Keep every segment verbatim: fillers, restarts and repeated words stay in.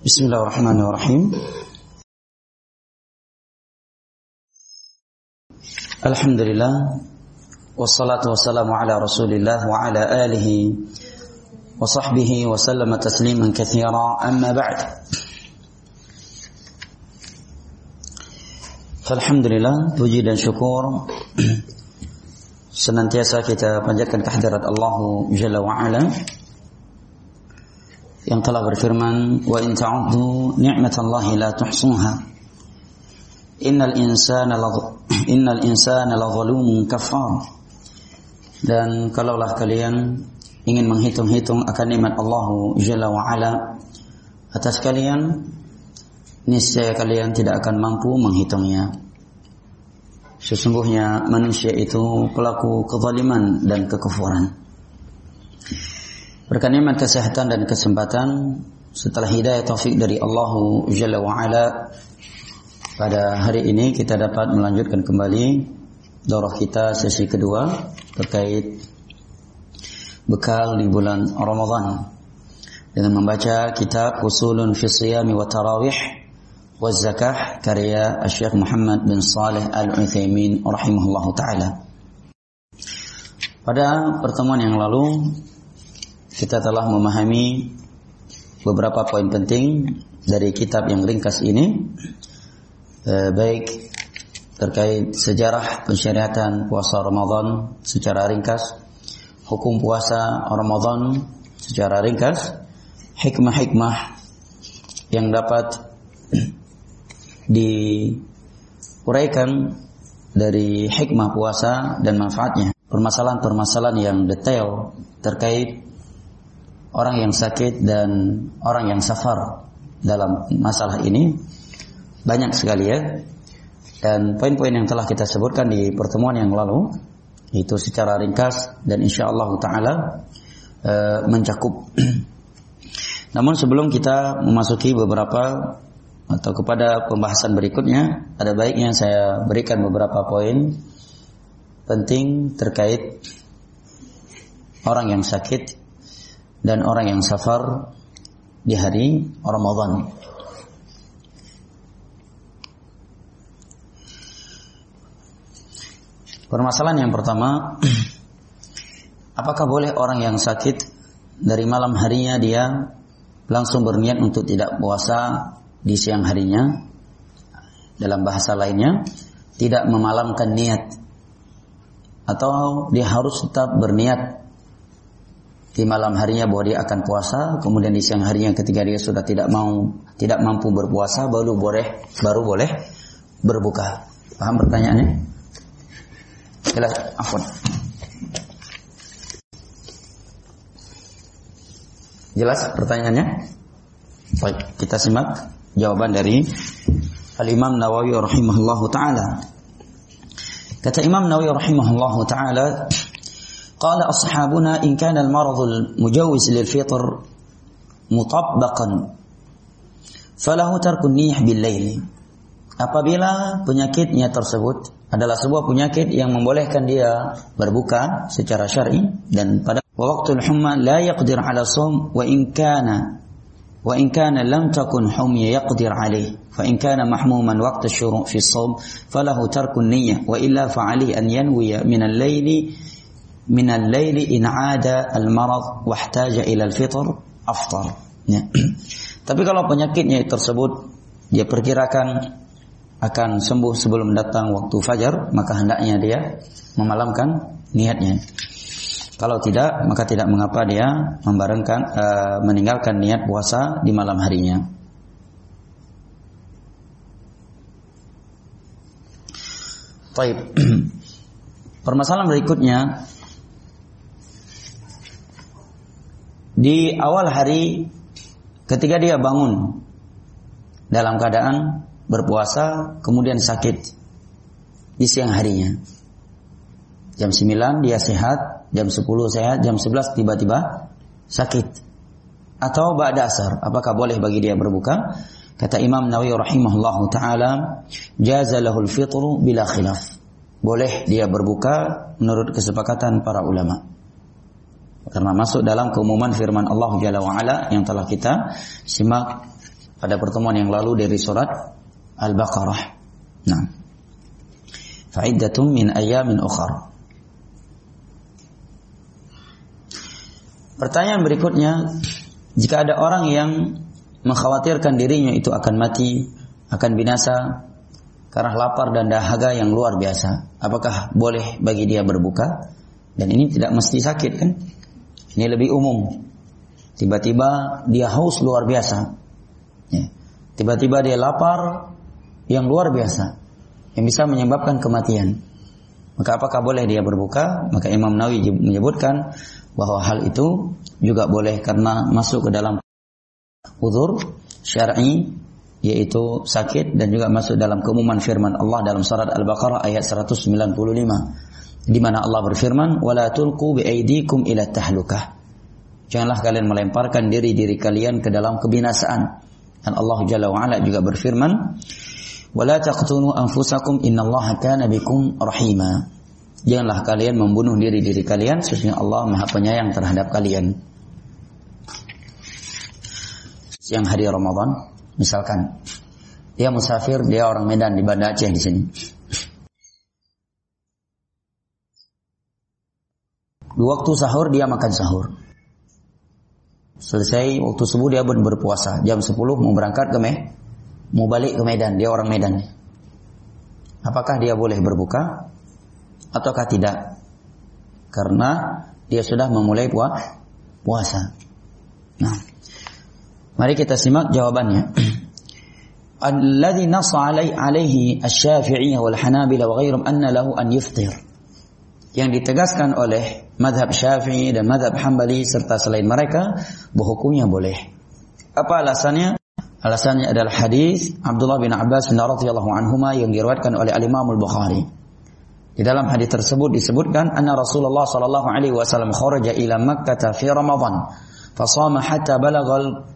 Bismillahirrahmanirrahim. Alhamdulillah, wassalatu wassalamu ala Rasulillah wa ala alihi wa sahbihi wa sallama tasliman katsira, amma ba'd. Alhamdulillah, puji dan syukur senantiasa kita panjatkan kehadirat Allah Jalla wa Ala yang telah berfirman, wa in ta'uddu ni'matallahi la tuhsuha innal insana la innal insana la zalumun kafar. Dan kalaulah kalian ingin menghitung-hitung akan nikmat Allah Jalla wa Ala atas kalian, niscaya kalian tidak akan mampu menghitungnya. Sesungguhnya manusia itu pelaku kezaliman dan kekufuran. Berkat nikmat kesehatan dan kesempatan, setelah hidayah taufik dari Allah Jalla wa Ala, pada hari ini kita dapat melanjutkan kembali daurah kita sesi kedua terkait bekal di bulan Ramadan dengan membaca kitab Usulun fi Shiyami wa Tarawih wa Zakah karya Syekh Muhammad bin Shalih Al-Utsaimin rahimahullahu taala. Pada pertemuan yang lalu kita telah memahami beberapa poin penting dari kitab yang ringkas ini, eh, baik terkait sejarah pensyariatan puasa Ramadan secara ringkas, hukum puasa Ramadan secara ringkas, hikmah-hikmah yang dapat diuraikan dari hikmah puasa dan manfaatnya, permasalahan-permasalahan yang detail terkait orang yang sakit dan orang yang safar dalam masalah ini banyak sekali ya. Dan poin-poin yang telah kita sebutkan di pertemuan yang lalu itu secara ringkas dan insyaallah taala e, mencakup. Namun sebelum kita memasuki beberapa atau kepada pembahasan berikutnya, ada baiknya saya berikan beberapa poin penting terkait orang yang sakit dan orang yang safar di hari Ramadan. Permasalahan yang pertama, apakah boleh orang yang sakit dari malam harinya dia langsung berniat untuk tidak puasa di siang harinya? Dalam bahasa lainnya, tidak memalamkan niat, atau dia harus tetap berniat di malam harinya bahwa dia akan puasa, kemudian di siang harinya ketika dia sudah tidak mau tidak mampu berpuasa baru boleh baru boleh berbuka. Paham pertanyaannya? Jelas, afwan. Jelas pertanyaannya? Baik, kita simak jawaban dari Al-Imam Nawawi rahimahullahu taala. Kata Imam Nawawi rahimahullahu taala, qala ashabuna in kana al-marad al-mujawwiz lil-fitr mutabbaqan falahu tarku an-niyah bil-lail. Apabila penyakitnya tersebut adalah sebuah penyakit yang membolehkan dia berbuka secara syar'i, dan pada waqtul humma la yaqdir ala shaum wa in kana wa in kana lam takun humya yaqdir alayh fa in kana mahmuman waqt ash-shuru' fi as-shaum falahu tarku an-niyyah wa illa fa alayhi an yanwiya min al-layli min al-layli in 'ada al-marad wa ihtaja ila al-fitr aftar. Ya. Tapi kalau penyakitnya tersebut dia perkirakan akan sembuh sebelum datang waktu fajar, maka hendaknya dia memalamkan niatnya. Kalau tidak, maka tidak mengapa dia membarengkan uh, meninggalkan niat puasa di malam harinya. Baik. Permasalahan berikutnya, di awal hari ketika dia bangun dalam keadaan berpuasa kemudian sakit di siang harinya, jam sembilan dia sehat, jam sepuluh sehat, jam sebelas tiba-tiba sakit, atau ba'da asar, apakah boleh bagi dia berbuka? Kata Imam Nawawi rahimahullahu taala, jaza lahul fitru bila khilaf. Boleh dia berbuka menurut kesepakatan para ulama. Karena masuk dalam keumuman firman Allah Jalla wa Ala yang telah kita simak pada pertemuan yang lalu dari surat Al-Baqarah. Nah, fa'iddatun min ayyamin ukhar. Pertanyaan berikutnya, jika ada orang yang mengkhawatirkan dirinya itu akan mati, akan binasa karena lapar dan dahaga yang luar biasa, apakah boleh bagi dia berbuka? Dan ini tidak mesti sakit kan? Ini lebih umum. Tiba-tiba dia haus luar biasa, ya. Tiba-tiba dia lapar yang luar biasa, yang bisa menyebabkan kematian. Maka apakah boleh dia berbuka? Maka Imam Nawawi menyebutkan bahwa hal itu juga boleh karena masuk ke dalam uzur syar'i, yaitu sakit, dan juga masuk dalam keumuman firman Allah dalam surat Al-Baqarah ayat seratus sembilan puluh lima, di mana Allah berfirman, "Wala tulqu biaydikum ila tahlukah." Janganlah kalian melemparkan diri-diri kalian ke dalam kebinasaan. Dan Allah Jalla wa Ala juga berfirman, "Wala taqtulu anfusakum innallaha kana bikum rahima." Janganlah kalian membunuh diri-diri kalian, sesungguhnya Allah Maha Penyayang terhadap kalian. Siang hari Ramadan, misalkan dia musafir, dia orang Medan di Banda Aceh di sini. Di waktu sahur dia makan sahur. Selesai waktu subuh dia berpuasa. Jam sepuluh mau berangkat ke Me, mau balik ke Medan, dia orang Medan. Apakah dia boleh berbuka ataukah tidak? Karena dia sudah memulai puasa. Nah, mari kita simak jawabannya. Alladhi nassa alaihi asy-Syafi'iyah wal Hanabilah wa ghairum anna lahu an yuftir. Yang ditegaskan oleh mazhab Syafi'i dan mazhab Hambali serta selain mereka bahwa hukumnya boleh. Apa alasannya? Alasannya adalah hadis Abdullah bin Abbas radhiyallahu anhuma yang diriwayatkan oleh Al-Imam Al-Bukhari. Di dalam hadis tersebut disebutkan anna Rasulullah sallallahu alaihi wasallam kharaja ila Makkah fi Ramadan fasama hatta balagal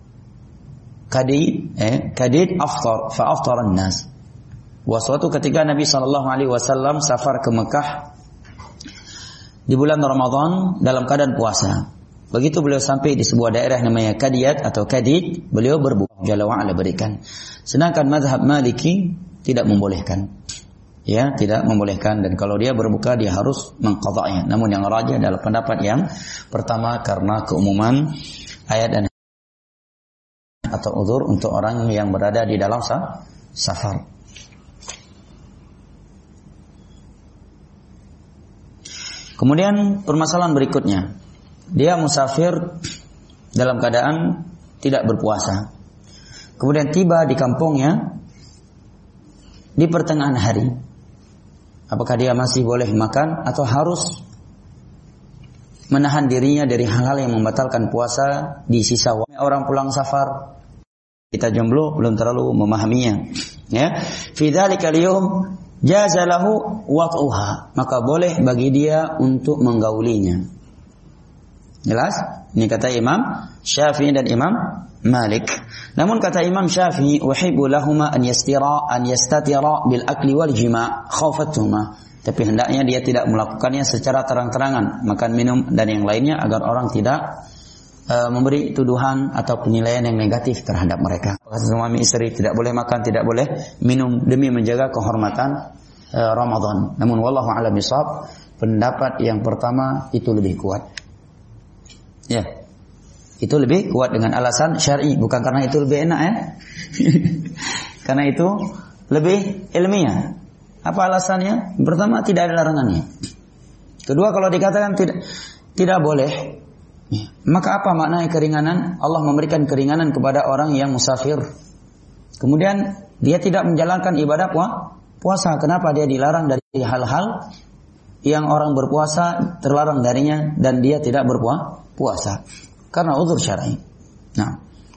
kadid eh kadid aftar fa aftara an-nas. Wa suatu ketika Nabi sallallahu alaihi wasallam safar ke Mekah di bulan Ramadan dalam keadaan puasa. Begitu beliau sampai di sebuah daerah namanya Kadiyat atau Kadid, beliau berbuka, Jalla wa Ala berikan. Sedangkan mazhab Maliki tidak membolehkan. Ya, tidak membolehkan, dan kalau dia berbuka dia harus mengqadha'nya. Namun yang rajih adalah pendapat yang pertama karena keumuman ayat dan atau uzur untuk orang yang berada di dalam safar. Kemudian permasalahan berikutnya, dia musafir dalam keadaan tidak berpuasa. Kemudian tiba di kampungnya di pertengahan hari. Apakah dia masih boleh makan atau harus menahan dirinya dari hal-hal yang membatalkan puasa di sisa waktu? Orang pulang safar, kita jomblo belum terlalu memahaminya. Ya, fi dzalikal yaum jaza lahu wat'uha, maka boleh bagi dia untuk menggaulinya. Jelas? Ini kata Imam Syafi'i dan Imam Malik. Namun kata Imam Syafi'i, uhibbu lahuma an yastira an yastatira bil akli wal jima' khawfatuhuma. Tapi hendaknya dia tidak melakukannya secara terang-terangan, makan minum dan yang lainnya, agar orang tidak uh, memberi tuduhan atau penilaian yang negatif terhadap mereka. Suami istri tidak boleh makan, tidak boleh minum demi menjaga kehormatan uh, Ramadan. Namun wallahu a'lam bishawab, pendapat yang pertama itu lebih kuat. Ya. Itu lebih kuat dengan alasan syar'i, bukan karena itu lebih enak ya. Karena itu lebih ilmiah. Apa alasannya? Pertama, tidak ada larangannya. Kedua, kalau dikatakan tidak tidak boleh, maka apa maknanya keringanan? Allah memberikan keringanan kepada orang yang musafir. Kemudian dia tidak menjalankan ibadah puasa. Kenapa dia dilarang dari hal-hal yang orang berpuasa terlarang darinya dan dia tidak berpuasa? Karena uzur syar'i. Nah,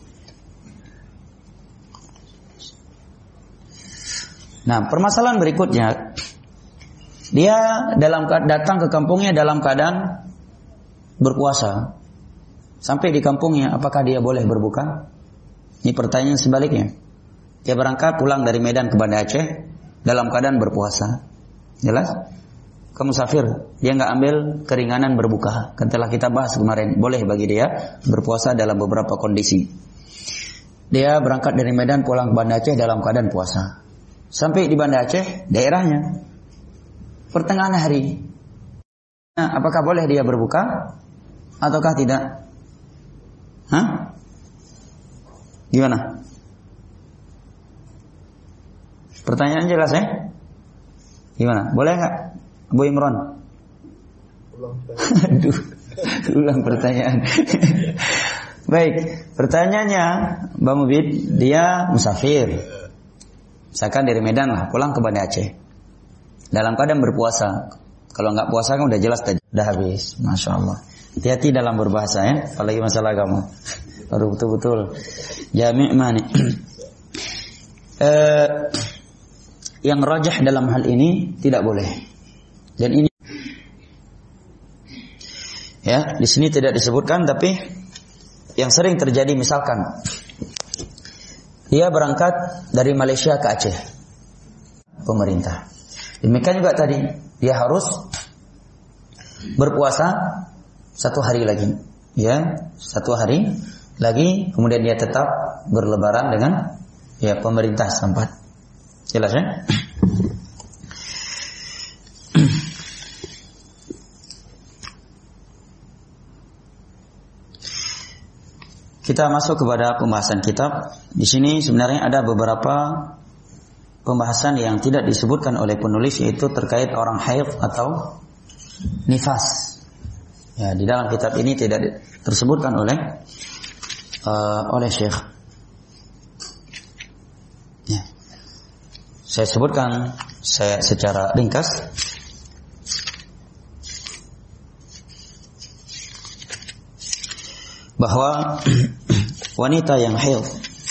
Nah, permasalahan berikutnya, dia dalam datang ke kampungnya dalam keadaan berpuasa. Sampai di kampungnya, apakah dia boleh berbuka? Ini pertanyaan sebaliknya. Dia berangkat pulang dari Medan ke Banda Aceh dalam keadaan berpuasa. Jelas? Kamu musafir, dia nggak ambil keringanan berbuka. Kan telah kita bahas kemarin, boleh bagi dia berpuasa dalam beberapa kondisi. dia berangkat dari Medan pulang ke Banda Aceh dalam keadaan puasa. Sampai di Banda Aceh, daerahnya, pertengahan hari. Nah, apakah boleh dia berbuka ataukah tidak? Hah? Gimana? Pertanyaan jelas ya? Gimana? Boleh nggak, Bu Imron? Aduh, ulang pertanyaan. Baik, pertanyaannya, Mbak Mubid, dia musafir. Misalkan dari Medan lah, pulang ke Banda Aceh. Dalam keadaan berpuasa. Kalau nggak puasa kan udah jelas tadi, udah habis. Masya Allah. Hati-hati dalam berbahasa ya, apalagi masalah agama. Baru betul-betul jami' mani. eh, yang rajah dalam hal ini tidak boleh. Dan ini ya, di sini tidak disebutkan, tapi yang sering terjadi misalkan dia berangkat dari Malaysia ke Aceh, pemerintah. Demikian juga tadi dia harus berpuasa satu hari lagi, ya satu hari lagi, kemudian dia tetap berlebaran dengan ya pemerintah setempat. Jelas ya? Kita masuk kepada pembahasan kitab. Di sini sebenarnya ada beberapa pembahasan yang tidak disebutkan oleh penulis, yaitu terkait orang haid atau nifas. Ya, di dalam kitab ini tidak tersebutkan oleh uh, oleh Syekh. Ya. Saya sebutkan saya secara ringkas. Bahwa wanita yang haid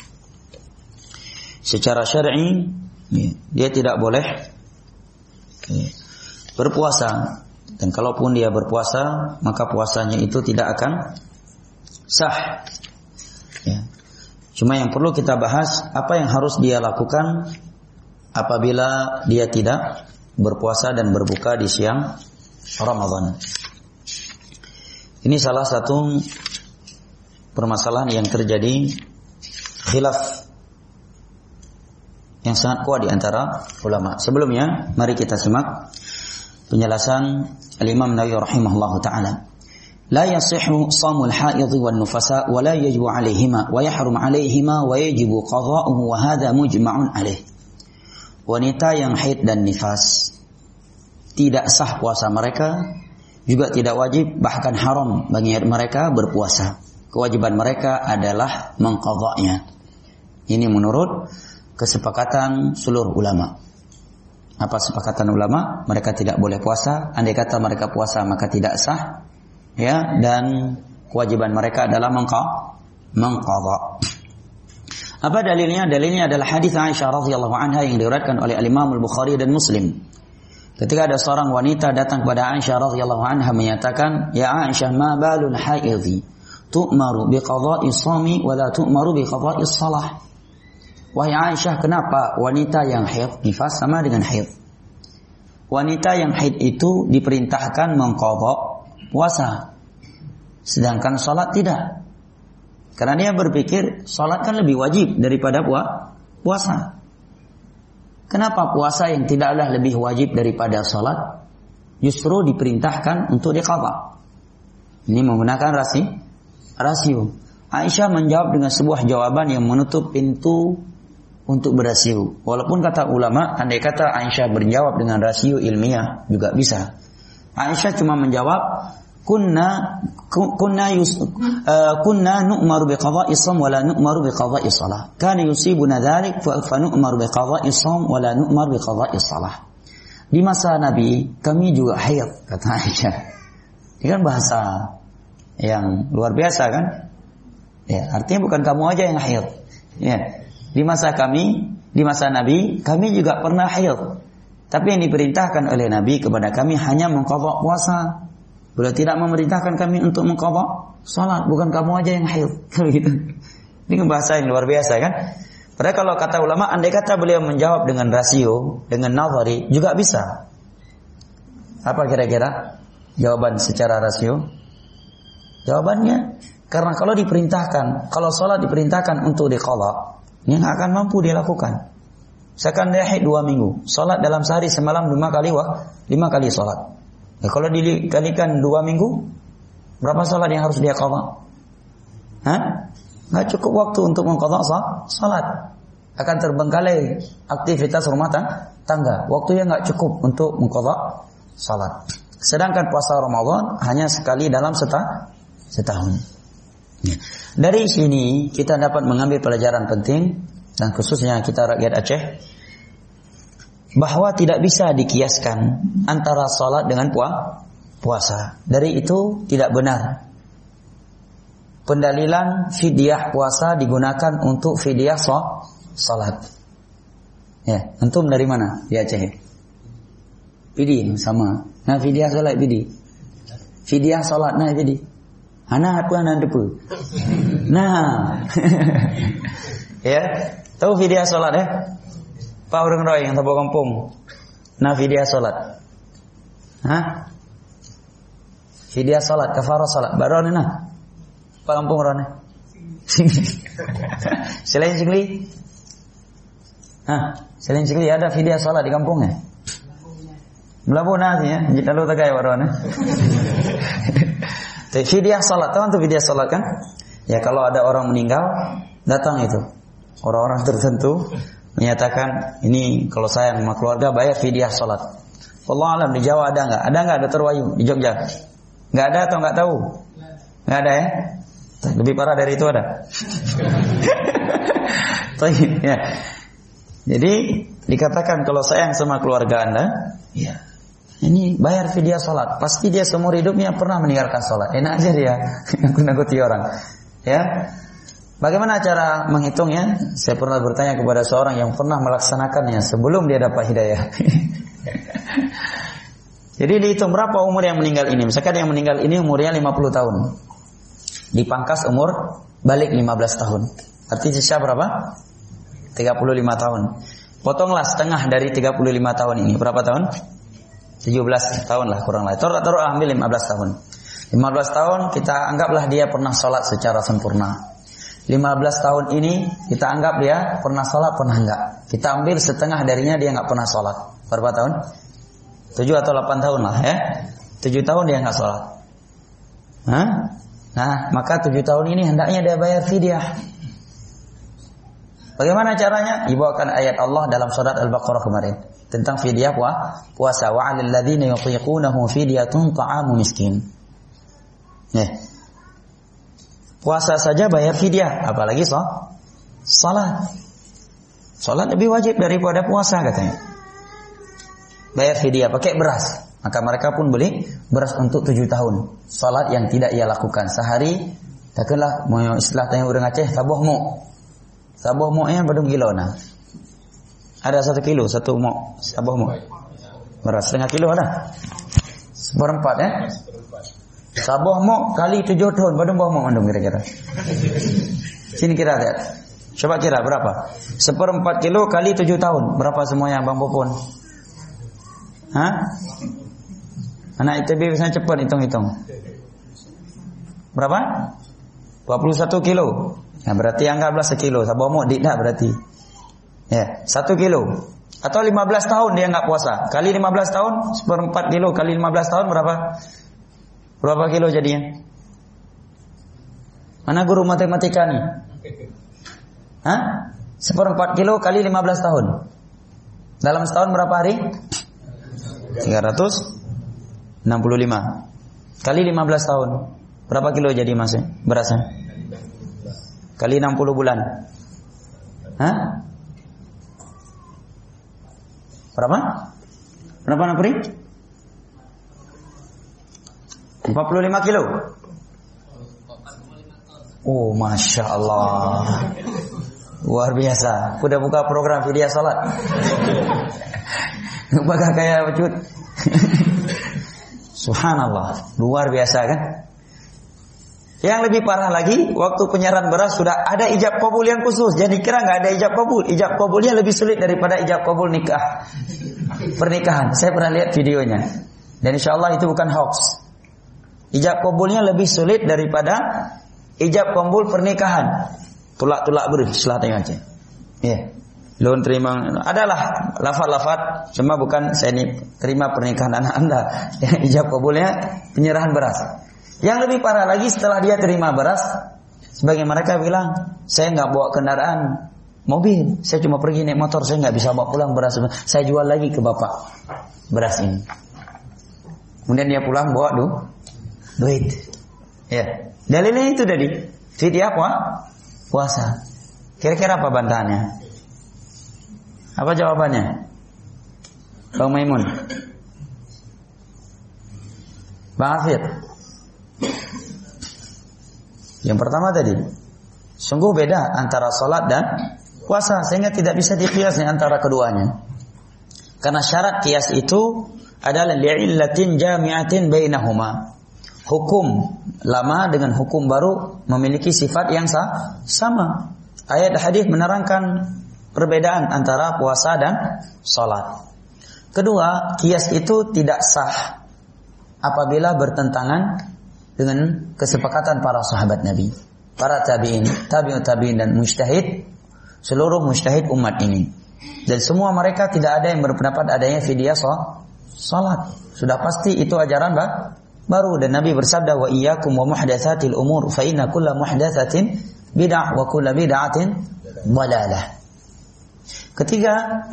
secara syar'i dia tidak boleh berpuasa, dan kalaupun dia berpuasa maka puasanya itu tidak akan sah. Ya. Cuma yang perlu kita bahas, apa yang harus dia lakukan apabila dia tidak berpuasa dan berbuka di siang Ramadan. Ini salah satu permasalahan yang terjadi khilaf yang sangat kuat di antara ulama. Sebelumnya, mari kita simak penjelasan Al-Imam Nawawi rahimahullahu ta'ala. La yasihhu shamul haidhi wan nufasa wa la yajibu 'alaihima wa yahrum 'alaihima wa yajibu qadha'uhu wa hadha mujma'un 'alaih. Wanita yang haid dan nifas tidak sah puasa mereka, juga tidak wajib, bahkan haram bagi mereka berpuasa. Kewajiban mereka adalah mengqadha'nya. Ini menurut kesepakatan seluruh ulama. Apa sepakatan ulama? Mereka tidak boleh puasa. Andai kata mereka puasa maka tidak sah. Ya, dan kewajiban mereka adalah mengqadha'. Apa dalilnya? Dalilnya adalah hadis Aisyah radhiyallahu anha yang diriwayatkan oleh Al-Imam Al-Bukhari dan Muslim. Ketika ada seorang wanita datang kepada Aisyah radhiyallahu anha menyatakan, "Ya Aisyah, ma balul haidhi tu'maru biqadha'i shami wa la tu'maru biqadha'i shalah." Wahai Aisyah, kenapa wanita yang haid, nifas sama dengan haid? Wanita yang haid itu diperintahkan mengqadha puasa, sedangkan salat tidak. Karena dia berpikir salat kan lebih wajib daripada puasa. Kenapa puasa yang tidaklah lebih wajib daripada salat justru diperintahkan untuk diqadha? Ini menggunakan rasi rasio. Aisyah menjawab dengan sebuah jawaban yang menutup pintu untuk berasio. Walaupun kata ulama, andai kata Aisyah berjawab dengan rasio ilmiah juga bisa. Aisyah cuma menjawab, kunna kunna yus, uh, kunna nu'maru biqadha'i shaum wa la nu'maru biqadha'i shalah. Kana yusibuna dzalik fa nu'maru biqadha'i shaum wa la nu'maru biqadha'i shalah. Di masa Nabi kami juga haid, kata Aisyah. Ini kan bahasa yang luar biasa kan? Ya, artinya bukan kamu aja yang haid. Ya. Di masa kami, di masa Nabi, kami juga pernah haid. Tapi yang diperintahkan oleh Nabi kepada kami hanya mengqadha puasa. Beliau tidak memerintahkan kami untuk mengqadha salat, bukan kamu aja yang haid. Gitu. Ini bahasa yang luar biasa kan? Padahal kalau kata ulama, andai kata beliau menjawab dengan rasio, dengan nazari juga bisa. Apa kira-kira jawaban secara rasio? Jawabannya, Karena kalau diperintahkan, kalau sholat diperintahkan untuk diqadha, ini nggak akan mampu dia lakukan. Misalkan dia haid dua minggu, sholat dalam sehari semalam lima kali wah, lima kali sholat. Ya, kalau dikalikan dua minggu, berapa sholat yang harus dia qadha? Hah? Nggak cukup waktu untuk mengqadha sholat. Akan terbengkalai aktivitas rumah tangga. Waktunya nggak cukup untuk mengqadha sholat. Sedangkan puasa Ramadan hanya sekali dalam seta, setahun. Ya. Dari sini kita dapat mengambil pelajaran penting, dan khususnya kita rakyat Aceh, bahwa tidak bisa dikiaskan antara sholat dengan puasa. Dari itu tidak benar. Pendalilan fidyah puasa digunakan untuk fidyah sholat. Ya, antum dari mana? Di Aceh. Pidi sama. Nah fidyah sholat pidi. Fidyah sholat nah pidi. Ana aku anak depu. Nah. Ya, tahu fidyah sholat ya? Pak orang roy yang tahu kampung. Nah fidyah sholat. Hah? Fidyah sholat, kafarah sholat. Baru nah. Pak kampung rone. Selain singli. Hah? Selain singli ada fidyah sholat di kampungnya. Melabu nasi ya, kita lu tagai warna. Fidyah salat, tahu tuh fidyah salat kan? Ya kalau ada orang meninggal, datang itu orang-orang tertentu menyatakan ini kalau saya sama keluarga bayar fidyah salat. Wallahu alam di Jawa ada enggak? Ada enggak Dokter Wahyu di Jogja? Enggak ada atau enggak tahu? Enggak ada ya? Lebih parah dari itu ada. ya. Jadi dikatakan kalau sayang sama keluarga Anda, ya ini bayar fidyah salat. Pasti dia seumur hidupnya pernah meninggalkan salat. Enak aja dia nakut-nakuti orang. Ya. Bagaimana cara menghitungnya? Saya pernah bertanya kepada seorang yang pernah melaksanakannya sebelum dia dapat hidayah. Jadi dihitung berapa umur yang meninggal ini. Misalkan yang meninggal ini umurnya lima puluh tahun. Dipangkas umur balik lima belas tahun. Artinya sisa berapa? tiga puluh lima tahun. Potonglah setengah dari tiga puluh lima tahun ini. Berapa tahun? tujuh belas tahun lah kurang lah. Taruh-taruh ambil lima belas tahun. lima belas tahun kita anggaplah dia pernah sholat secara sempurna. lima belas tahun ini kita anggap dia pernah sholat, pernah enggak. Kita ambil setengah darinya dia enggak pernah sholat. Berapa tahun? tujuh atau delapan tahun lah ya. tujuh tahun dia enggak sholat. Hah? Nah maka tujuh tahun ini hendaknya dia bayar fidyah. Bagaimana caranya? Dibawakan ayat Allah dalam surat Al-Baqarah kemarin tentang fidyah puasa. Wa 'alal ladzina yutiqunahu fidyatun ta'amu miskin. Ya. Puasa saja bayar fidyah, apalagi salat. Salat lebih wajib daripada puasa katanya. Bayar fidyah pakai beras. Maka mereka pun beli beras untuk tujuh tahun. Salat yang tidak ia lakukan sehari, takkanlah mau istilah tanya orang Aceh tabuh mu. Tabuh mu'nya berapa kilo nah? Ada satu kilo, satu mo, sabah mo. Beras setengah kilo ada. Seperempat ya. Sabah mo kali tujuh tahun, berapa mo mandung kira-kira? Sini kira lihat. Coba kira berapa? Seperempat kilo kali tujuh tahun, berapa semuanya Bang Popon? Hah? Anak I T B biasanya cepat hitung-hitung. Berapa? dua puluh satu kilo. Nah berarti anggaplah sekilo. Sabah mo tidak berarti. Ya, satu kilo atau lima belas tahun dia enggak puasa. Kali lima belas tahun, seperempat kilo kali lima belas tahun berapa? Berapa kilo jadinya? Mana guru matematika nih? Hah? Seperempat kilo kali lima belas tahun. Dalam setahun berapa hari? tiga ratus enam puluh lima. Kali lima belas tahun. Berapa kilo jadi masnya? Berasnya? Kali enam puluh bulan. Hah? Berapa? Berapa Napri? empat puluh lima kilo. Oh, Masya Allah. Luar biasa. Udah buka program video salat. Bukan kayak wujud. Subhanallah. Luar biasa kan? Yang lebih parah lagi, waktu penyaran beras sudah ada ijab kabul yang khusus. Jadi kira nggak ada ijab kabul. Ijab kabulnya lebih sulit daripada ijab kabul nikah. Pernikahan. Saya pernah lihat videonya. Dan insya Allah itu bukan hoax. Ijab kabulnya lebih sulit daripada ijab kabul pernikahan. Tulak-tulak ber istilah tengah aja. Ya. Lu terima adalah lafaz-lafaz cuma bukan saya ini terima pernikahan anak Anda. Yang ijab kabulnya penyerahan beras. Yang lebih parah lagi setelah dia terima beras, sebagian mereka bilang, saya enggak bawa kendaraan mobil, saya cuma pergi naik motor, saya enggak bisa bawa pulang beras. Saya jual lagi ke bapak beras ini. Kemudian dia pulang bawa du, duit. Ya. Dalilnya itu tadi. Fidyah apa? Puasa. Kira-kira apa bantahannya? Apa jawabannya? Bang Maimun. Bang Hafid. Yang pertama tadi, sungguh beda antara salat dan puasa sehingga tidak bisa diqiyas antara keduanya. Karena syarat qiyas itu adalah li'illatin jami'atin bainahuma. Hukum lama dengan hukum baru memiliki sifat yang sama. Ayat hadis menerangkan perbedaan antara puasa dan salat. Kedua, qiyas itu tidak sah apabila bertentangan dengan kesepakatan para sahabat Nabi, para tabi'in, tabi'ut tabi'in dan mujtahid, seluruh mujtahid umat ini. Dan semua mereka tidak ada yang berpendapat adanya fidyah salat. Sudah pasti itu ajaran bah, baru dan Nabi bersabda wa iyyakum wa muhdatsatil umur fa inna kulla muhdatsatin bid'ah wa kulla bid'atin dhalalah. Ketiga,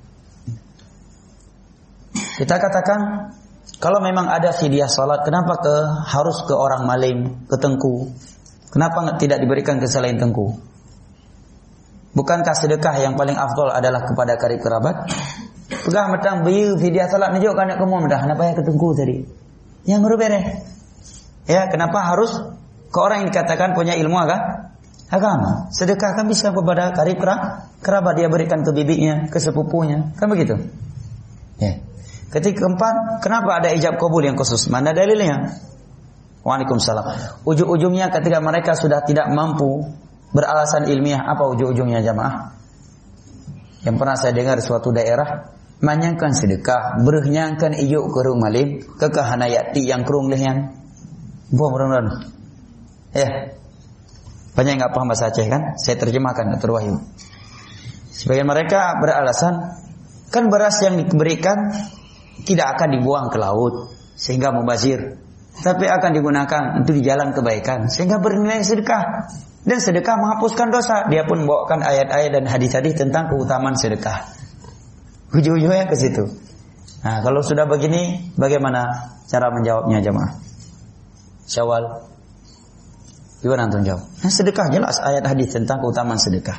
kita katakan kalau memang ada fidyah salat, kenapa ke harus ke orang malim, ke tengku? Kenapa tidak diberikan ke selain tengku? Bukankah sedekah yang paling afdol adalah kepada karib kerabat? Pegah metang biu fidyah salat nunjuk kan kamu dah, kenapa ya ke tengku tadi? Yang berbeda. Ya, kenapa harus ke orang yang dikatakan punya ilmu agak agama? Sedekah kan bisa kepada karib kerabat, dia berikan ke bibinya, ke sepupunya, kan begitu? Ya. Ketika keempat, kenapa ada ijab kabul yang khusus? Mana dalilnya? Waalaikumsalam. Ujung-ujungnya ketika mereka sudah tidak mampu beralasan ilmiah, apa ujung-ujungnya jamaah? Yang pernah saya dengar suatu daerah manyangkan sedekah, bernyangkan ijuk kerung malim, kekahanayati yang kerung lehian. Buah benar-benar. Ya. Banyak yang enggak paham bahasa Aceh kan? Saya terjemahkan Doktor Wahyu. Sebagian mereka beralasan, kan beras yang diberikan tidak akan dibuang ke laut sehingga mubazir, tapi akan digunakan untuk di jalan kebaikan sehingga bernilai sedekah, dan sedekah menghapuskan dosa. Dia pun membawakan ayat-ayat dan hadis-hadis tentang keutamaan sedekah. Ujung-ujungnya ke situ. Nah, kalau sudah begini, bagaimana cara menjawabnya jemaah? Syawal. Gimana antum jawab? Nah, sedekah jelas ayat hadis tentang keutamaan sedekah.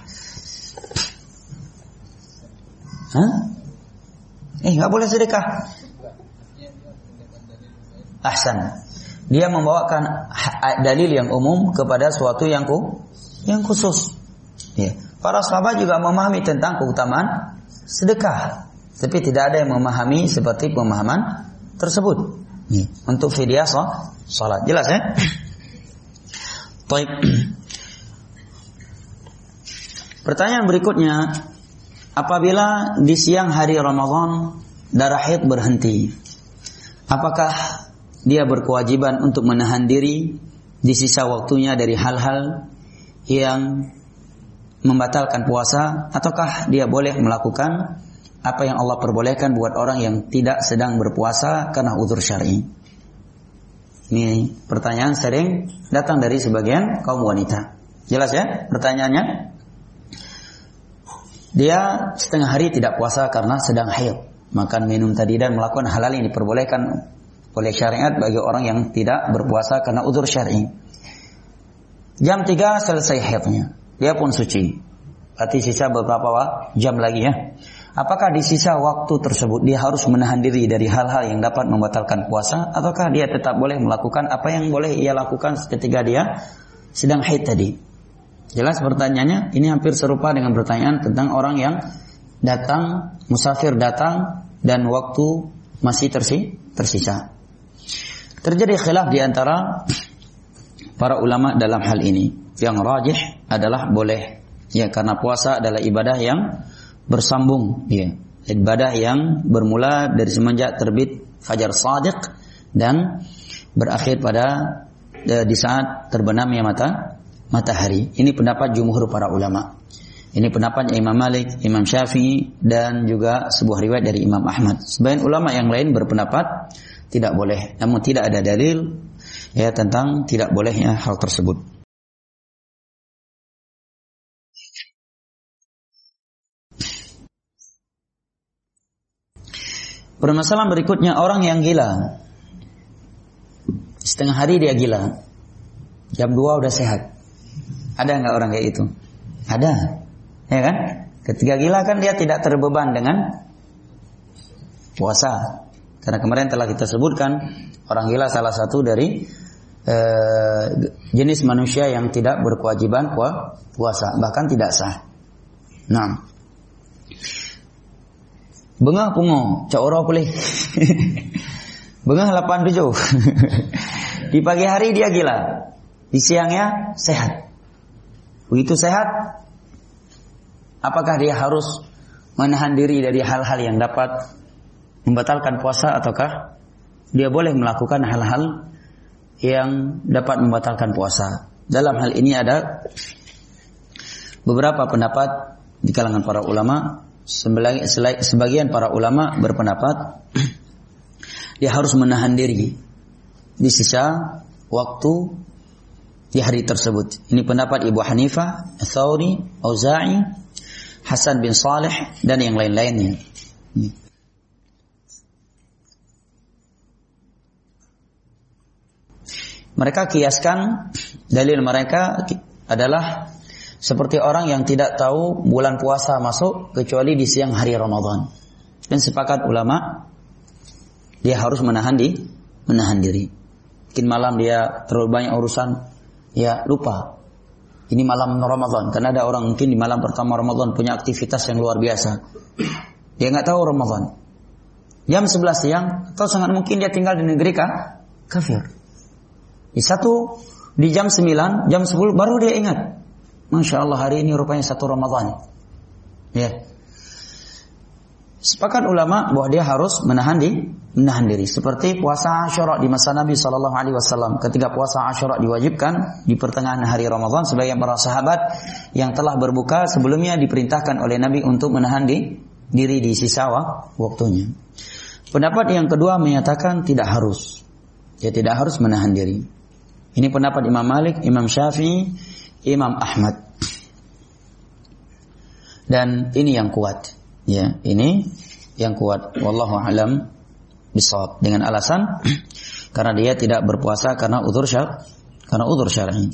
Hah? Eh, enggak boleh sedekah. Ahsan. Dia membawakan dalil yang umum kepada suatu yang ku, yang khusus. Ya. Para sahabat juga memahami tentang keutamaan sedekah, tapi tidak ada yang memahami seperti pemahaman tersebut. Ya. Untuk fidyah salat, jelas ya? Baik. Pertanyaan berikutnya, apabila di siang hari Ramadan darah haid berhenti, apakah dia berkewajiban untuk menahan diri di sisa waktunya dari hal-hal yang membatalkan puasa, ataukah dia boleh melakukan apa yang Allah perbolehkan buat orang yang tidak sedang berpuasa karena uzur syar'i? Ini pertanyaan sering datang dari sebagian kaum wanita. Jelas ya pertanyaannya? Dia setengah hari tidak puasa karena sedang haid, makan minum tadi dan melakukan hal-hal yang diperbolehkan oleh syariat bagi orang yang tidak berpuasa karena uzur syar'i. Jam tiga selesai haidnya, dia pun suci. Berarti sisa beberapa jam lagi ya. Apakah di sisa waktu tersebut dia harus menahan diri dari hal-hal yang dapat membatalkan puasa, ataukah dia tetap boleh melakukan apa yang boleh ia lakukan ketika dia sedang haid tadi? Jelas pertanyaannya, ini hampir serupa dengan pertanyaan tentang orang yang datang, musafir datang dan waktu masih tersi, tersisa. Terjadi khilaf di antara para ulama dalam hal ini. Yang rajih adalah boleh. Ya, karena puasa adalah ibadah yang bersambung, ya. Ibadah yang bermula dari semenjak terbit fajar shadiq dan berakhir pada di saat terbenamnya mata matahari. Ini pendapat jumhur para ulama. Ini pendapatnya Imam Malik, Imam Syafi'i, dan juga sebuah riwayat dari Imam Ahmad. Sebagian ulama yang lain berpendapat tidak boleh, namun tidak ada dalil ya tentang tidak bolehnya hal tersebut. Permasalahan berikutnya, orang yang gila. Setengah hari dia gila, jam dua udah sehat. Ada nggak orang kayak itu? Ada, ya kan? Ketika gila kan dia tidak terbeban dengan puasa. Karena kemarin telah kita sebutkan, orang gila salah satu dari eh, jenis manusia yang tidak berkewajiban puasa, bahkan tidak sah. Nah, bengah pungo, caoro boleh. Bengah delapan tujuh. Di pagi hari dia gila, di siangnya sehat. Begitu sehat, apakah dia harus menahan diri dari hal-hal yang dapat membatalkan puasa, ataukah dia boleh melakukan hal-hal yang dapat membatalkan puasa? Dalam hal ini ada beberapa pendapat di kalangan para ulama. Sebagian para ulama berpendapat dia harus menahan diri di sisa waktu di hari tersebut. Ini pendapat Ibu Hanifah, Tsauri, Auza'i, Hasan bin Saleh, dan yang lain-lainnya. Mereka kiaskan, dalil mereka adalah seperti orang yang tidak tahu bulan puasa masuk kecuali di siang hari Ramadan. Dan sepakat ulama, dia harus menahan di, menahan diri. Mungkin malam dia terlalu banyak urusan, ya lupa. Ini malam Ramadan, karena ada orang mungkin di malam pertama Ramadan punya aktivitas yang luar biasa. Dia nggak tahu Ramadan. Jam sebelas siang, atau sangat mungkin dia tinggal di negeri kah? Kafir. Di satu, di jam sembilan, jam sepuluh baru dia ingat. Masya Allah, hari ini rupanya satu Ramadan. Ya. Sepakat ulama bahwa dia harus menahan di, menahan diri. Seperti puasa Asyura di masa Nabi Sallallahu Alaihi Wasallam. Ketika puasa Asyura diwajibkan di pertengahan hari Ramadan, sebagian para sahabat yang telah berbuka sebelumnya diperintahkan oleh Nabi untuk menahan di, diri di sisa waktunya. Pendapat yang kedua menyatakan tidak harus. Dia tidak harus menahan diri. Ini pendapat Imam Malik, Imam Syafi'i, Imam Ahmad. Dan ini yang kuat. Ya, ini yang kuat. Wallahu a'lam bishawab. Dengan alasan karena dia tidak berpuasa karena udzur syar, karena udzur syar'i.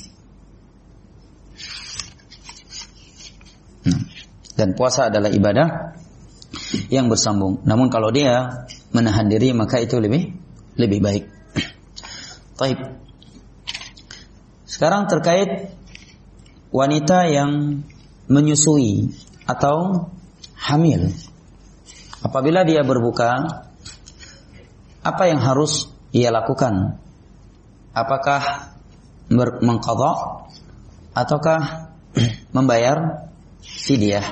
Dan puasa adalah ibadah yang bersambung. Namun kalau dia menahan diri maka itu lebih lebih baik. Baik. Sekarang terkait wanita yang menyusui atau hamil. Apabila dia berbuka, apa yang harus ia lakukan? Apakah mengqadha ataukah membayar fidyah?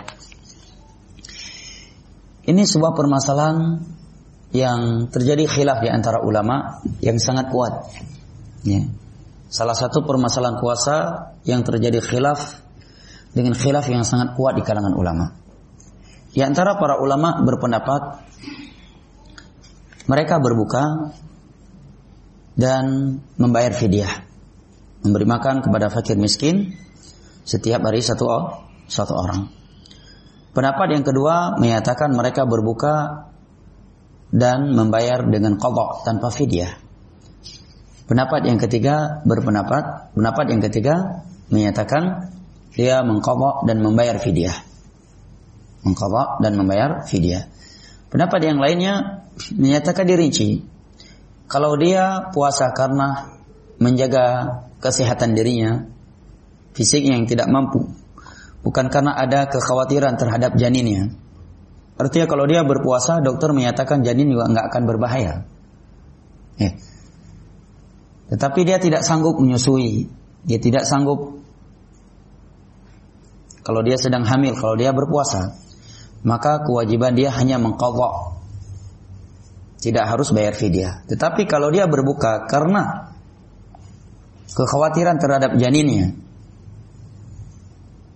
Ini sebuah permasalahan yang terjadi khilaf di antara ulama yang sangat kuat. Ya. Salah satu permasalahan puasa yang terjadi khilaf dengan khilaf yang sangat kuat di kalangan ulama. Di antara para ulama berpendapat mereka berbuka dan membayar fidyah, memberi makan kepada fakir miskin setiap hari satu satu orang. Pendapat yang kedua menyatakan mereka berbuka dan membayar dengan qadha tanpa fidyah. Pendapat yang ketiga berpendapat, pendapat yang ketiga menyatakan dia mengqadha dan membayar fidyah. Mengqadha dan membayar fidyah. Pendapat yang lainnya menyatakan dirinci. Kalau dia puasa karena menjaga kesehatan dirinya, fisiknya yang tidak mampu, bukan karena ada kekhawatiran terhadap janinnya. Artinya kalau dia berpuasa, dokter menyatakan janin juga nggak akan berbahaya. Ya. Tetapi dia tidak sanggup menyusui, dia tidak sanggup. Kalau dia sedang hamil, kalau dia berpuasa, maka kewajiban dia hanya mengqadha, tidak harus bayar fidyah. Tetapi kalau dia berbuka karena kekhawatiran terhadap janinnya,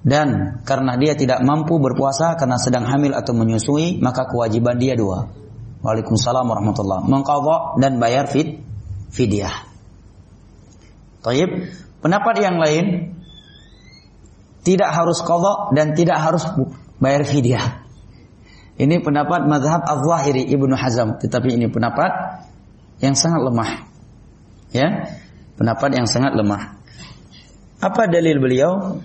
dan karena dia tidak mampu berpuasa karena sedang hamil atau menyusui, maka kewajiban dia dua. Waalaikumsalam warahmatullahi wabarakatuh. Mengqadha dan bayar fid fidyah. Taib. Pendapat yang lain tidak harus qadha dan tidak harus bayar fidyah. Ini pendapat mazhab Az-Zahiri Ibnu Hazm, tetapi ini pendapat yang sangat lemah. Ya, pendapat yang sangat lemah. Apa dalil beliau?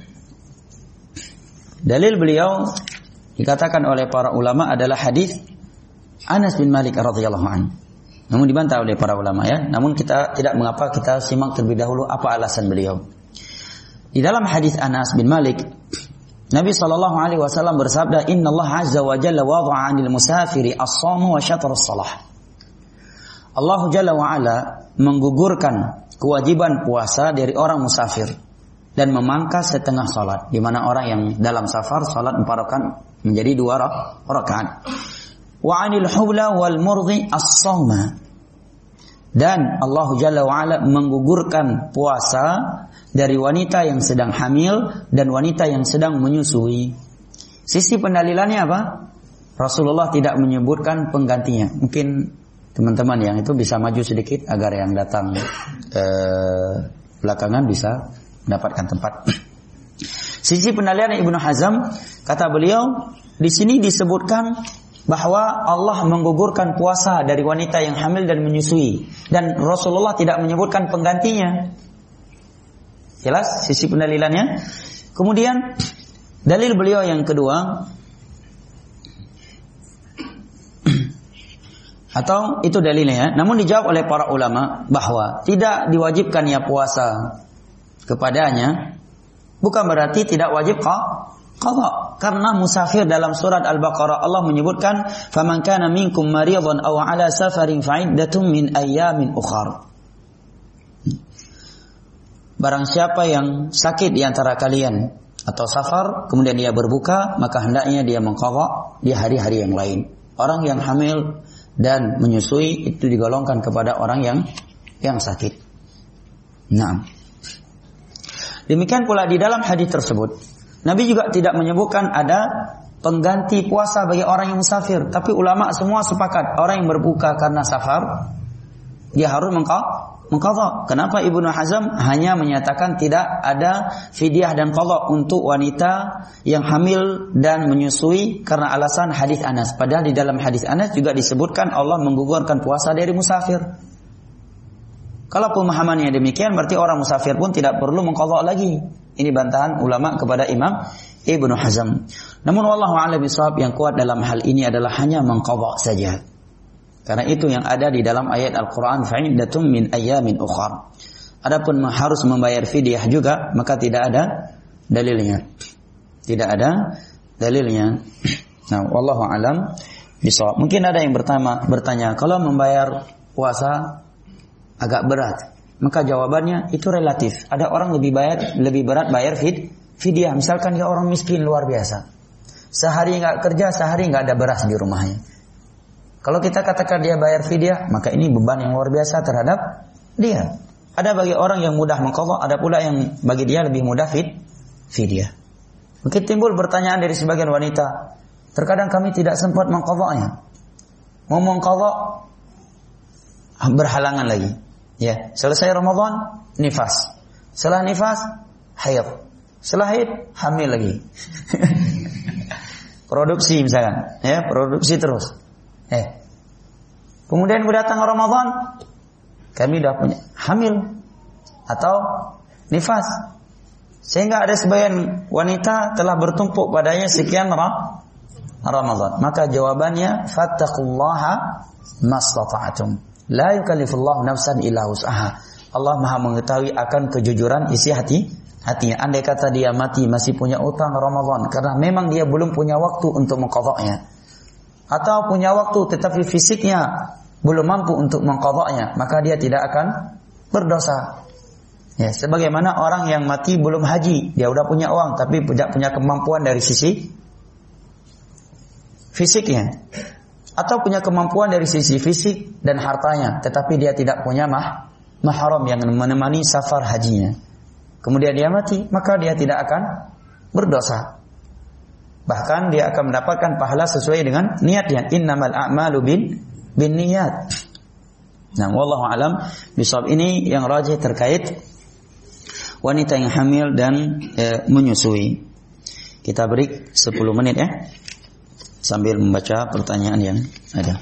Dalil beliau dikatakan oleh para ulama adalah hadis Anas bin Malik radhiyallahu anhu. Namun dibantah oleh para ulama ya. Namun kita tidak mengapa kita simak terlebih dahulu apa alasan beliau. Di dalam hadis Anas bin Malik, Nabi sallallahu alaihi wasallam bersabda, "Inna Allah azza wa jalla wada'a 'anil musafiri as-shaum wa syatr as-salah." Allah jalla wa ala menggugurkan kewajiban puasa dari orang musafir dan memangkas setengah salat, di mana orang yang dalam safar salat empat rakaat menjadi dua rakaat. Wa 'anil hubla wal murdhi as-shauma. Dan Allah Jalla wa ala menggugurkan puasa dari wanita yang sedang hamil dan wanita yang sedang menyusui. Sisi pendalilannya apa? Rasulullah tidak menyebutkan penggantinya. Mungkin teman-teman yang itu bisa maju sedikit agar yang datang eh, belakangan bisa mendapatkan tempat. Sisi pendalilan Ibnu Hazm, kata beliau, di sini disebutkan bahwa Allah menggugurkan puasa dari wanita yang hamil dan menyusui, dan Rasulullah tidak menyebutkan penggantinya. Jelas sisi pendalilannya. Kemudian dalil beliau yang kedua, atau itu dalilnya ya, namun dijawab oleh para ulama bahwa tidak diwajibkannya puasa kepadanya bukan berarti tidak wajib qadha, karena musafir dalam surat Al-Baqarah Allah menyebutkan faman kana minkum maridan aw ala safarin fa'iddatun min ayyamin ukhar. Barang siapa yang sakit di antara kalian atau safar kemudian dia berbuka, maka hendaknya dia mengqadha di hari-hari yang lain. Orang yang hamil dan menyusui itu digolongkan kepada orang yang yang sakit. Nah, demikian pula di dalam hadis tersebut Nabi juga tidak menyebutkan ada pengganti puasa bagi orang yang musafir, tapi ulama semua sepakat orang yang berbuka karena safar dia harus mengqadha. Kenapa Ibnu Hazm hanya menyatakan tidak ada fidyah dan qadha untuk wanita yang hamil dan menyusui karena alasan hadis Anas, padahal di dalam hadis Anas juga disebutkan Allah menggugurkan puasa dari musafir. Kalau pemahamannya demikian berarti orang musafir pun tidak perlu mengqadha lagi. Ini bantahan ulama kepada Imam Ibnu Hazm. Namun wallahu a'lam bishawab, yang kuat dalam hal ini adalah hanya mengqadha saja. Karena itu yang ada di dalam ayat Al-Qur'an fa'iddatun min ayyamin ukhar. Adapun harus membayar fidyah juga maka tidak ada dalilnya. Tidak ada dalilnya. Nah, wallahu a'lam bishawab. Mungkin ada yang bertanya, bertanya, kalau membayar puasa agak berat, maka jawabannya itu relatif. Ada orang lebih bayar, lebih berat bayar fid, fidyah. Misalkan dia orang miskin luar biasa, sehari nggak kerja, sehari nggak ada beras di rumahnya. Kalau kita katakan dia bayar fidyah, maka ini beban yang luar biasa terhadap dia. Ada bagi orang yang mudah mengqadha, ada pula yang bagi dia lebih mudah fid, fidyah. Mungkin timbul pertanyaan dari sebagian wanita, terkadang kami tidak sempat mengqadhanya. Mau mengqadha berhalangan lagi. Ya, selesai Ramadan nifas. Setelah nifas haid. Setelah haid hamil lagi. Produksi misalkan, ya, produksi terus. Eh. Kemudian datang Ramadan, kami sudah punya hamil atau nifas. Sehingga ada sebagian wanita telah bertumpuk padanya sekian Ramadan. Maka jawabannya fattaqullaha mastata'tum. La yukallifullahu nafsan illa wus'aha. Allah Maha mengetahui akan kejujuran isi hati hatinya. Andai kata dia mati masih punya utang Ramadan karena memang dia belum punya waktu untuk mengqadhanya, atau punya waktu tetapi fisiknya belum mampu untuk mengqadhanya, maka dia tidak akan berdosa. Ya, sebagaimana orang yang mati belum haji, dia udah punya uang tapi tidak punya kemampuan dari sisi fisiknya, atau punya kemampuan dari sisi fisik dan hartanya, tetapi dia tidak punya mah, mahram yang menemani safar hajinya. Kemudian dia mati, maka dia tidak akan berdosa. Bahkan dia akan mendapatkan pahala sesuai dengan niatnya. Innamal a'malu bin bin niyat. Nah, wallahu alam bisawab. Ini yang rajih terkait wanita yang hamil dan e, menyusui. Kita break sepuluh menit ya, sambil membaca pertanyaan yang ada.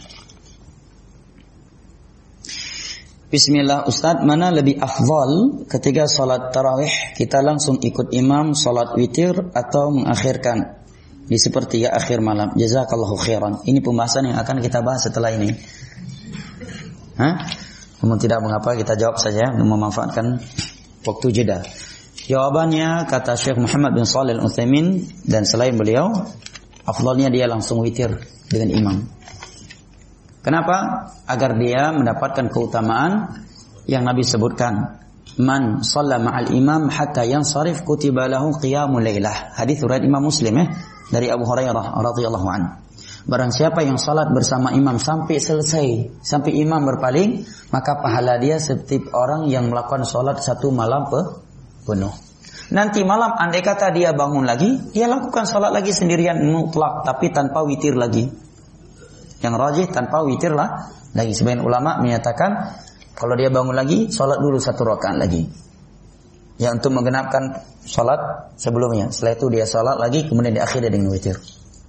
Bismillah, Ustaz, mana lebih afdal ketika salat tarawih kita langsung ikut imam salat witir atau mengakhirkan di sepertiga akhir malam? Jazakallahu khairan. Ini pembahasan yang akan kita bahas setelah ini. Hah? Namun tidak mengapa, kita jawab saja untuk memanfaatkan waktu jeda. Jawabannya kata Syekh Muhammad bin Shalih Al-Utsaimin dan selain beliau, afdalnya dia langsung witir dengan imam. Kenapa? Agar dia mendapatkan keutamaan yang Nabi sebutkan. Man shalla ma'al imam hatta yansarif kutiba lahu qiyamul lailah. Hadis riwayat Imam Muslim ya, dari Abu Hurairah radhiyallahu anhu. Barang siapa yang salat bersama imam sampai selesai, sampai imam berpaling, maka pahala dia seperti orang yang melakukan salat satu malam penuh. Nanti malam andai kata dia bangun lagi, dia lakukan salat lagi sendirian mutlak, tapi tanpa witir lagi. Yang rajih tanpa witir lah lagi. Sebagian ulama menyatakan kalau dia bangun lagi, salat dulu satu rakaat lagi. Ya, untuk menggenapkan salat sebelumnya. Setelah itu dia salat lagi, kemudian diakhiri dengan witir.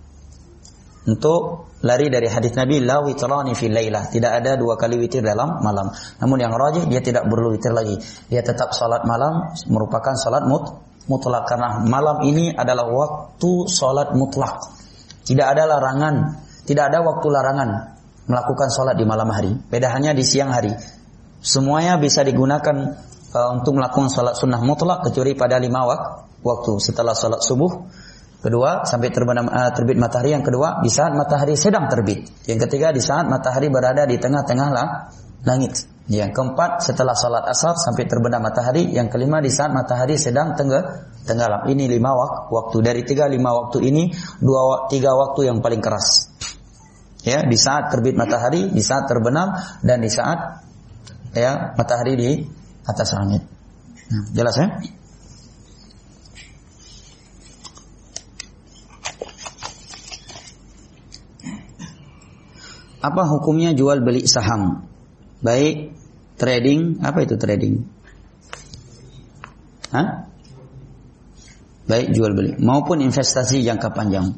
Untuk lari dari hadis Nabi, la witrani fil lailah, tidak ada dua kali witir dalam malam. Namun yang rajih dia tidak perlu witir lagi. Dia tetap salat malam merupakan salat mut, mutlak, karena malam ini adalah waktu salat mutlak. Tidak ada larangan, tidak ada waktu larangan melakukan salat di malam hari. Beda hanya di siang hari. Semuanya bisa digunakan uh, untuk melakukan salat sunnah mutlak kecuali pada lima wak- waktu setelah salat subuh. Kedua, sampai terbenam, uh, terbit matahari. Yang kedua, di saat matahari sedang terbit. Yang ketiga, di saat matahari berada di tengah-tengah lah, langit. Yang keempat, setelah salat asar sampai terbenam matahari. Yang kelima, di saat matahari sedang tengah, tenggelam. Ini lima wak- waktu. Dari tiga lima waktu ini, dua tiga waktu yang paling keras. Ya, di saat terbit matahari, di saat terbenam, dan di saat ya matahari di atas langit. Nah, jelas ya? Apa hukumnya jual beli saham? Baik trading, apa itu trading? Hah? Baik jual beli maupun investasi jangka panjang.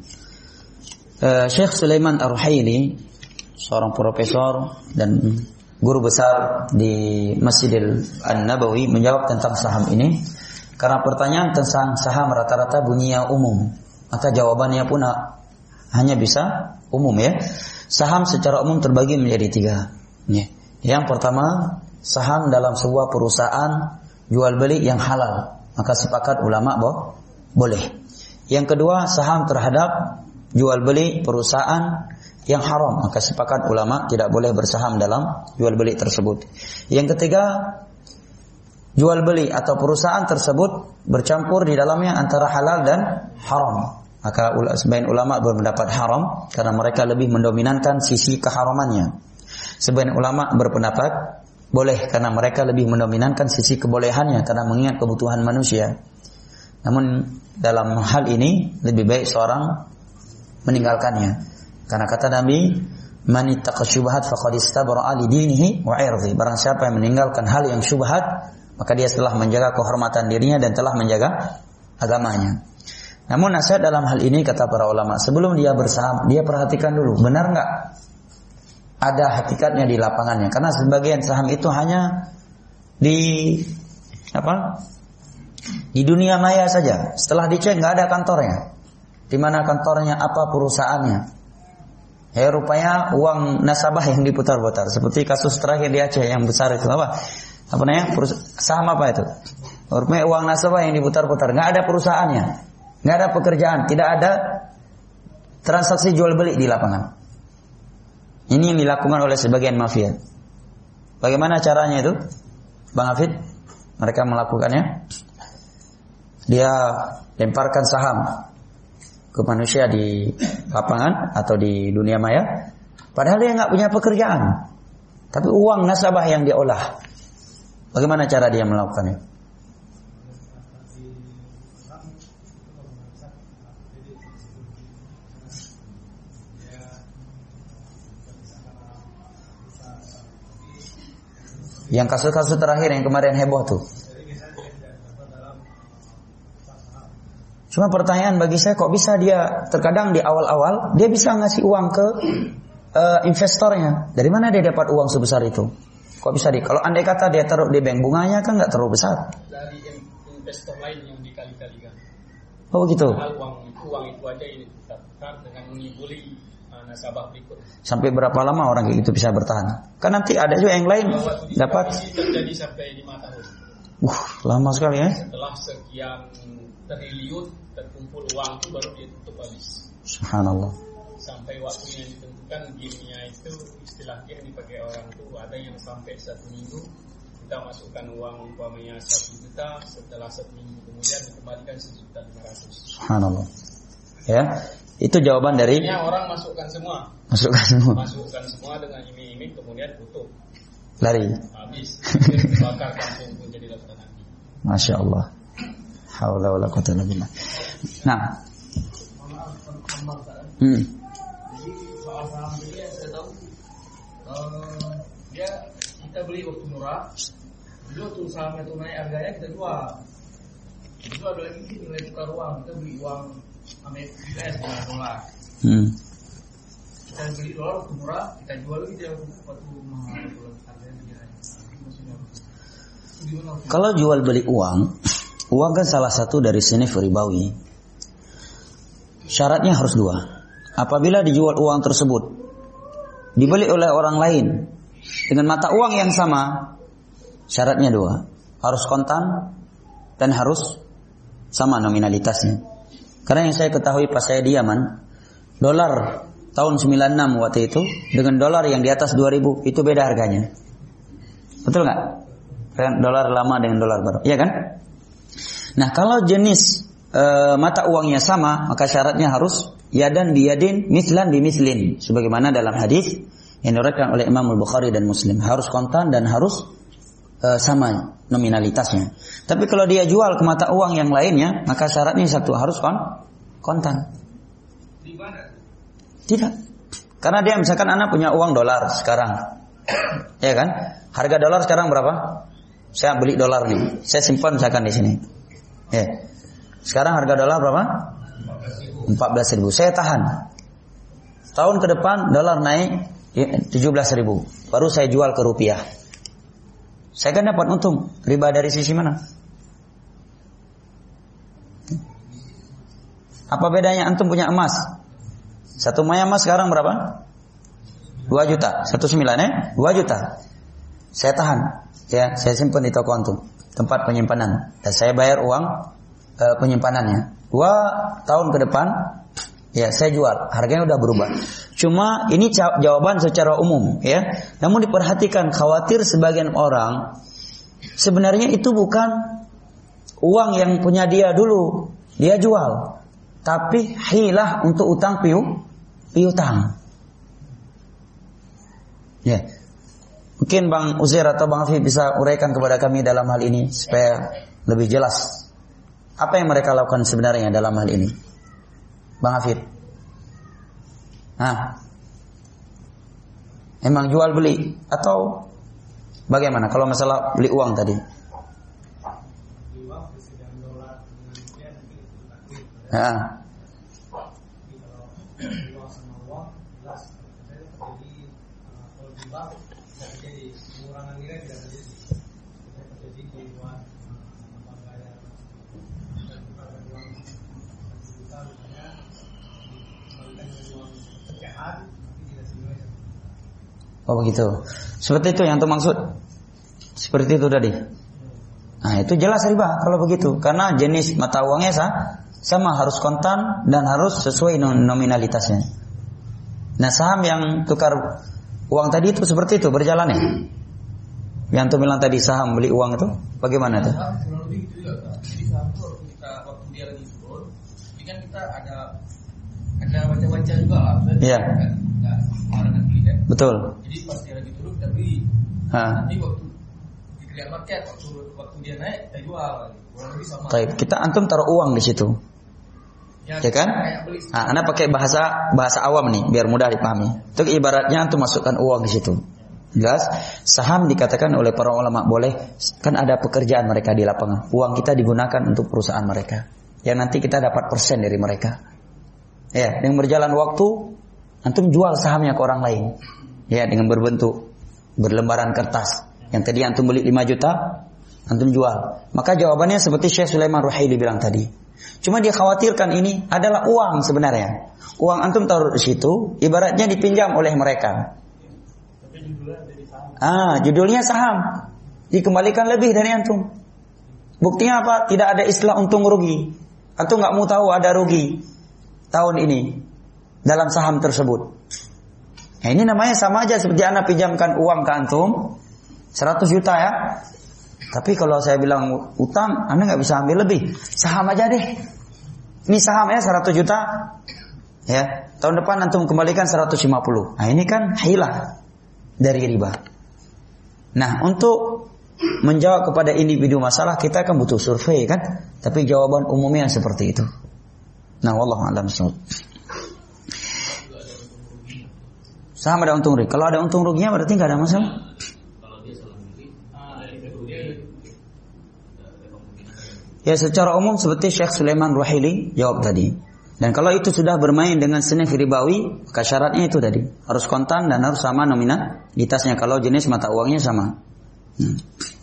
Uh, Syekh Sulaiman Ar-Ruhaili, seorang profesor dan guru besar di Masjidil An-Nabawi, menjawab tentang saham ini. Karena pertanyaan tentang saham rata-rata bunyinya umum, maka jawabannya pun hanya bisa umum ya. Saham secara umum terbagi menjadi tiga. Yang pertama, saham dalam sebuah perusahaan jual beli yang halal, maka sepakat ulama boh, boleh. Yang kedua, saham terhadap jual beli perusahaan yang haram, maka sepakat ulama tidak boleh bersaham dalam jual beli tersebut. Yang ketiga, jual beli atau perusahaan tersebut bercampur di dalamnya antara halal dan haram, maka sebagian ulama berpendapat haram karena mereka lebih mendominankan sisi keharamannya. Sebagian ulama berpendapat boleh karena mereka lebih mendominankan sisi kebolehannya karena mengingat kebutuhan manusia. Namun dalam hal ini lebih baik seorang meninggalkannya. Karena kata Nabi, man ittaqa syubhat faqad istabra'a li dinihi wa 'irdi. Barang siapa yang meninggalkan hal yang syubhat, maka dia telah menjaga kehormatan dirinya dan telah menjaga agamanya. Namun nasihat dalam hal ini kata para ulama, sebelum dia bersaham, dia perhatikan dulu, benar enggak ada hakikatnya di lapangannya. Karena sebagian saham itu hanya di apa? Di dunia maya saja. Setelah dicek enggak ada kantornya. Di mana kantornya, apa perusahaannya. Ya, rupanya uang nasabah yang diputar-putar. Seperti kasus terakhir di Aceh yang besar itu apa? Apa namanya? Saham apa itu? Rupanya uang nasabah yang diputar-putar. Nggak ada perusahaannya, nggak ada pekerjaan, tidak ada transaksi jual beli di lapangan. Ini yang dilakukan oleh sebagian mafia. Bagaimana caranya itu, Bang Hafid? Mereka melakukannya. Dia lemparkan saham ke manusia di lapangan atau di dunia maya, padahal dia nggak punya pekerjaan, tapi uang nasabah yang dia olah. Bagaimana cara dia melakukannya? Yang kasus-kasus terakhir yang kemarin heboh tuh. Cuma pertanyaan bagi saya, kok bisa dia terkadang di awal-awal dia bisa ngasih uang ke uh, investornya? Dari mana dia dapat uang sebesar itu? Kok bisa di? Kalau andai kata dia taruh di bank, bunganya kan nggak terlalu besar. Dari investor lain yang dikali-kalikan. Oh begitu. Padahal uang itu uang itu aja ini ditukar dengan mengibuli uh, nasabah berikut. Sampai berapa lama orang kayak gitu bisa bertahan? Kan nanti ada juga yang lain dapat. Terjadi sampai lima tahun. Uh, lama sekali ya. Setelah sekian triliun terkumpul uang itu baru dia tutup habis. Subhanallah. Sampai waktu yang ditentukan gamenya itu istilah game dipakai orang itu ada yang sampai satu minggu kita masukkan uang umpamanya satu juta, setelah satu minggu kemudian dikembalikan sejuta lima ratus. Subhanallah. Ya, itu jawaban dari. Ini orang masukkan semua. Masukkan semua. Masukkan semua dengan iming-iming kemudian tutup. Lari. Habis. Bakar kampung pun jadi lautan api. Masya Allah. Haula wala quwwata illa billah. Nah. Hmm. Jadi soal saham ini yang saya tahu, uh, dia kita beli waktu murah, jadi waktu sahamnya itu naik harganya kita jual. Itu ada lagi nilai tukar uang, kita beli uang Amerika dengan dolar. Hmm. Kita beli dolar waktu murah, kita jual lagi dia waktu mahal harganya. Kalau jual beli uang, uang kan salah satu dari sinif ribawi. Syaratnya harus dua. Apabila dijual uang tersebut dibeli oleh orang lain dengan mata uang yang sama, syaratnya dua. Harus kontan dan harus sama nominalitasnya. Karena yang saya ketahui pas saya di Yaman, dolar tahun sembilan puluh enam waktu itu dengan dolar yang di atas dua ribu itu beda harganya. Betul nggak? Kan dolar lama dengan dolar baru, iya kan? Nah, kalau jenis e, mata uangnya sama, maka syaratnya harus yadan biyadin, mislan bimislin, sebagaimana dalam hadis yang diriwayatkan oleh Imam Al-Bukhari dan Muslim. Harus kontan dan harus e, sama nominalitasnya. Tapi kalau dia jual ke mata uang yang lainnya, maka syaratnya satu, harus kon kontan. Di mana? Tidak. Karena dia misalkan anak punya uang dolar sekarang, ya kan? Harga dolar sekarang berapa? Saya beli dolar nih, saya simpan misalkan di sini. Ya. Sekarang harga dolar berapa? empat belas ribu. Saya tahan. Tahun ke depan dolar naik tujuh belas ribu. Baru saya jual ke rupiah. Saya kan dapat untung. Riba dari sisi mana? Apa bedanya antum punya emas? Satu maya emas sekarang berapa? dua juta. Satu sembilan ya? dua juta. Saya tahan. Ya, saya simpan di toko antum, tempat penyimpanan, dan saya bayar uang e, penyimpanannya. Dua tahun ke depan, ya saya jual, harganya udah berubah. Cuma ini jawaban secara umum, ya. Namun diperhatikan, khawatir sebagian orang sebenarnya itu bukan uang yang punya dia dulu, dia jual, tapi hilah untuk utang piu piutang. Ya. Mungkin Bang Uzair atau Bang Afif bisa uraikan kepada kami dalam hal ini supaya lebih jelas apa yang mereka lakukan sebenarnya dalam hal ini. Bang Afif. Nah, emang jual beli atau bagaimana kalau masalah beli uang tadi? Nah. Oh begitu. Seperti itu yang tuh maksud. Seperti itu tadi. Nah, itu jelas riba kalau begitu, karena jenis mata uangnya sama, harus kontan dan harus sesuai nominalitasnya. Nah, saham yang tukar uang tadi itu seperti itu berjalan ya. Yang tuh bilang tadi saham beli uang itu bagaimana tuh? Kurang lebih itu juga. Jadi saham itu kita waktu dia lagi turun, ini kan kita ada ada baca-baca juga lah. Iya. Nah, kemarin beli kan. Betul. Jadi pas dia lagi turun kita beli. Ha. Nanti waktu di market waktu waktu dia naik kita jual. Kurang lebih sama. Baik, kita antum taruh uang di situ. Ya, ya kan? Nah, Anda pakai bahasa bahasa awam nih biar mudah dipahami. Itu ibaratnya antum masukkan uang di situ. Jelas, saham dikatakan oleh para ulama boleh, kan ada pekerjaan mereka di lapangan. Uang kita digunakan untuk perusahaan mereka. Yang nanti kita dapat persen dari mereka. Ya, dengan berjalan waktu, antum jual sahamnya ke orang lain. Ya, dengan berbentuk berlembaran kertas. Yang tadi antum beli lima juta, antum jual. Maka jawabannya seperti Syekh Sulaiman Ruhaili bilang tadi. Cuma dia khawatirkan ini adalah uang sebenarnya. Uang antum taruh di situ, ibaratnya dipinjam oleh mereka. Ah, judulnya saham. Dikembalikan lebih dari antum. Buktinya apa? Tidak ada istilah untung rugi. Antum nggak mau tahu ada rugi tahun ini dalam saham tersebut. Nah, ini namanya sama aja seperti anda pinjamkan uang ke antum seratus juta ya. Tapi kalau saya bilang utang, anda nggak bisa ambil lebih. Saham aja deh. Ini saham ya seratus juta. Ya, tahun depan antum kembalikan seratus lima puluh. Nah, ini kan hilah dari riba. Nah, untuk menjawab kepada individu masalah kita kan butuh survei kan, tapi jawaban umumnya seperti itu. Nah, wallahu a'lam bishawab. Saham ada untung rugi. Kalau ada untung ruginya berarti nggak ada masalah. Ya, secara umum seperti Syekh Sulaiman Ruhaili jawab tadi. Dan kalau itu sudah bermain dengan senif ribawi, maka syaratnya itu tadi harus kontan dan harus sama nominalitasnya. Kalau jenis mata uangnya sama. Hmm.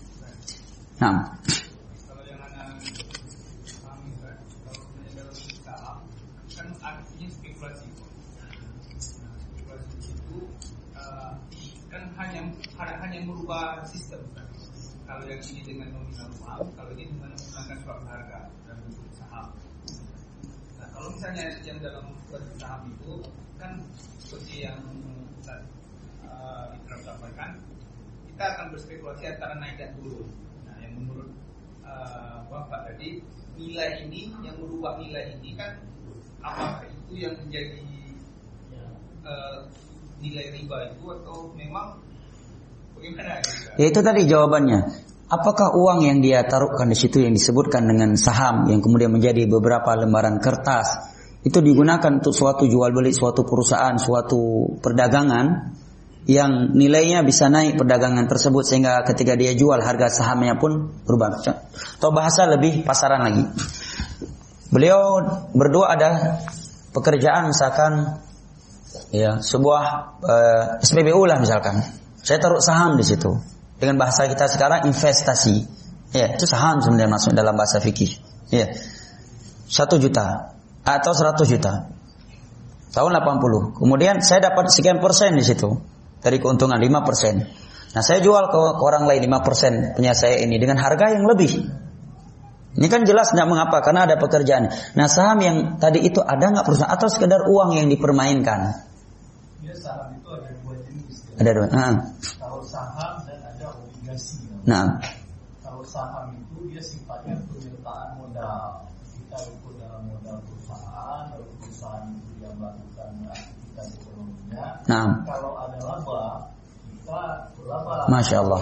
Nah, kalau yang anak pahami kan, kalau dalam saham kan artinya spekulasi. Nah, spekulasi itu uh, kan hanya hanya merubah sistem. Kan? Kalau yang ini dengan nominal uang, kalau ini dengan menggunakan suatu harga dan bentuk saham. Nah, kalau misalnya yang dalam spekulasi saham itu kan seperti yang Ustaz uh, Ikram sampaikan, kita akan berspekulasi antara naik dan turun. Menurut uh, Bapak tadi, nilai ini yang merubah nilai ini kan apakah itu yang menjadi uh, nilai riba itu atau memang bagaimana? Ya itu tadi jawabannya. Apakah uang yang dia taruhkan di situ yang disebutkan dengan saham yang kemudian menjadi beberapa lembaran kertas itu digunakan untuk suatu jual beli suatu perusahaan, suatu perdagangan yang nilainya bisa naik perdagangan tersebut sehingga ketika dia jual harga sahamnya pun berubah. Atau bahasa lebih pasaran lagi. Beliau berdua ada pekerjaan misalkan ya sebuah uh, S P B U lah misalkan. Saya taruh saham di situ. Dengan bahasa kita sekarang investasi. Ya, itu saham sebenarnya masuk dalam bahasa fikih. Ya. Satu juta atau seratus juta. Tahun delapan puluh. Kemudian saya dapat sekian persen di situ. Dari keuntungan lima persen. Nah, saya jual ke orang lain lima persen punya saya ini dengan harga yang lebih. Ini kan jelas tidak mengapa karena ada pekerjaan. Nah, saham yang tadi itu ada nggak perusahaan atau sekedar uang yang dipermainkan? Ya, saham itu ada dua jenis. Ya. Ada dua. Nah. Kalau saham dan ada obligasi. Nah. Kalau saham itu dia sifatnya penyertaan modal. Kita ikut dalam modal perusahaan, kalau perusahaan itu yang melakukan aktivitas ekonominya. Nah. Kalau ada laba, kita berlaba. Masya Allah.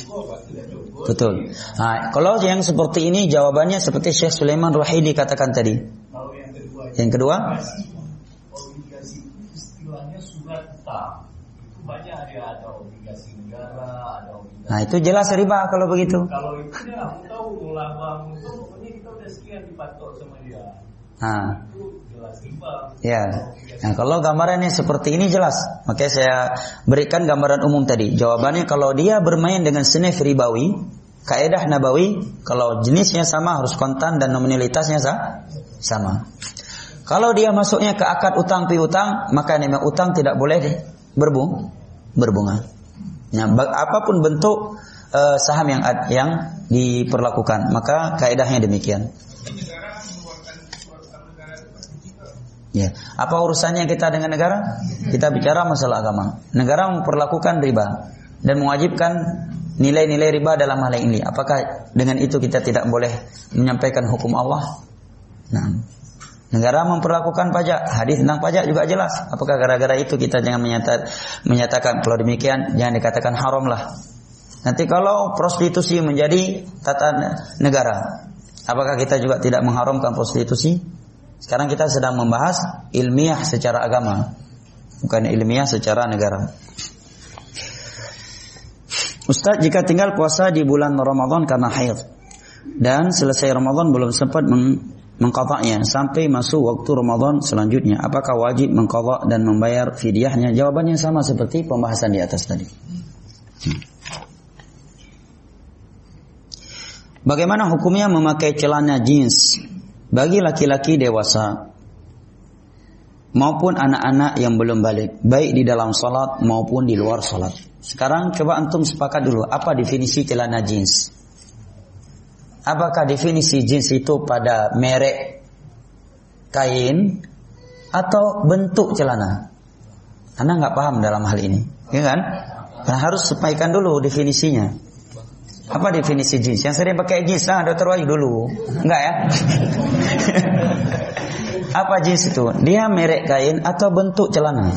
Kalau betul. Nah, kalau yang seperti ini jawabannya seperti Syekh Sulaiman Ruhaili katakan tadi. Kalau yang kedua, yang kedua, obligasi, obligasi itu istilahnya surat utang. Itu banyak dia ada obligasi negara, ada obligasi. Nah, itu jelas riba kalau begitu. Kalau itu dia mau tahu laba itu pokoknya kita udah sekian dipatok sama dia. Nah. Itu jelas riba. Ya. Nah, kalau gambarannya seperti ini jelas. Makanya saya berikan gambaran umum tadi. Jawabannya kalau dia bermain dengan senif ribawi, kaidah nabawi, kalau jenisnya sama harus kontan dan nominalitasnya sama. Kalau dia masuknya ke akad utang piutang, maka nama utang tidak boleh berbunga. berbunga. Nah, apapun bentuk uh, saham yang yang diperlakukan, maka kaidahnya demikian. Ya, apa urusannya kita dengan negara? Kita bicara masalah agama. Negara memperlakukan riba dan mewajibkan nilai-nilai riba dalam hal ini. Apakah dengan itu kita tidak boleh menyampaikan hukum Allah? Nah, negara memperlakukan pajak. Hadis tentang pajak juga jelas. Apakah gara-gara itu kita jangan menyatakan, menyatakan kalau demikian jangan dikatakan haram lah. Nanti kalau prostitusi menjadi tata negara, apakah kita juga tidak mengharamkan prostitusi? Sekarang kita sedang membahas ilmiah secara agama, bukan ilmiah secara negara. Ustaz, jika tinggal puasa di bulan Ramadan karena haid dan selesai Ramadan belum sempat meng- mengqadanya sampai masuk waktu Ramadan selanjutnya, apakah wajib mengqadha dan membayar fidyahnya? Jawabannya sama seperti pembahasan di atas tadi. Bagaimana hukumnya memakai celana jeans bagi laki-laki dewasa maupun anak-anak yang belum balik, baik di dalam salat maupun di luar salat? Sekarang coba antum sepakat dulu, apa definisi celana jeans? Apakah definisi jeans itu pada merek kain atau bentuk celana? Anda nggak paham dalam hal ini, ya kan? Nah, harus sampaikan dulu definisinya. Apa definisi jeans? Yang sering pakai jeans, nah Dokter Wahyu dulu, enggak ya? Apa jeans itu? Dia merek kain atau bentuk celana?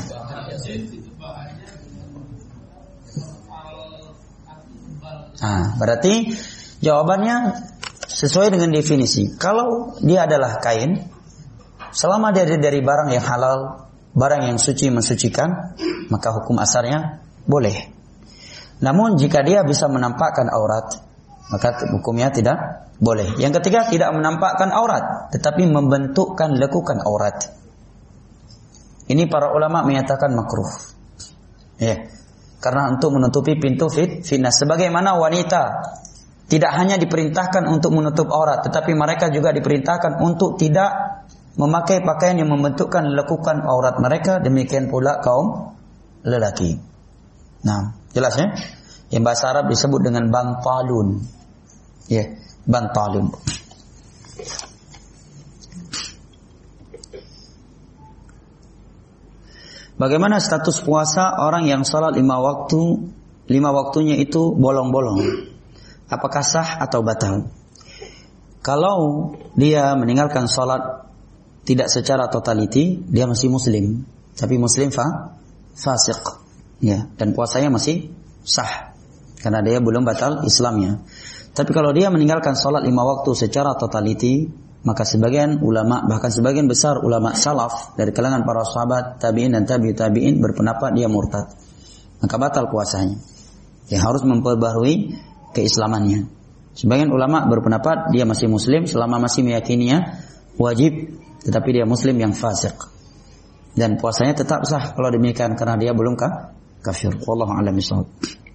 Nah, berarti jawabannya sesuai dengan definisi. Kalau dia adalah kain, selama dari dari barang yang halal, barang yang suci mensucikan, maka hukum asalnya boleh. Namun jika dia bisa menampakkan aurat, maka hukumnya tidak boleh. Yang ketiga, tidak menampakkan aurat, tetapi membentukkan lekukan aurat. Ini para ulama menyatakan makruh. Ya, karena untuk menutupi pintu fit, fitnah. Sebagaimana wanita tidak hanya diperintahkan untuk menutup aurat, tetapi mereka juga diperintahkan untuk tidak memakai pakaian yang membentukkan lekukan aurat mereka. Demikian pula kaum lelaki. Nah, jelas ya? Yang bahasa Arab disebut dengan bantalun. Ya, bantalun. Bagaimana status puasa orang yang salat lima waktu, lima waktunya itu bolong-bolong? Apakah sah atau batal? Kalau dia meninggalkan salat tidak secara totality, dia masih muslim, tapi muslim fa, fasik, ya, dan puasanya masih sah karena dia belum batal Islamnya. Tapi kalau dia meninggalkan salat lima waktu secara totality, maka sebagian ulama, bahkan sebagian besar ulama salaf dari kalangan para sahabat, tabi'in dan tabi'ut tabi'in berpendapat dia murtad. Maka batal puasanya. Dia harus memperbaharui keislamannya. Sebagian ulama berpendapat dia masih muslim selama masih meyakininya wajib, tetapi dia muslim yang fasik. Dan puasanya tetap sah kalau demikian karena dia belum kafir. Wallahu a'lam bishawab.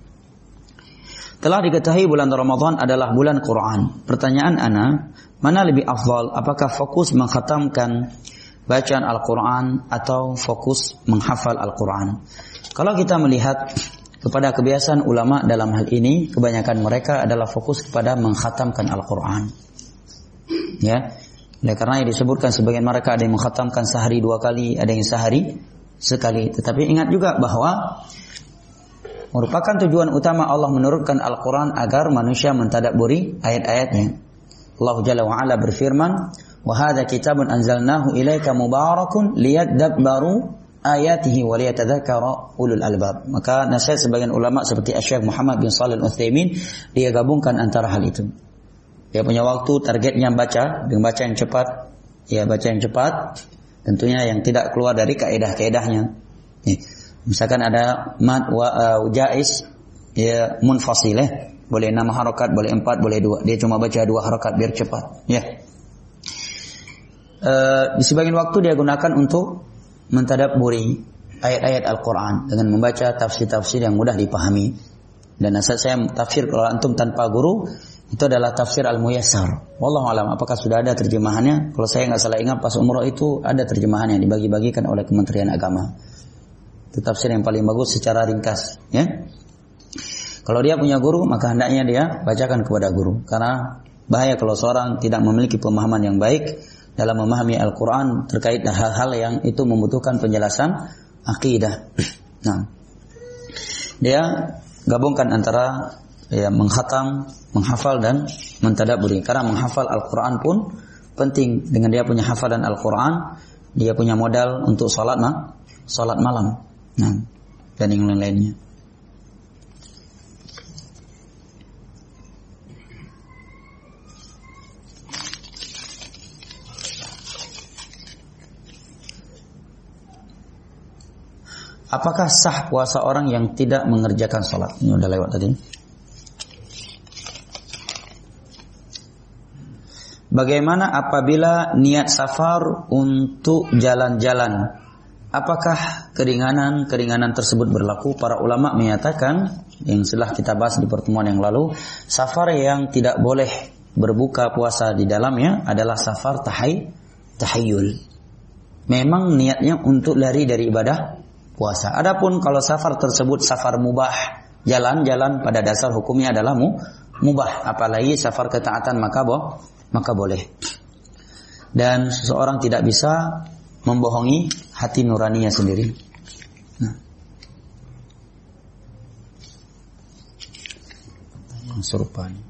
Telah diketahui bulan Ramadan adalah bulan Quran. Pertanyaan ana, mana lebih afdal? Apakah fokus mengkhatamkan bacaan Al-Quran atau fokus menghafal Al-Quran? Kalau kita melihat kepada kebiasaan ulama dalam hal ini, kebanyakan mereka adalah fokus kepada mengkhatamkan Al-Quran. Ya, oleh karena disebutkan sebagian mereka ada yang mengkhatamkan sehari dua kali, ada yang sehari sekali. Tetapi ingat juga bahwa merupakan tujuan utama Allah menurunkan Al-Quran agar manusia mentadabburi ayat-ayatnya. Allah Jalla wa Ala berfirman, "Wa hadza kitabun anzalnahu ilaika mubarakun liyadabbaru ayatihi wa liyatadzakkara ulul albab." Maka nasihat sebagian ulama seperti Syekh Muhammad bin Shalih Al-Utsaimin, dia gabungkan antara hal itu. Dia punya waktu, targetnya baca, dengan baca yang cepat, ya baca yang cepat, tentunya yang tidak keluar dari kaidah-kaidahnya. Ya. Misalkan ada mad wa uh, jaiz, ya munfasil, eh. boleh enam harakat, boleh empat, boleh dua. Dia cuma baca dua harakat biar cepat. Ya. Uh, di sebagian waktu dia gunakan untuk mentadabburi ayat-ayat Al-Quran dengan membaca tafsir-tafsir yang mudah dipahami. Dan nasihat saya tafsir kalau antum tanpa guru itu adalah tafsir Al-Muyassar. Wallahu alam, apakah sudah ada terjemahannya? Kalau saya nggak salah ingat pas umrah itu ada terjemahannya dibagi-bagikan oleh Kementerian Agama. Itu tafsir yang paling bagus secara ringkas, ya. Kalau dia punya guru, maka hendaknya dia bacakan kepada guru. Karena bahaya kalau seorang tidak memiliki pemahaman yang baik dalam memahami Al-Quran terkait hal-hal yang itu membutuhkan penjelasan akidah. Nah, dia gabungkan antara ya menghatam, menghafal dan mentadabburi. Karena menghafal Al-Quran pun penting. Dengan dia punya hafalan Al-Quran, dia punya modal untuk salat ma, salat malam. Nah, dan yang lain-lainnya. Apakah sah puasa orang yang tidak mengerjakan salat? Ini udah lewat tadi. bagaimana apabila niat safar untuk jalan-jalan? Apakah keringanan-keringanan tersebut berlaku? Para ulama menyatakan, yang telah kita bahas di pertemuan yang lalu, safar yang tidak boleh berbuka puasa di dalamnya adalah safar tahay, tahayyul. Memang niatnya untuk lari dari ibadah puasa. Adapun kalau safar tersebut safar mubah, jalan-jalan pada dasar hukumnya adalah mu, mubah. Apalagi safar ketaatan maka boh, maka boleh. Dan seseorang tidak bisa membohongi hati nuraninya sendiri. Nah. Serupanya.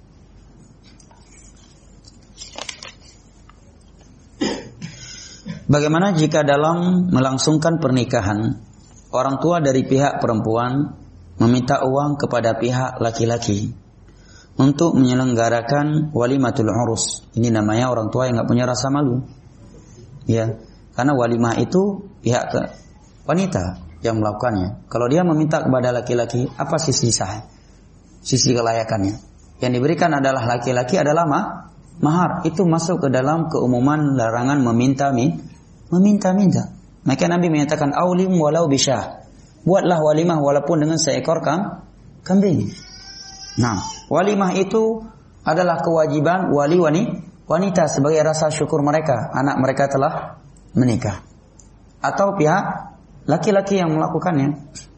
Bagaimana jika dalam melangsungkan pernikahan, orang tua dari pihak perempuan meminta uang kepada pihak laki-laki untuk menyelenggarakan walimatul urus? Ini namanya orang tua yang nggak punya rasa malu, ya. Karena walimah itu pihak ke wanita yang melakukannya. Kalau dia meminta kepada laki-laki, apa sisi sah, sisi kelayakannya? Yang diberikan adalah laki-laki adalah mah, mahar. Itu masuk ke dalam keumuman larangan meminta min, meminta-minta. Maka Nabi menyatakan aulim walau bisyah. Buatlah walimah walaupun dengan seekor kam, kambing. Nah, walimah itu adalah kewajiban wali wanita sebagai rasa syukur mereka anak mereka telah menikah, atau pihak laki-laki yang melakukannya.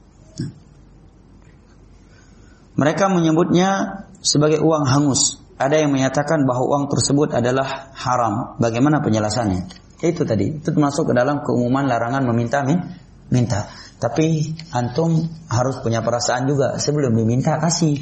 Mereka menyebutnya sebagai uang hangus. Ada yang menyatakan bahwa uang tersebut adalah haram. Bagaimana penjelasannya? Itu tadi, itu masuk ke dalam keumuman larangan meminta minta. Tapi antum harus punya perasaan juga, sebelum diminta kasih.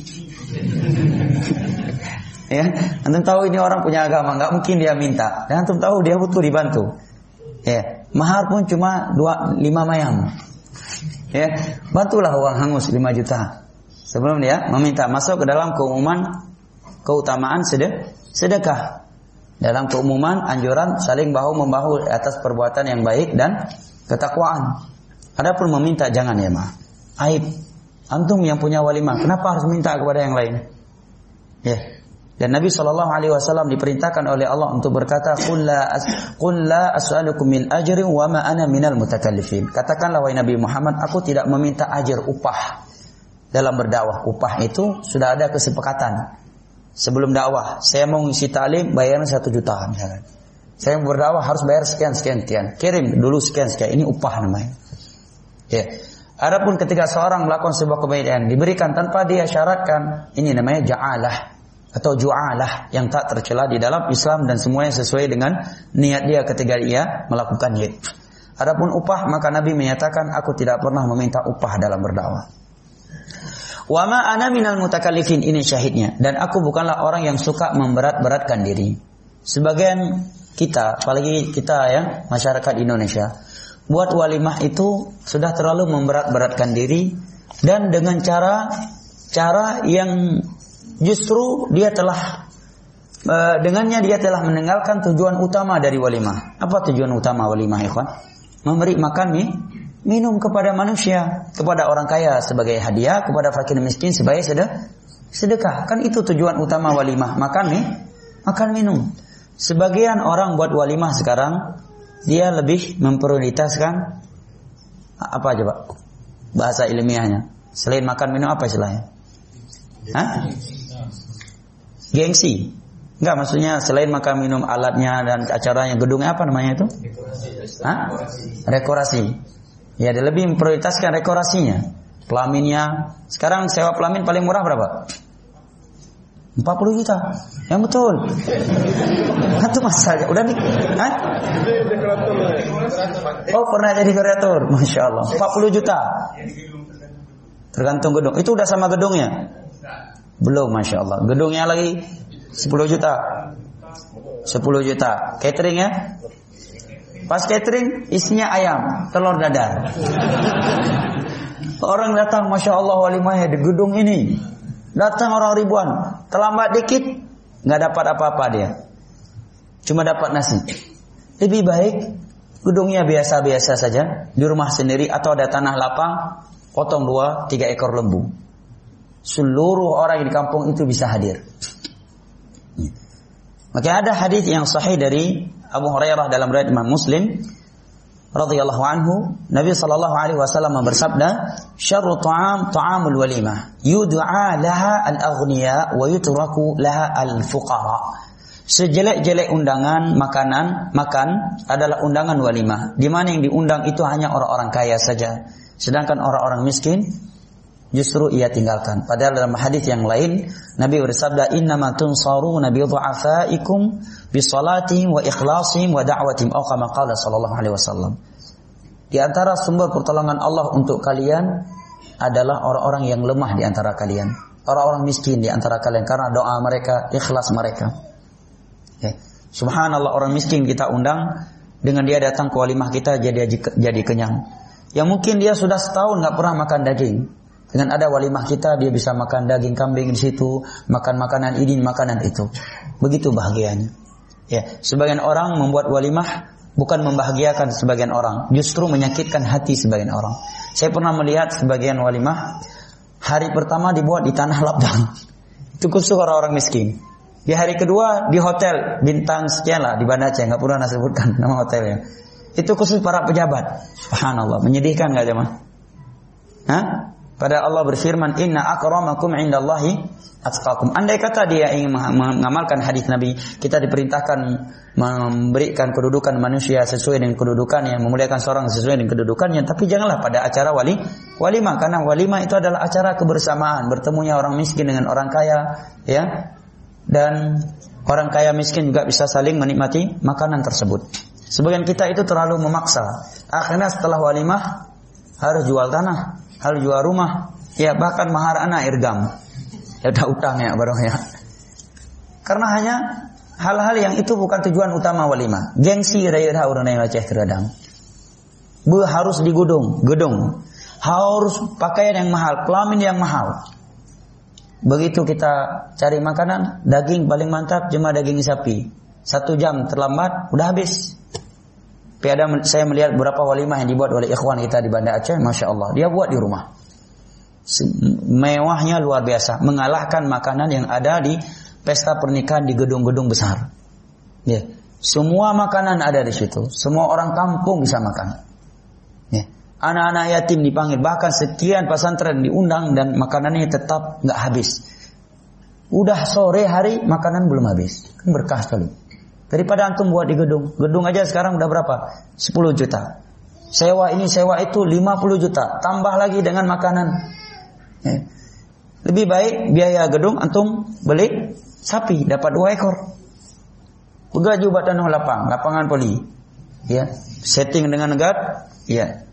Ya, antum tahu ini orang punya agama, nggak mungkin dia minta. Dan antum tahu dia butuh dibantu. Ya, mahar pun cuma dua lima mayang. Ya, bantulah uang hangus lima juta sebelum dia meminta. Masuk ke dalam keumuman keutamaan sedekah. Dalam keumuman anjuran saling bahu membahu atas perbuatan yang baik dan ketakwaan. Adapun meminta jangan ya mah. Aib. Antum yang punya walimah, kenapa harus minta kepada yang lain? Ya. Dan Nabi shallallahu alaihi wasallam diperintahkan oleh Allah untuk berkata, "Qul la qul la as'alukum min ajrin wa ma ana minal mutakallifin." Katakanlah wahai Nabi Muhammad, aku tidak meminta ajar upah dalam berdakwah. Upah itu sudah ada kesepakatan. Sebelum dakwah, saya mau ngisi ta'lim bayaran satu juta misalkan. Saya mau berdakwah harus bayar sekian sekian sekian. Kirim dulu sekian sekian. Ini upah namanya. Ya. Adapun ketika seorang melakukan sebuah kebaikan diberikan tanpa dia syaratkan, ini namanya ja'alah atau ju'alah yang tak tercela di dalam Islam dan semuanya sesuai dengan niat dia ketika dia melakukannya. Adapun upah, maka Nabi menyatakan aku tidak pernah meminta upah dalam berdakwah. Wa ma ana minal mutakallifin, ini syahidnya, dan aku bukanlah orang yang suka memberat-beratkan diri. Sebagian kita, apalagi kita ya masyarakat Indonesia, buat walimah itu sudah terlalu memberat-beratkan diri dan dengan cara cara yang justru dia telah e, dengannya dia telah meninggalkan tujuan utama dari walimah. Apa tujuan utama walimah, ikhwan? Memberi makan nih, minum kepada manusia, kepada orang kaya sebagai hadiah, kepada fakir miskin sebagai sedekah. Kan itu tujuan utama walimah, makan nih, makan minum. Sebagian orang buat walimah sekarang dia lebih memprioritaskan apa aja, Pak? Bahasa ilmiahnya. Selain makan minum apa istilahnya? Hah? Gengsi. Enggak, maksudnya selain makan minum alatnya dan acaranya, gedungnya apa namanya itu? Hah? Dekorasi. Ya, dia lebih memprioritaskan dekorasinya. Pelaminnya. Sekarang sewa pelamin paling murah berapa? empat puluh juta. Yang betul. Itu masalahnya. Udah nih. Hah? Oh, pernah jadi dekorator. Masya Allah. empat puluh juta. Tergantung gedung. Itu udah sama gedungnya? Belum, Masya Allah. Gedungnya lagi sepuluh juta. sepuluh juta. Cateringnya? Pas catering isinya ayam, telur dadar. Orang datang, Masya Allah, walimahnya di gedung ini. Datang orang ribuan. Terlambat dikit, nggak dapat apa-apa dia. Cuma dapat nasi. Lebih baik gedungnya biasa-biasa saja, di rumah sendiri atau ada tanah lapang, potong dua, tiga ekor lembu. Seluruh orang di kampung itu bisa hadir. Maka ada hadis yang sahih dari Abu Hurairah dalam riwayat Imam Muslim radhiyallahu anhu, Nabi sallallahu alaihi wasallam bersabda, "Syarru ta'am ta'amul walimah, yud'a laha al-aghniya wa yutraku laha al-fuqara." Sejelek-jelek undangan makanan makan adalah undangan walimah, di mana yang diundang itu hanya orang-orang kaya saja, sedangkan orang-orang miskin justru ia tinggalkan. Padahal dalam hadis yang lain Nabi bersabda, "Innama tunsaruna bi dhu'afaikum bi salatihim wa ikhlasihim wa da'watihim," atau kama qala sallallahu alaihi wasallam. Di antara sumber pertolongan Allah untuk kalian adalah orang-orang yang lemah di antara kalian, orang-orang miskin di antara kalian, karena doa mereka, ikhlas mereka. Okay. Subhanallah, orang miskin kita undang, dengan dia datang ke walimah kita jadi jadi kenyang. Yang mungkin dia sudah setahun nggak pernah makan daging, dengan ada walimah kita dia bisa makan daging kambing di situ, makan makanan ini, makanan itu. Begitu bahagianya. Ya, sebagian orang membuat walimah bukan membahagiakan sebagian orang, justru menyakitkan hati sebagian orang. Saya pernah melihat sebagian walimah hari pertama dibuat di tanah lapang. Itu khusus orang-orang miskin. Di hari kedua di hotel bintang sekian lah di Banda Aceh, nggak perlu saya sebutkan nama hotelnya. Itu khusus para pejabat. Subhanallah, menyedihkan nggak jemaah? Hah? Pada Allah berfirman, "Inna akramakum indallahi atqakum." Andai kata dia ingin mengamalkan hadis Nabi, kita diperintahkan memberikan kedudukan manusia sesuai dengan kedudukannya, memuliakan seorang sesuai dengan kedudukannya, tapi janganlah pada acara wali walimah, karena walimah itu adalah acara kebersamaan, bertemunya orang miskin dengan orang kaya, ya. Dan orang kaya miskin juga bisa saling menikmati makanan tersebut. Sebagian kita itu terlalu memaksa. Akhirnya setelah walimah harus jual tanah, harus jual rumah, ya bahkan mahar anak irgam. Ya udah utang ya barang ya. Karena hanya hal-hal yang itu bukan tujuan utama walimah. Gengsi raya orang yang Aceh teradang. Bu harus digudung, gedung. Harus pakaian yang mahal, kelamin yang mahal. Begitu kita cari makanan, daging paling mantap cuma daging sapi. Satu jam terlambat, udah habis. Ada saya melihat beberapa walimah yang dibuat oleh ikhwan kita di Banda Aceh, masya Allah, dia buat di rumah. Mewahnya luar biasa, mengalahkan makanan yang ada di pesta pernikahan di gedung-gedung besar. Ya, semua makanan ada di situ, semua orang kampung bisa makan. Ya. Anak-anak yatim dipanggil, bahkan sekian pesantren diundang dan makanannya tetap nggak habis. Udah sore hari makanan belum habis, kan berkah sekali. Daripada antum buat di gedung, gedung aja sekarang udah berapa? sepuluh juta. Sewa ini sewa itu lima puluh juta, tambah lagi dengan makanan. Ya. Lebih baik biaya gedung antum beli sapi, dapat dua ekor. Begaju batanu lapang, lapangan poli. Ya, setting dengan negat, ya.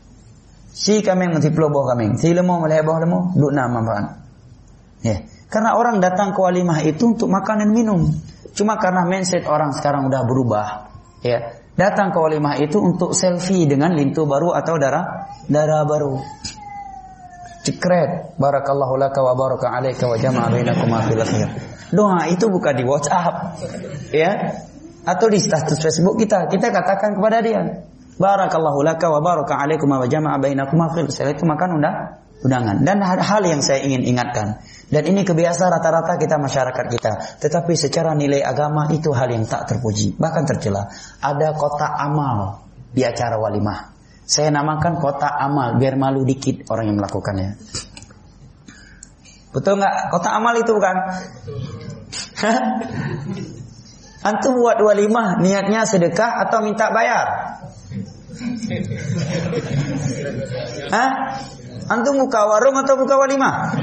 Si kameng mesti peloboh kameng, si lemah meleboh lemah, duk nama manfaat. Ya, karena orang datang ke walimah itu untuk makan dan minum. Cuma karena mindset orang sekarang udah berubah, ya. Datang ke walimah itu untuk selfie dengan lintu baru atau darah darah baru. Cekret, barakallahu laka wa baraka alaika wa jama'a bainakuma fil khair. Doa itu bukan di WhatsApp, ya, atau di status Facebook kita. Kita katakan kepada dia, barakallahu laka wa baraka alaikum wa jama'a bainakuma fil khair. Itu makan undang undangan. Dan hal yang saya ingin ingatkan, dan ini kebiasaan rata-rata kita masyarakat kita, tetapi secara nilai agama itu hal yang tak terpuji, bahkan tercela. Ada kotak amal di acara walimah. Saya namakan kotak amal biar malu dikit orang yang melakukannya. Betul nggak? Kotak amal itu bukan? Antum buat walimah niatnya sedekah atau minta bayar? Hah? Antum buka warung atau buka walimah?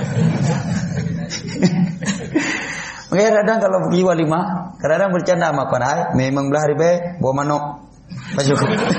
Oke, kadang kalau pergi walimah, kadang bercanda sama kawan, memang belah ribe, bawa manok, baju.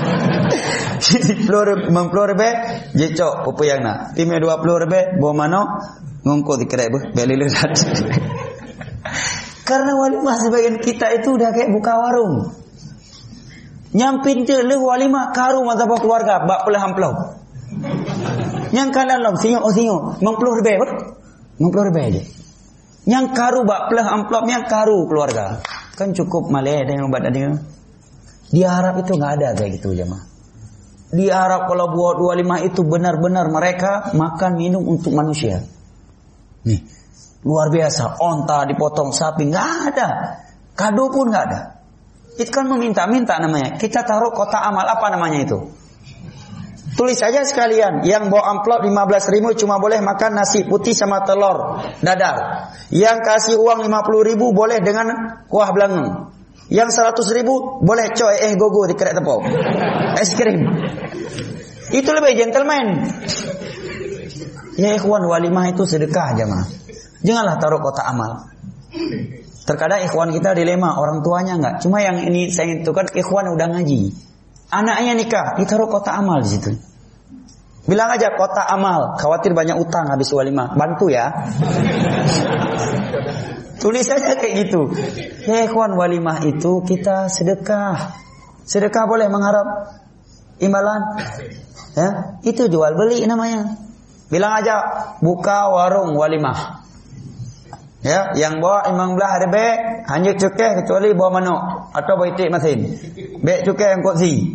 Pelur, mempelur ribe, jecok, pupuyang na. Timnya dua puluh ribe, bawa manok, ngongko dikira bu, beli lihat. Karena walimah sebagian kita itu udah kayak buka warung. Nyampin je le walimah karu mata keluarga, bak pelah amplau. Yang kanan long sinyo oh sinyo, mempelur ribe, mempelur ribe aja. Yang karu bak pelah amplopnya karu keluarga. Kan cukup malai dengan obat adanya. Di Arab itu nggak ada kayak gitu jemaah. Di Arab kalau buat walimah itu benar-benar mereka makan minum untuk manusia. Nih, luar biasa. Onta dipotong sapi nggak ada. Kado pun nggak ada. Itu kan meminta-minta namanya. Kita taruh kotak amal, apa namanya itu? Tulis saja sekalian. Yang bawa amplop lima belas ribu cuma boleh makan nasi putih sama telur dadar. Yang kasih uang lima puluh ribu boleh dengan kuah belangeng. Yang seratus ribu boleh coy eh gogo di kerek tepung. Es krim. Itu lebih gentleman. Ya ikhwan, walimah itu sedekah jemaah. Janganlah taruh kotak amal. Terkadang ikhwan kita dilema, orang tuanya enggak. Cuma yang ini saya itu kan ikhwan udah ngaji. Anaknya nikah, ditaruh kotak amal di situ. Bilang aja kotak amal, khawatir banyak utang habis walimah. Bantu ya. Tulis aja kayak gitu. Ya ikhwan, walimah itu kita sedekah. Sedekah boleh mengharap imbalan. Ya, itu jual beli namanya. Bilang aja buka warung walimah. Ya, yang bawa imam belah ada bek, hanya cukai kecuali bawa manuk atau bawa itik masin. Bek cukai yang kursi.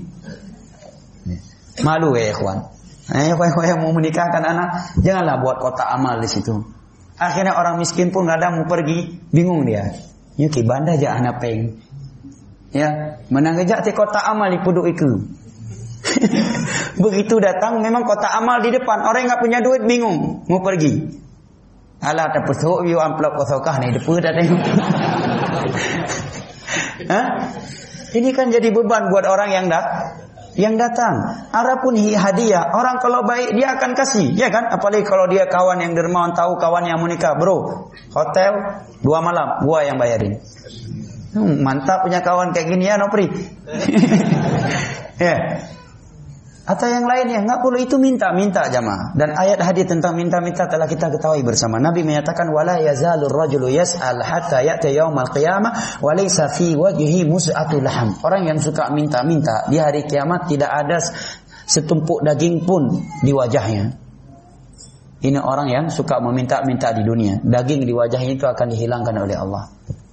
Malu ya ikhwan. Eh, ikhwan yang mau menikahkan anak, janganlah buat kotak amal di situ. Akhirnya orang miskin pun kadang mau pergi, bingung dia. Yuki banda aja anak peng. Ya, menanggejak ti kotak amal di puduk iku. Begitu datang memang kotak amal di depan, orang yang enggak punya duit bingung mau pergi. Alah tak pesuk view amplop kosokah ni depa dah tengok. Hah? Ini kan jadi beban buat orang yang dah yang datang. Adapun hadiah, orang kalau baik dia akan kasih, ya kan? Apalagi kalau dia kawan yang dermawan, tahu kawan yang mau nikah, bro, hotel dua malam, gua yang bayarin. Hmm, mantap punya kawan kayak gini ya, Nopri. Ya. Atau yang lainnya, enggak perlu itu minta-minta jamaah. Dan ayat hadis tentang minta-minta telah kita ketahui bersama. Nabi menyatakan wala yazalur rajulu yas'al hatta ya'ti yaumal qiyamah wa laysa fi wajhihi mus'atul laham. Orang yang suka minta-minta di hari kiamat tidak ada setumpuk daging pun di wajahnya. Ini orang yang suka meminta-minta di dunia. Daging di wajahnya itu akan dihilangkan oleh Allah.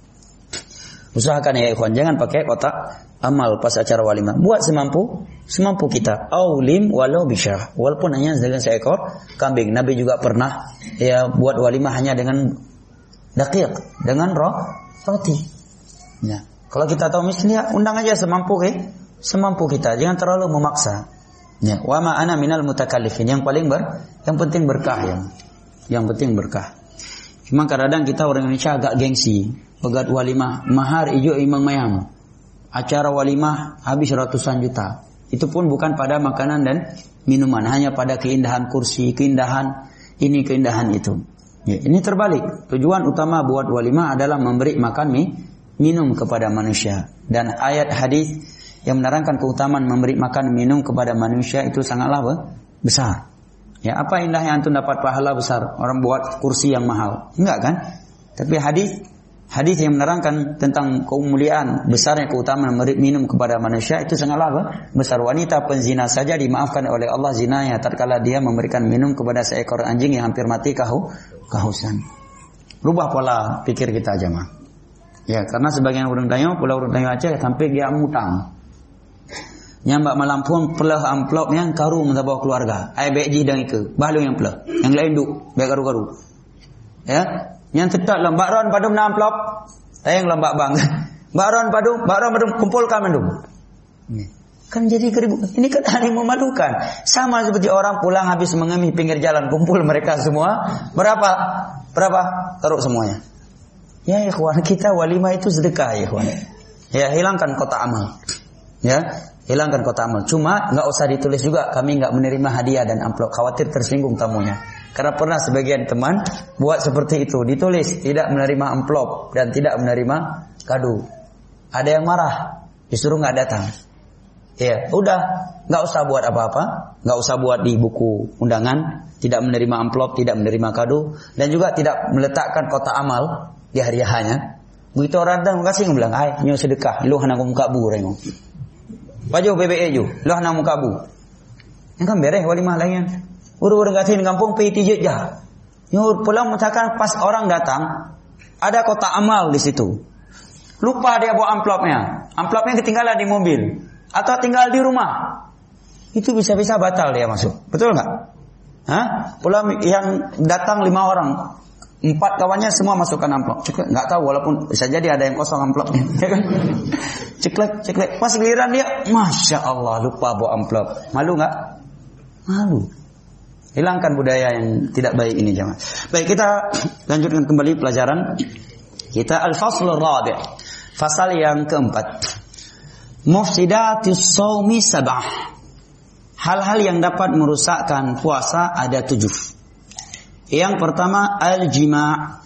Usahakan ya ikhwan, jangan pakai kotak amal pas acara walimah. Buat semampu, semampu kita. Aulim walau bisyah. Walaupun hanya dengan seekor kambing. Nabi juga pernah ya buat walimah hanya dengan daqiq, dengan roh, roti. Ya. Kalau kita tahu misalnya undang aja semampu eh, semampu kita. Jangan terlalu memaksa. Ya, wa ma ana minal mutakallifin. Yang paling ber, yang penting berkah yang. Yang penting berkah. Cuma kadang-kadang kita orang Indonesia agak gengsi. Pegat walimah, mahar ijo imang mayam. Acara walimah habis ratusan juta. Itu pun bukan pada makanan dan minuman, hanya pada keindahan kursi, keindahan ini, keindahan itu. Ya, ini terbalik. Tujuan utama buat walimah adalah memberi makan mie, minum kepada manusia. Dan ayat hadis yang menerangkan keutamaan memberi makan minum kepada manusia itu sangatlah besar. Ya, apa indahnya antum dapat pahala besar orang buat kursi yang mahal? Enggak kan? Tapi hadis Hadis yang menerangkan tentang kemuliaan besarnya keutamaan memberi minum kepada manusia itu sangatlah besar. Wanita penzina saja dimaafkan oleh Allah zinanya tatkala dia memberikan minum kepada seekor anjing yang hampir mati kahu, kehausan. Rubah pola pikir kita jemaah. Ya, karena sebagian orang Dayo, pulau orang Dayo Aceh sampai dia mutang. Nyambak malam pun pelah amplop yang karu mentabah keluarga. Ai beji dan ike, balu yang pelah. Yang lain duk, baik karu-karu. Ya. Yang tetap lembak ron padum na amplop. Tayang lembak bang. Mbak ron padum, mbak ron padum kumpulkan mandum. Kan jadi keributan. Ini kan hal yang memalukan. Sama seperti orang pulang habis mengemis pinggir jalan, kumpul mereka semua. Berapa? Berapa? Taruh semuanya. Ya ikhwan, kita walimah itu sedekah ya ikhwan. Ya, hilangkan kotak amal. Ya, hilangkan kotak amal. Cuma enggak usah ditulis juga kami enggak menerima hadiah dan amplop, khawatir tersinggung tamunya. Karena pernah sebagian teman buat seperti itu, ditulis tidak menerima amplop dan tidak menerima kado. Ada yang marah, disuruh nggak datang. Ya, udah, nggak usah buat apa-apa, nggak usah buat di buku undangan, tidak menerima amplop, tidak menerima kado, dan juga tidak meletakkan kotak amal di hariahnya. Begitu orang datang kasih bilang, "Ai, nyo sedekah, lu hana muka bu rengo." Baju B B E ju, lu hana muka bu. Yang kan beres walimah lain. Uru-uru kasih di kampung pi tijut jah. Nyur pulang misalkan pas orang datang ada kotak amal di situ. Lupa dia bawa amplopnya. Amplopnya ketinggalan di mobil atau tinggal di rumah. Itu bisa-bisa batal dia masuk. Betul enggak? Hah? Pulang yang datang lima orang. Empat kawannya semua masukkan amplop. Ceklek, nggak tahu walaupun bisa jadi ada yang kosong amplopnya. Ceklek, ceklek. Pas giliran dia, masya Allah lupa bawa amplop. Malu nggak? Malu. Hilangkan budaya yang tidak baik ini jemaah. Baik, kita lanjutkan kembali pelajaran kita. Al-Faslur Rabi'. Fasal yang keempat. Mufsidatus shaumi sab'ah. Hal-hal yang dapat merusakkan puasa ada tujuh. Yang pertama al-jima'.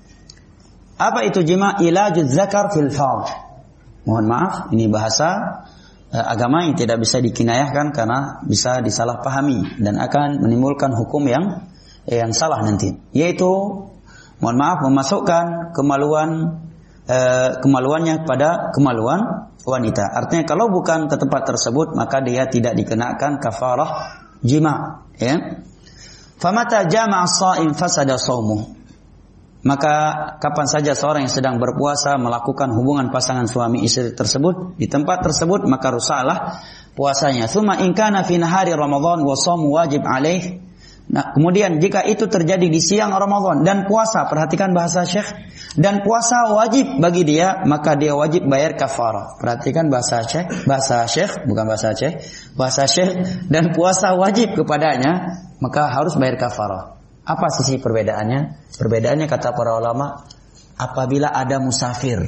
Apa itu jima'? Ilajuz zakar fil fard. Mohon maaf, ini bahasa eh, agama yang tidak bisa dikinayahkan karena bisa disalahpahami dan akan menimbulkan hukum yang eh, yang salah nanti. Yaitu mohon maaf memasukkan kemaluan eh, kemaluannya pada kemaluan wanita. Artinya kalau bukan ke tempat tersebut maka dia tidak dikenakan kafarah jima', ya. Famata jama'a as-sha'im fasada shaumuh. Maka kapan saja seorang yang sedang berpuasa melakukan hubungan pasangan suami istri tersebut di tempat tersebut maka rusaklah puasanya. Tsumma in kana fi nahari Ramadan wa shaumu wajib alaih. Nah, kemudian jika itu terjadi di siang Ramadan dan puasa, perhatikan bahasa Syekh, dan puasa wajib bagi dia, maka dia wajib bayar kafarah. Perhatikan bahasa Syekh, bahasa Syekh bukan bahasa Syekh, bahasa Syekh, dan puasa wajib kepadanya, maka harus bayar kafarah. Apa sisi perbedaannya? Perbedaannya kata para ulama, apabila ada musafir.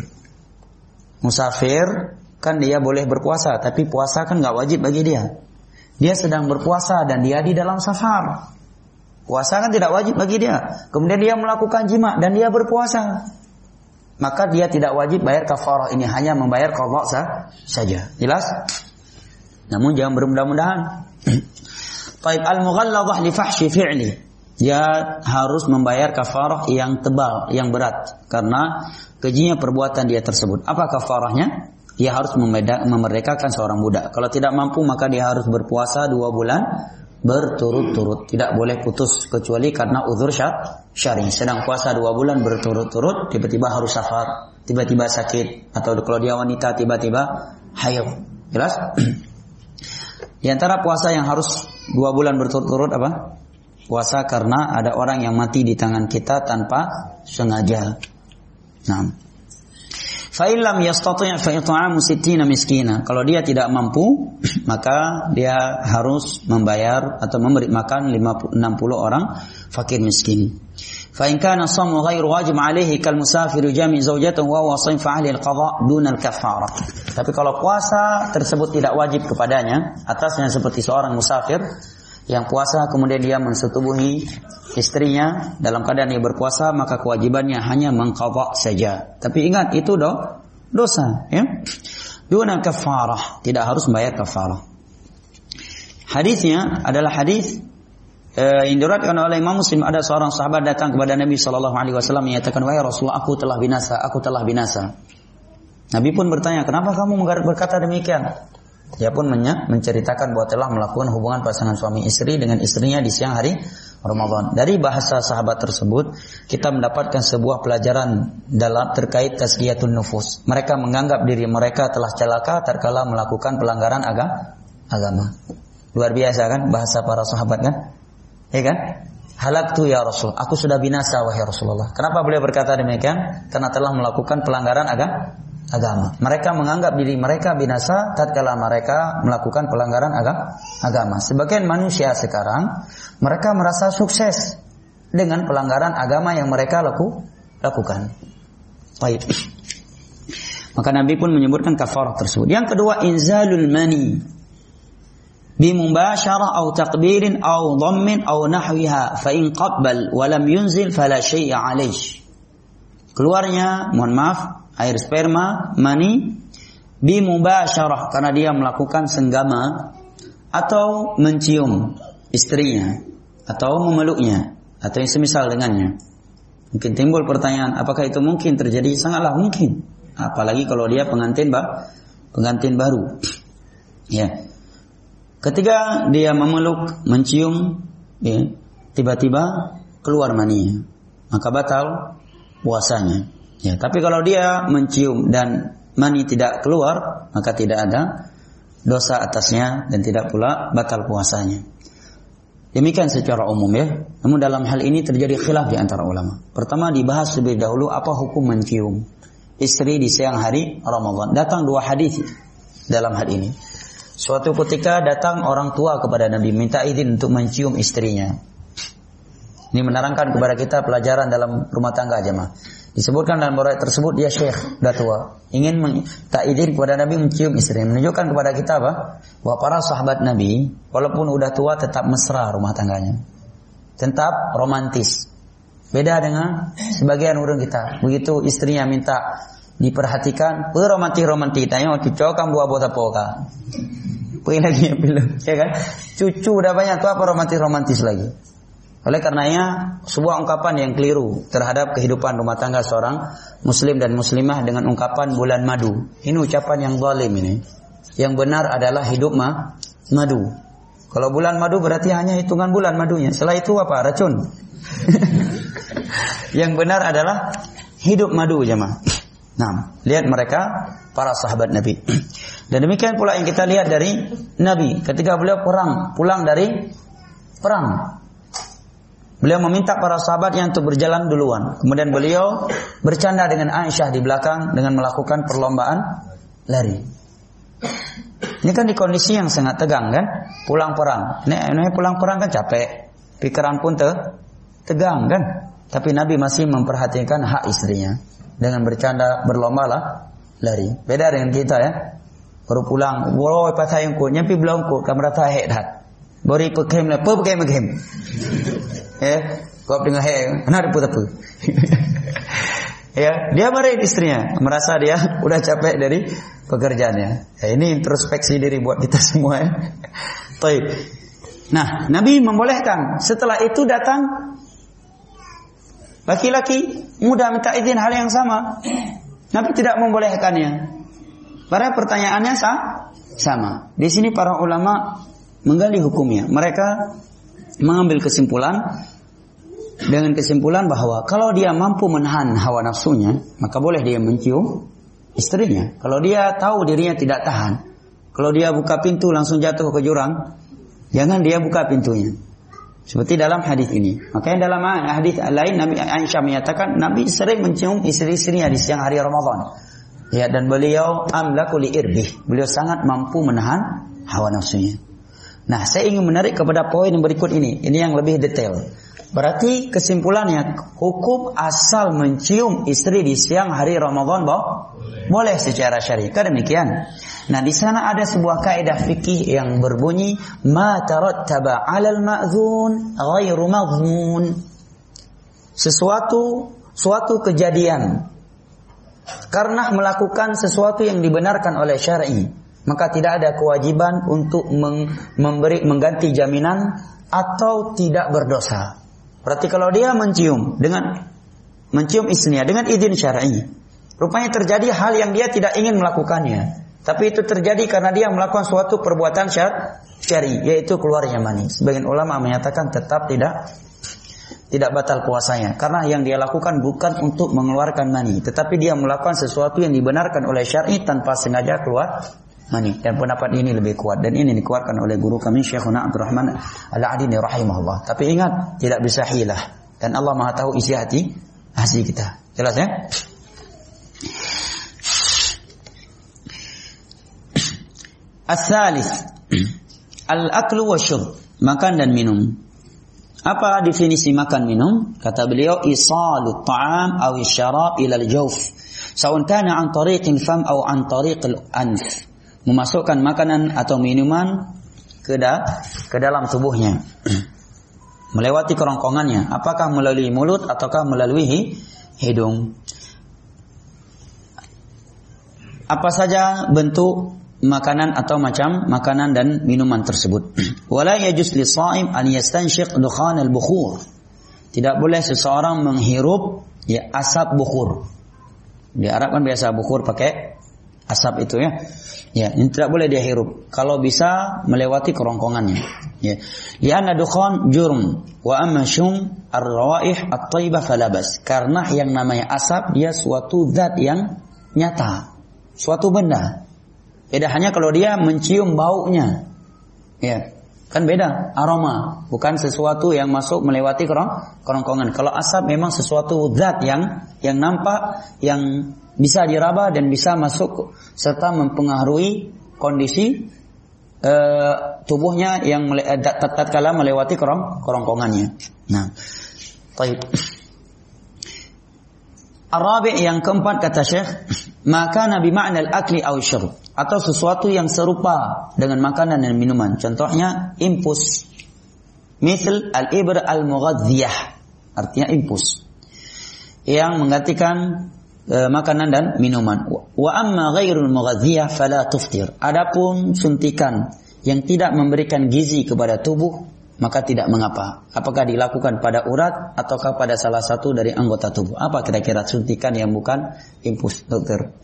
Musafir kan dia boleh berpuasa, tapi puasa kan enggak wajib bagi dia. Dia sedang berpuasa dan dia di dalam safar. Puasa kan tidak wajib bagi dia. Kemudian dia melakukan jima dan dia berpuasa. Maka dia tidak wajib bayar kafarah, ini hanya membayar qadha sah, saja. Jelas? Namun jangan bermudah-mudahan. Taib al-mughalladhah li fahsyi fi'li. Dia harus membayar kafarah yang tebal, yang berat karena kejinya perbuatan dia tersebut. Apa kafarahnya? Dia harus memerdekakan seorang budak. Kalau tidak mampu maka dia harus berpuasa dua bulan berturut-turut, tidak boleh putus kecuali karena uzur syar'i. Sedang puasa dua bulan berturut-turut, tiba-tiba harus safar, tiba-tiba sakit, atau kalau dia wanita tiba-tiba haid. Jelas? Di antara puasa yang harus dua bulan berturut-turut apa? Puasa karena ada orang yang mati di tangan kita tanpa sengaja. Nah. Fa'ilam yastati' fa it'amu sittina miskina. Kalau dia tidak mampu, maka dia harus membayar atau memberi makan enam puluh orang fakir miskin. Fa in kana shamu ghairu wajib 'alaihi kal musafir jami' zawjatahu wa huwa shayf 'alaihi al-qadha' duna al-kafarah. Tapi kalau puasa tersebut tidak wajib kepadanya, atasnya seperti seorang musafir yang puasa kemudian dia mensetubuhi istrinya dalam keadaan dia berpuasa, maka kewajibannya hanya mengqadha saja. Tapi ingat itu do, dosa, ya. Duna kafarah, tidak harus membayar kafarah. Hadisnya adalah hadis eh, yang diriwayatkan oleh Imam Muslim. Ada seorang sahabat datang kepada Nabi sallallahu alaihi wasallam menyatakan, "Wahai Rasulullah, aku telah binasa, aku telah binasa." Nabi pun bertanya, "Kenapa kamu berkata demikian?" Dia pun menceritakan bahwa telah melakukan hubungan pasangan suami istri dengan istrinya di siang hari Ramadan. Dari bahasa sahabat tersebut kita mendapatkan sebuah pelajaran dalam terkait tazkiyatun nufus. Mereka menganggap diri mereka telah celaka tatkala melakukan pelanggaran aga, agama. Luar biasa kan bahasa para sahabat kan? Ya kan? Halaktu ya Rasul, aku sudah binasa wahai Rasulullah. Kenapa beliau berkata demikian? Karena telah melakukan pelanggaran aga, agama. Mereka menganggap diri mereka binasa tatkala mereka melakukan pelanggaran aga, agama. Sebagian manusia sekarang mereka merasa sukses dengan pelanggaran agama yang mereka laku, lakukan. Baik. Maka Nabi pun menyebutkan kafarah tersebut. Yang kedua, inzalul mani bimubasyarah atau taqbirin atau dhammin atau nahwiha fa in qabbal wa lam yunzil fala syai'a alayh. Keluarnya, mohon maaf, air sperma, mani bimubasyarah karena dia melakukan senggama atau mencium istrinya atau memeluknya atau yang semisal dengannya. Mungkin timbul pertanyaan, apakah itu mungkin terjadi? Sangatlah mungkin. Apalagi kalau dia pengantin bah, pengantin baru. Ya. Ketika dia memeluk, mencium, ya, tiba-tiba keluar maninya, maka batal puasanya. Ya, tapi kalau dia mencium dan mani tidak keluar, maka tidak ada dosa atasnya dan tidak pula batal puasanya. Demikian secara umum ya. Namun dalam hal ini terjadi khilaf di antara ulama. Pertama dibahas lebih dahulu apa hukum mencium istri di siang hari Ramadan. Datang dua hadis dalam hal ini. Suatu ketika datang orang tua kepada Nabi minta izin untuk mencium istrinya. Ini menerangkan kepada kita pelajaran dalam rumah tangga jemaah. Disebutkan dalam riwayat tersebut dia syekh, sudah tua, ingin minta izin kepada Nabi mencium istrinya. Menunjukkan kepada kita apa? Bahwa para sahabat Nabi walaupun sudah tua tetap mesra rumah tangganya. Tetap romantis. Beda dengan sebagian orang kita. Begitu istrinya minta diperhatikan, "Eh romantis-romantis, tanya cucu kan buah buat apa kah?" Pergi lagi ya film, ya kan? Cucu udah banyak tuh apa romantis-romantis lagi. Oleh karenanya sebuah ungkapan yang keliru terhadap kehidupan rumah tangga seorang muslim dan muslimah dengan ungkapan bulan madu. Ini ucapan yang zalim ini. Yang benar adalah hidup ma madu. Kalau bulan madu berarti hanya hitungan bulan madunya. Setelah itu apa? Racun. Yang benar adalah hidup madu jemaah. Nah, lihat mereka para sahabat Nabi. Dan demikian pula yang kita lihat dari Nabi ketika beliau perang, pulang dari perang. Beliau meminta para sahabatnya untuk berjalan duluan. Kemudian beliau bercanda dengan Aisyah di belakang dengan melakukan perlombaan lari. Ini kan di kondisi yang sangat tegang kan? Pulang perang. Ini, ini pulang perang kan capek. Pikiran pun te, tegang kan? Tapi Nabi masih memperhatikan hak istrinya. Dengan bercanda berlomba lah lari. Beda dengan kita ya. Baru pulang. Wow, patah yang kuat. Nyampi belum kuat. Kamera tahek dah. Beri pekem lah. Apa pekem pekem? Ya, kau dengar hey, mana ada apa? Ya, dia marahin istrinya, merasa dia udah capek dari pekerjaannya. Ya, ini introspeksi diri buat kita semua ya. Baik. Nah, Nabi membolehkan. Setelah itu datang laki-laki muda minta izin hal yang sama. Nabi tidak membolehkannya. Para pertanyaannya sama. Di sini para ulama menggali hukumnya. Mereka mengambil kesimpulan dengan kesimpulan bahwa kalau dia mampu menahan hawa nafsunya, maka boleh dia mencium istrinya. Kalau dia tahu dirinya tidak tahan, kalau dia buka pintu langsung jatuh ke jurang, jangan dia buka pintunya. Seperti dalam hadis ini. Makanya dalam hadis lain Nabi Aisyah menyatakan Nabi sering mencium istri-istrinya di siang hari Ramadan. Ya, dan beliau amlaku li irbih. Beliau sangat mampu menahan hawa nafsunya. Nah, saya ingin menarik kepada poin yang berikut ini. Ini yang lebih detail. Berarti kesimpulannya, hukum asal mencium istri di siang hari Ramadan boh? Boleh. Boleh secara syar'i. Kan demikian. Nah, di sana ada sebuah kaidah fikih yang berbunyi ma tarattaba 'alal ma'dzun ghairu madhmun. Sesuatu suatu kejadian karena melakukan sesuatu yang dibenarkan oleh syar'i, maka tidak ada kewajiban untuk memberi mengganti jaminan atau tidak berdosa. Berarti kalau dia mencium dengan mencium istrinya dengan izin syar'i, rupanya terjadi hal yang dia tidak ingin melakukannya, tapi itu terjadi karena dia melakukan suatu perbuatan syar'i, yaitu keluarnya mani. Sebagian ulama menyatakan tetap tidak tidak batal puasanya, karena yang dia lakukan bukan untuk mengeluarkan mani, tetapi dia melakukan sesuatu yang dibenarkan oleh syar'i tanpa sengaja keluar mani. Dan pendapat ini lebih kuat, dan ini dikeluarkan oleh guru kami Syekhuna Abdurrahman Al-Adini rahimahullah. Tapi ingat, tidak bisa hilah, dan Allah Maha tahu isi hati hati kita. Jelas ya? As-salis al-aklu wasyurb, makan dan minum. Apa definisi makan minum? Kata beliau, isalut ta'am aw syarab ila al-jawf, sawun kana an tariqil fam aw an tariqil anf. Memasukkan makanan atau minuman ke, da, ke dalam tubuhnya, melewati kerongkongannya, apakah melalui mulut ataukah melalui hidung. Apa saja bentuk makanan atau macam makanan dan minuman tersebut. Wala yajuz lis-sha'im an yastanshiq dukhan al-bukhur. Tidak boleh seseorang menghirup ya asap bukhur. Di Arab kan biasa bukhur pakai asap itu ya. Ya, ini tidak boleh dia hirup. Kalau bisa melewati kerongkongannya. Ya. Lianna dukhan jurm wa amma syum ar-rawaih at-thayyibah falabas. Karena yang namanya asap dia suatu zat yang nyata, suatu benda. Beda hanya kalau dia mencium baunya. Ya. Kan beda, aroma, bukan sesuatu yang masuk melewati kerong, kerongkongan. Kalau asap memang sesuatu zat yang yang nampak, yang bisa diraba dan bisa masuk serta mempengaruhi kondisi uh, tubuhnya yang mele- tatkala melewati kerong, kerongkongannya. Nah, baik. Arabi yang keempat kata Syekh, maka nabi makna al-akli aw syurb, atau sesuatu yang serupa dengan makanan dan minuman. Contohnya impus. Misal al-ibr al-mughadhiyah, artinya impus yang menggantikan e, makanan dan minuman. Wa amma ghairul mughadhiyah fala tuftir. Adapun suntikan yang tidak memberikan gizi kepada tubuh, maka tidak mengapa. Apakah dilakukan pada urat ataukah pada salah satu dari anggota tubuh? Apa kira-kira suntikan yang bukan impus, dokter?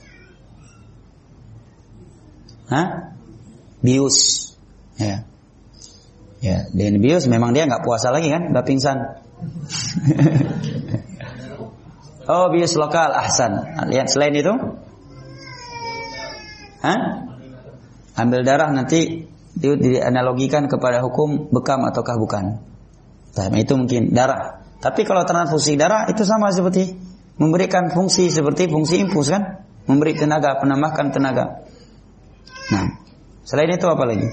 Hah? Bius. Ya. Ya, dan bius memang dia nggak puasa lagi kan? Udah pingsan. Oh, bius lokal, ahsan. Lihat selain itu? Hah? Ambil darah nanti dianalogikan kepada hukum bekam ataukah bukan. Nah, itu mungkin darah. Tapi kalau transfusi darah itu sama seperti memberikan fungsi seperti fungsi infus kan? Memberi tenaga, menambahkan tenaga. Nah, selain itu apa lagi?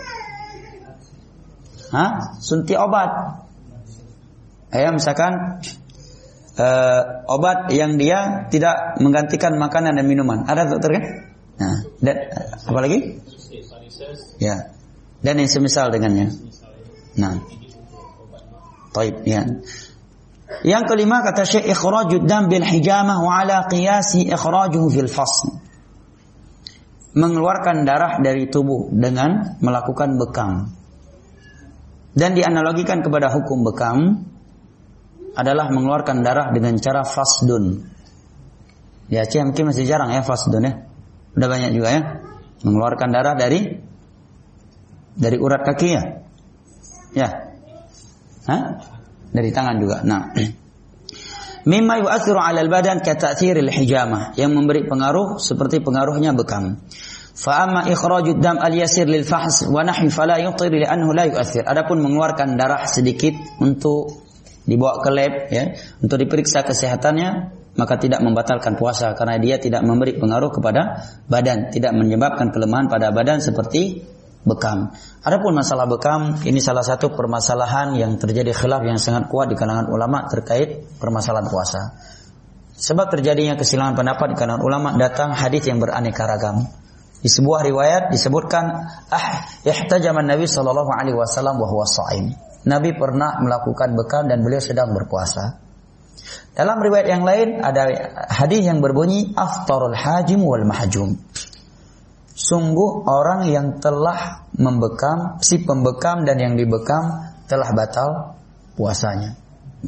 Hah? Suntik obat. Ya, misalkan uh, obat yang dia tidak menggantikan makanan dan minuman. Ada dokter kan? Nah, dan apa lagi? Ya. Dan yang semisal dengannya. Nah. Baik, ya. Yang kelima kata Syekh, ikhrajud dam bil hijamah wa ala qiyasi ikhrajuhu fil fasl. Mengeluarkan darah dari tubuh dengan melakukan bekam. Dan dianalogikan kepada hukum bekam adalah mengeluarkan darah dengan cara fasdun. Di Aceh mungkin masih jarang ya fasdun ya. Udah banyak juga ya. Mengeluarkan darah dari dari urat kaki ya. Ya. Hah? Dari tangan juga. Nah. Mimma yu'athiru 'ala al-badan ka ta'thiril hijamah, yang memberi pengaruh seperti pengaruhnya bekam. Fa amma ikhrajud dam al-yasir lil fahs wa nahwi fala yutir li'annahu la yu'athir. Adapun mengeluarkan darah sedikit untuk dibawa ke lab ya, untuk diperiksa kesehatannya, maka tidak membatalkan puasa karena dia tidak memberi pengaruh kepada badan, tidak menyebabkan kelemahan pada badan seperti bekam. Adapun masalah bekam, ini salah satu permasalahan yang terjadi khilaf yang sangat kuat di kalangan ulama terkait permasalahan puasa. Sebab terjadinya kesilangan pendapat di kalangan ulama datang hadis yang beraneka ragam. Di sebuah riwayat disebutkan, ah, ihtajama Nabi sallallahu alaihi wasallam wa huwa shaim. Nabi pernah melakukan bekam dan beliau sedang berpuasa. Dalam riwayat yang lain ada hadis yang berbunyi aftarul hajim wal mahjum. Sungguh orang yang telah membekam, si pembekam dan yang dibekam telah batal puasanya.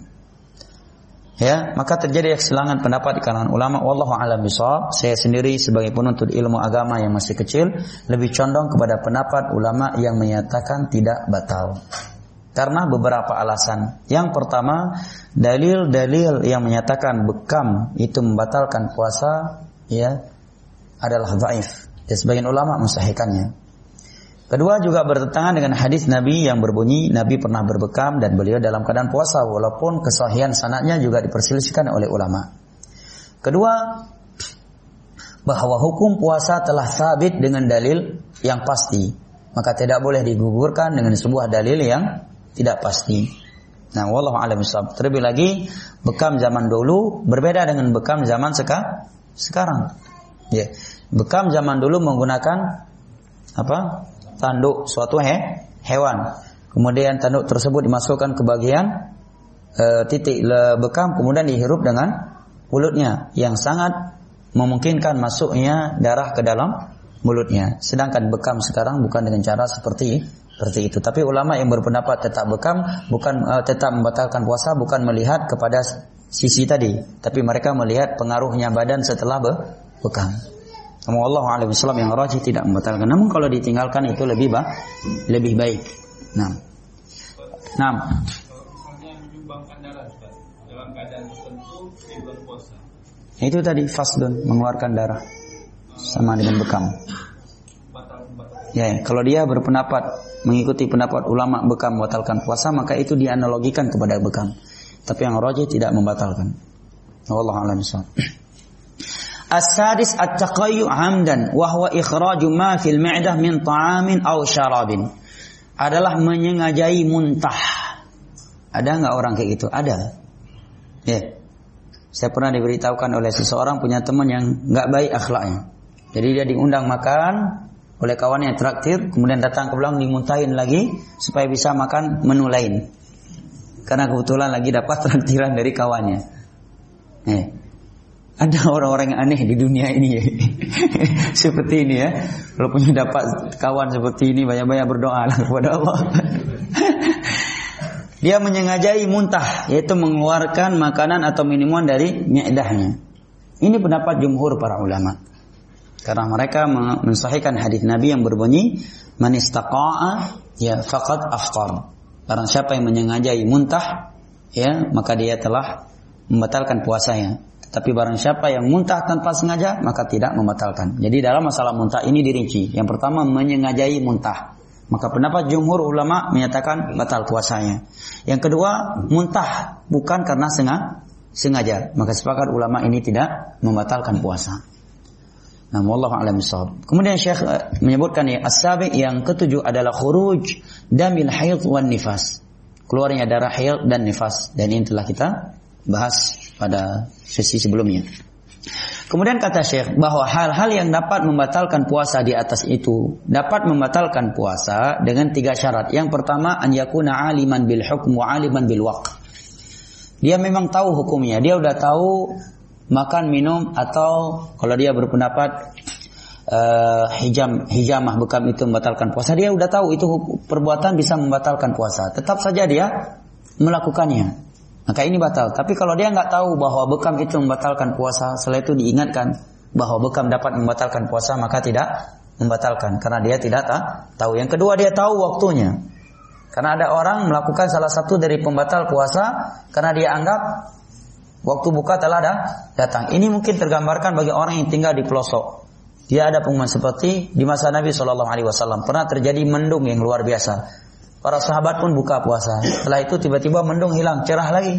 Ya, maka terjadi kesilangan pendapat di kalangan ulama. Wallahu a'lam bishawab. Saya sendiri sebagai penuntut ilmu agama yang masih kecil lebih condong kepada pendapat ulama yang menyatakan tidak batal. Karena beberapa alasan. Yang pertama, dalil-dalil yang menyatakan bekam itu membatalkan puasa ya adalah dhaif. Dan sebagian ulama mensahihkannya. Kedua, juga bertentangan dengan hadis Nabi yang berbunyi Nabi pernah berbekam dan beliau dalam keadaan puasa, walaupun kesahihan sanadnya juga diperselisihkan oleh ulama. Kedua, bahwa hukum puasa telah sabit dengan dalil yang pasti, maka tidak boleh digugurkan dengan sebuah dalil yang tidak pasti. Nah, wallahu a'lam bishawab. Terlebih lagi bekam zaman dulu berbeda dengan bekam zaman seka- sekarang. Ya. Bekam zaman dulu menggunakan apa? Tanduk suatu he, hewan. Kemudian tanduk tersebut dimasukkan ke bagian e, titik le bekam, kemudian dihirup dengan mulutnya yang sangat memungkinkan masuknya darah ke dalam mulutnya. Sedangkan bekam sekarang bukan dengan cara seperti seperti itu. Tapi ulama yang berpendapat tetap bekam bukan e, tetap membatalkan puasa bukan melihat kepada sisi tadi, tapi mereka melihat pengaruhnya badan setelah be, bekam. Namun Allah a'lam bishawab, yang rajih tidak membatalkan. Namun kalau ditinggalkan itu lebih ba- lebih baik. Nah. Nah. Misalnya menyumbangkan darah dalam keadaan tertentu di bulan puasa. Itu tadi fasdun, mengeluarkan darah sama dengan bekam. Ya, kalau dia berpendapat mengikuti pendapat ulama bekam membatalkan puasa, maka itu dianalogikan kepada bekam. Tapi yang rajih tidak membatalkan. Wallahu a'lam bishawab. As-sadis at-taqayyu 'amdan wa huwa ikhraju ma fil ma'dah min ta'amin aw syarabin. Adalah menyengajai muntah. Ada enggak orang kayak gitu? Ada. Ya. Yeah. Saya pernah diberitahukan oleh seseorang punya teman yang enggak baik akhlaknya. Jadi dia diundang makan oleh kawannya yang traktir, kemudian datang ke belakang dimuntahin lagi supaya bisa makan menu lain. Karena kebetulan lagi dapat traktiran dari kawannya. Eh, ada orang-orang yang aneh di dunia ini ya. Seperti ini ya. Kalau punya dapat kawan seperti ini, banyak-banyak berdoa lah kepada Allah. Dia menyengajai muntah, yaitu mengeluarkan makanan atau minuman dari mi'dahnya. Ini pendapat jumhur para ulama. Karena mereka mensahihkan hadis Nabi yang berbunyi, "Man istaqa'a ya faqad aftar." Barang siapa yang menyengajai muntah, ya, maka dia telah membatalkan puasanya. Tapi barang siapa yang muntah tanpa sengaja, maka tidak membatalkan. Jadi dalam masalah muntah ini dirinci. Yang pertama menyengajai muntah. Maka pendapat jumhur ulama menyatakan batal puasanya. Yang kedua, muntah bukan karena sengaja. Maka sepakat ulama ini tidak membatalkan puasa. Nah, wallahu a'lam bishawab. Kemudian Syekh menyebutkan ya, as-sabi yang ketujuh adalah khuruj damil haid wan nifas. Keluarnya darah haid dan nifas, dan ini telah kita bahas pada sesi sebelumnya. Kemudian kata Syekh bahwa hal-hal yang dapat membatalkan puasa di atas itu dapat membatalkan puasa dengan tiga syarat. Yang pertama, an yakuna aliman bil hukm wa aliman bil waqt. Dia memang tahu hukumnya, dia udah tahu makan, minum, atau kalau dia berpendapat uh, hijam, hijamah bekam itu membatalkan puasa, dia udah tahu itu perbuatan bisa membatalkan puasa. Tetap saja dia melakukannya, maka ini batal. Tapi kalau dia nggak tahu bahwa bekam itu membatalkan puasa, setelah itu diingatkan bahwa bekam dapat membatalkan puasa, maka tidak membatalkan karena dia tidak tahu. Yang kedua, dia tahu waktunya. Karena ada orang melakukan salah satu dari pembatal puasa karena dia anggap waktu buka telah dah datang. Ini mungkin tergambarkan bagi orang yang tinggal di pelosok. Dia ada pengumuman seperti di masa Nabi shallallahu alaihi wasallam. Pernah terjadi mendung yang luar biasa. Para sahabat pun buka puasa. Setelah itu tiba-tiba mendung hilang, cerah lagi.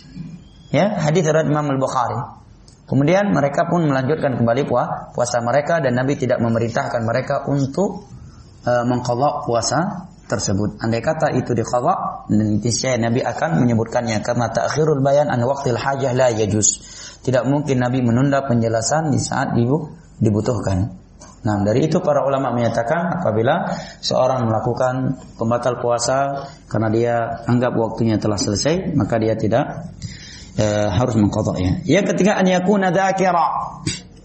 Ya, hadis riwayat Imam Al-Bukhari. Kemudian mereka pun melanjutkan kembali puasa mereka dan Nabi tidak memerintahkan mereka untuk uh, mengqadha puasa tersebut. Andai kata itu diqadha, niscaya Nabi akan menyebutkannya karena ta'khirul bayan an waqtil hajah la yajuz. Tidak mungkin Nabi menunda penjelasan di saat dibutuhkan. Nah, dari itu para ulama menyatakan apabila seorang melakukan pembatal puasa karena dia anggap waktunya telah selesai, maka dia tidak e, harus mengqadha'nya. Yang ketiga, an yakuna dzakira.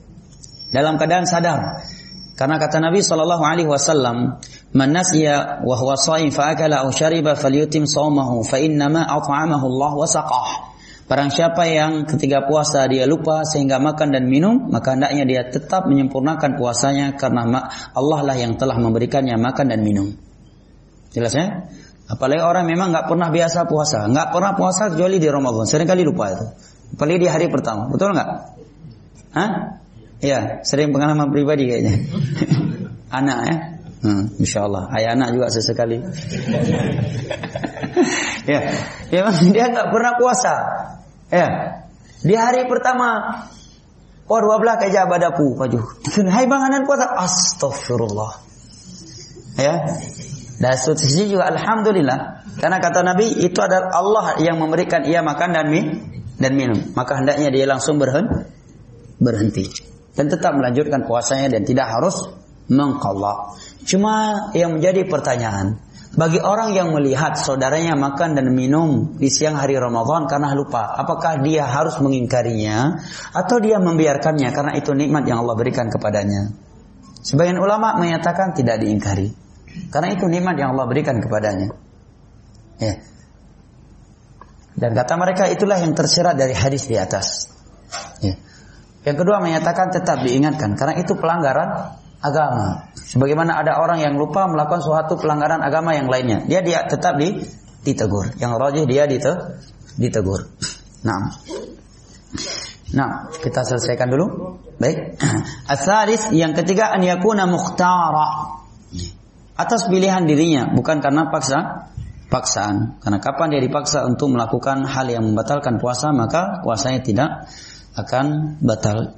Dalam keadaan sadar. Karena kata Nabi sallallahu alaihi wasallam, "Man nasiya wa huwa shaim fa akala aw shariba falyutim shaumahu fa inna ma at'amahu Allah wa saqah." Barang siapa yang ketika puasa dia lupa sehingga makan dan minum, maka hendaknya dia tetap menyempurnakan puasanya karena Allah lah yang telah memberikannya makan dan minum. Jelas ya? Apalagi orang memang enggak pernah biasa puasa, enggak pernah puasa kecuali di Ramadan, seringkali lupa itu. Apalagi di hari pertama. Betul enggak? Hah? Ya, sering pengalaman pribadi kayaknya. Anak ya. Hmm, insyaallah, ayah anak juga sesekali. Ya, ya dia enggak pernah puasa. Ya. Di hari pertama, oh dua belas kayak abadaku, paju. Hai banganan puasa, astagfirullah. Ya. Dan sisi juga alhamdulillah, karena kata Nabi itu adalah Allah yang memberikan ia makan dan min dan minum. Maka hendaknya dia langsung berhenti, berhenti dan tetap melanjutkan puasanya dan tidak harus mengqadha. Cuma yang menjadi pertanyaan, bagi orang yang melihat saudaranya makan dan minum di siang hari Ramadan karena lupa, apakah dia harus mengingkarinya atau dia membiarkannya karena itu nikmat yang Allah berikan kepadanya? Sebagian ulama menyatakan tidak diingkari, karena itu nikmat yang Allah berikan kepadanya. Ya. Dan kata mereka itulah yang tersirat dari hadis di atas. Ya. Yang kedua menyatakan tetap diingatkan karena itu pelanggaran agama. Sebagaimana ada orang yang lupa melakukan suatu pelanggaran agama yang lainnya, dia dia tetap di, ditegur. Yang rajih dia dite, ditegur. Nah, nah kita selesaikan dulu. Baik. As-salis yang ketiga an yakuna mukhtara. atas pilihan dirinya, bukan karena paksa paksaan. Karena kapan dia dipaksa untuk melakukan hal yang membatalkan puasa, maka puasanya tidak akan batal.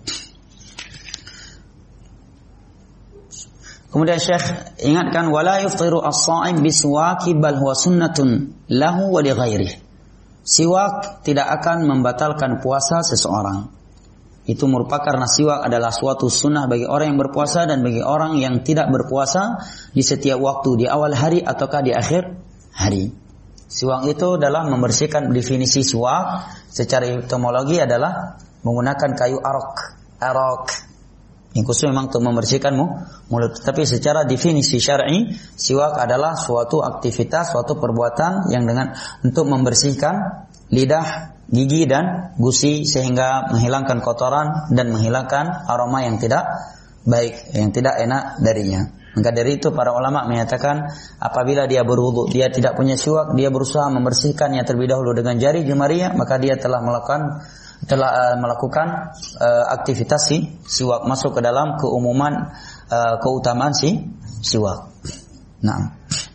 Kemudian Syekh ingatkan, wala yuftiru as-sha'im biswaki bal huwa sunnatun lahu wa li ghairihi. Siwak tidak akan membatalkan puasa seseorang. Itu merupakan karena siwak adalah suatu sunnah bagi orang yang berpuasa dan bagi orang yang tidak berpuasa di setiap waktu, di awal hari ataukah di akhir hari. Siwak itu adalah membersihkan. Definisi siwak secara etimologi adalah menggunakan kayu arok. Arok yang khusus memang untuk membersihkan mulut. Tapi secara definisi syar'i, siwak adalah suatu aktivitas, suatu perbuatan yang dengan untuk membersihkan lidah, gigi dan gusi sehingga menghilangkan kotoran dan menghilangkan aroma yang tidak baik, yang tidak enak darinya. Maka dari itu para ulama menyatakan apabila dia berwudu, dia tidak punya siwak, dia berusaha membersihkannya terlebih dahulu dengan jari jemarinya, maka dia telah melakukan telah uh, melakukan uh, aktivitas si siwak, masuk ke dalam keumuman uh, keutamaan si siwak. Nah,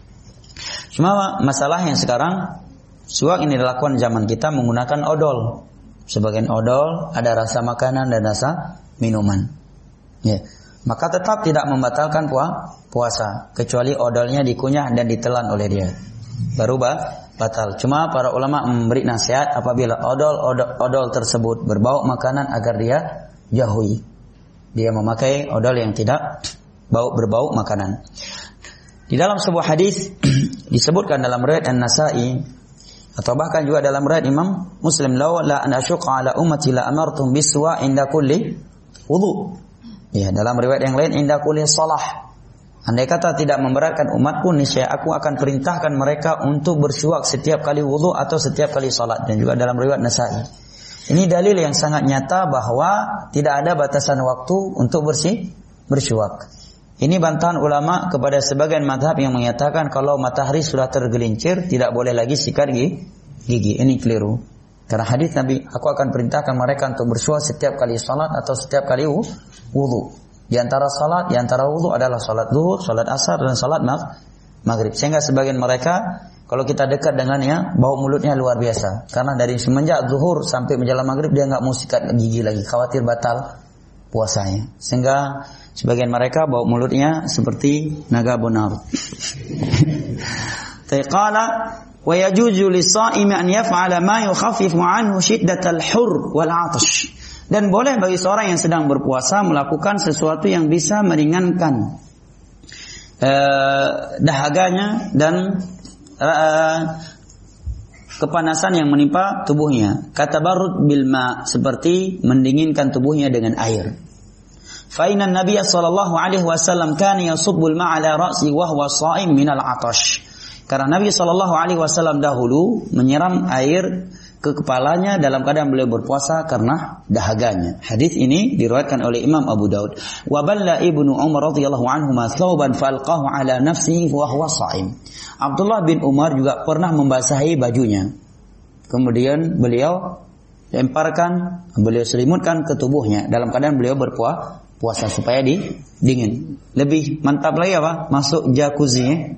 cuma masalahnya sekarang siwak ini dilakukan zaman kita menggunakan odol. Sebagian odol ada rasa makanan dan rasa minuman. Ya. Maka tetap tidak membatalkan puasa kecuali odolnya dikunyah dan ditelan oleh dia. Baru batal. Cuma para ulama memberi nasihat apabila odol odol, odol tersebut berbau makanan agar dia jauhi. Dia memakai odol yang tidak bau berbau makanan. Di dalam sebuah hadis disebutkan dalam riwayat An-Nasa'i atau bahkan juga dalam riwayat Imam Muslim, law la an asyqa ala ummati la amartum biswa inda kulli wudu. Ya, dalam riwayat yang lain inda kulli shalah. Andai kata tidak memberatkan umatku, niscaya aku akan perintahkan mereka untuk bersiwak setiap kali wudu atau setiap kali salat. Dan juga dalam riwayat Nasa'i. Ini dalil yang sangat nyata bahwa tidak ada batasan waktu untuk bersih bersiwak. Ini bantahan ulama kepada sebagian mazhab yang menyatakan kalau matahari sudah tergelincir tidak boleh lagi sikat gigi. Ini keliru. Karena hadis Nabi, aku akan perintahkan mereka untuk bersiwak setiap kali salat atau setiap kali wudu. Di antara salat, di antara wudu adalah salat zuhur, salat asar dan salat maghrib. Sehingga sebagian mereka kalau kita dekat dengannya, bau mulutnya luar biasa. Karena dari semenjak zuhur sampai menjelang maghrib dia enggak mau sikat gigi lagi, khawatir batal puasanya. Sehingga sebagian mereka bau mulutnya seperti naga bonar. Taqala wa yajuzu lis-sha'imi an yaf'ala ma yukhaffifu 'anhu shiddatal hurr wal 'atash. Dan boleh bagi seorang yang sedang berpuasa melakukan sesuatu yang bisa meringankan uh, dahaganya dan uh, kepanasan yang menimpa tubuhnya. Katabarrud bil ma, seperti mendinginkan tubuhnya dengan air. Fa inna Nabiy sallallahu alaihi wasallam kana yasubbul ma'a ala ra'si wa huwa sha'im min al-'atash. Karena Nabi sallallahu alaihi wasallam dahulu menyiram air ke kepalanya dalam keadaan beliau berpuasa karena dahaganya. Hadis ini diriwayatkan oleh Imam Abu Daud. Wa balla Ibnu Umar radhiyallahu anhu ma thawban falqahu ala nafsihi wa huwa sha'im. Abdullah bin Umar juga pernah membasahi bajunya. Kemudian beliau lemparkan, beliau selimutkan ke tubuhnya dalam keadaan beliau berpuasa supaya di dingin. Lebih mantap lagi apa? Masuk jacuzzi.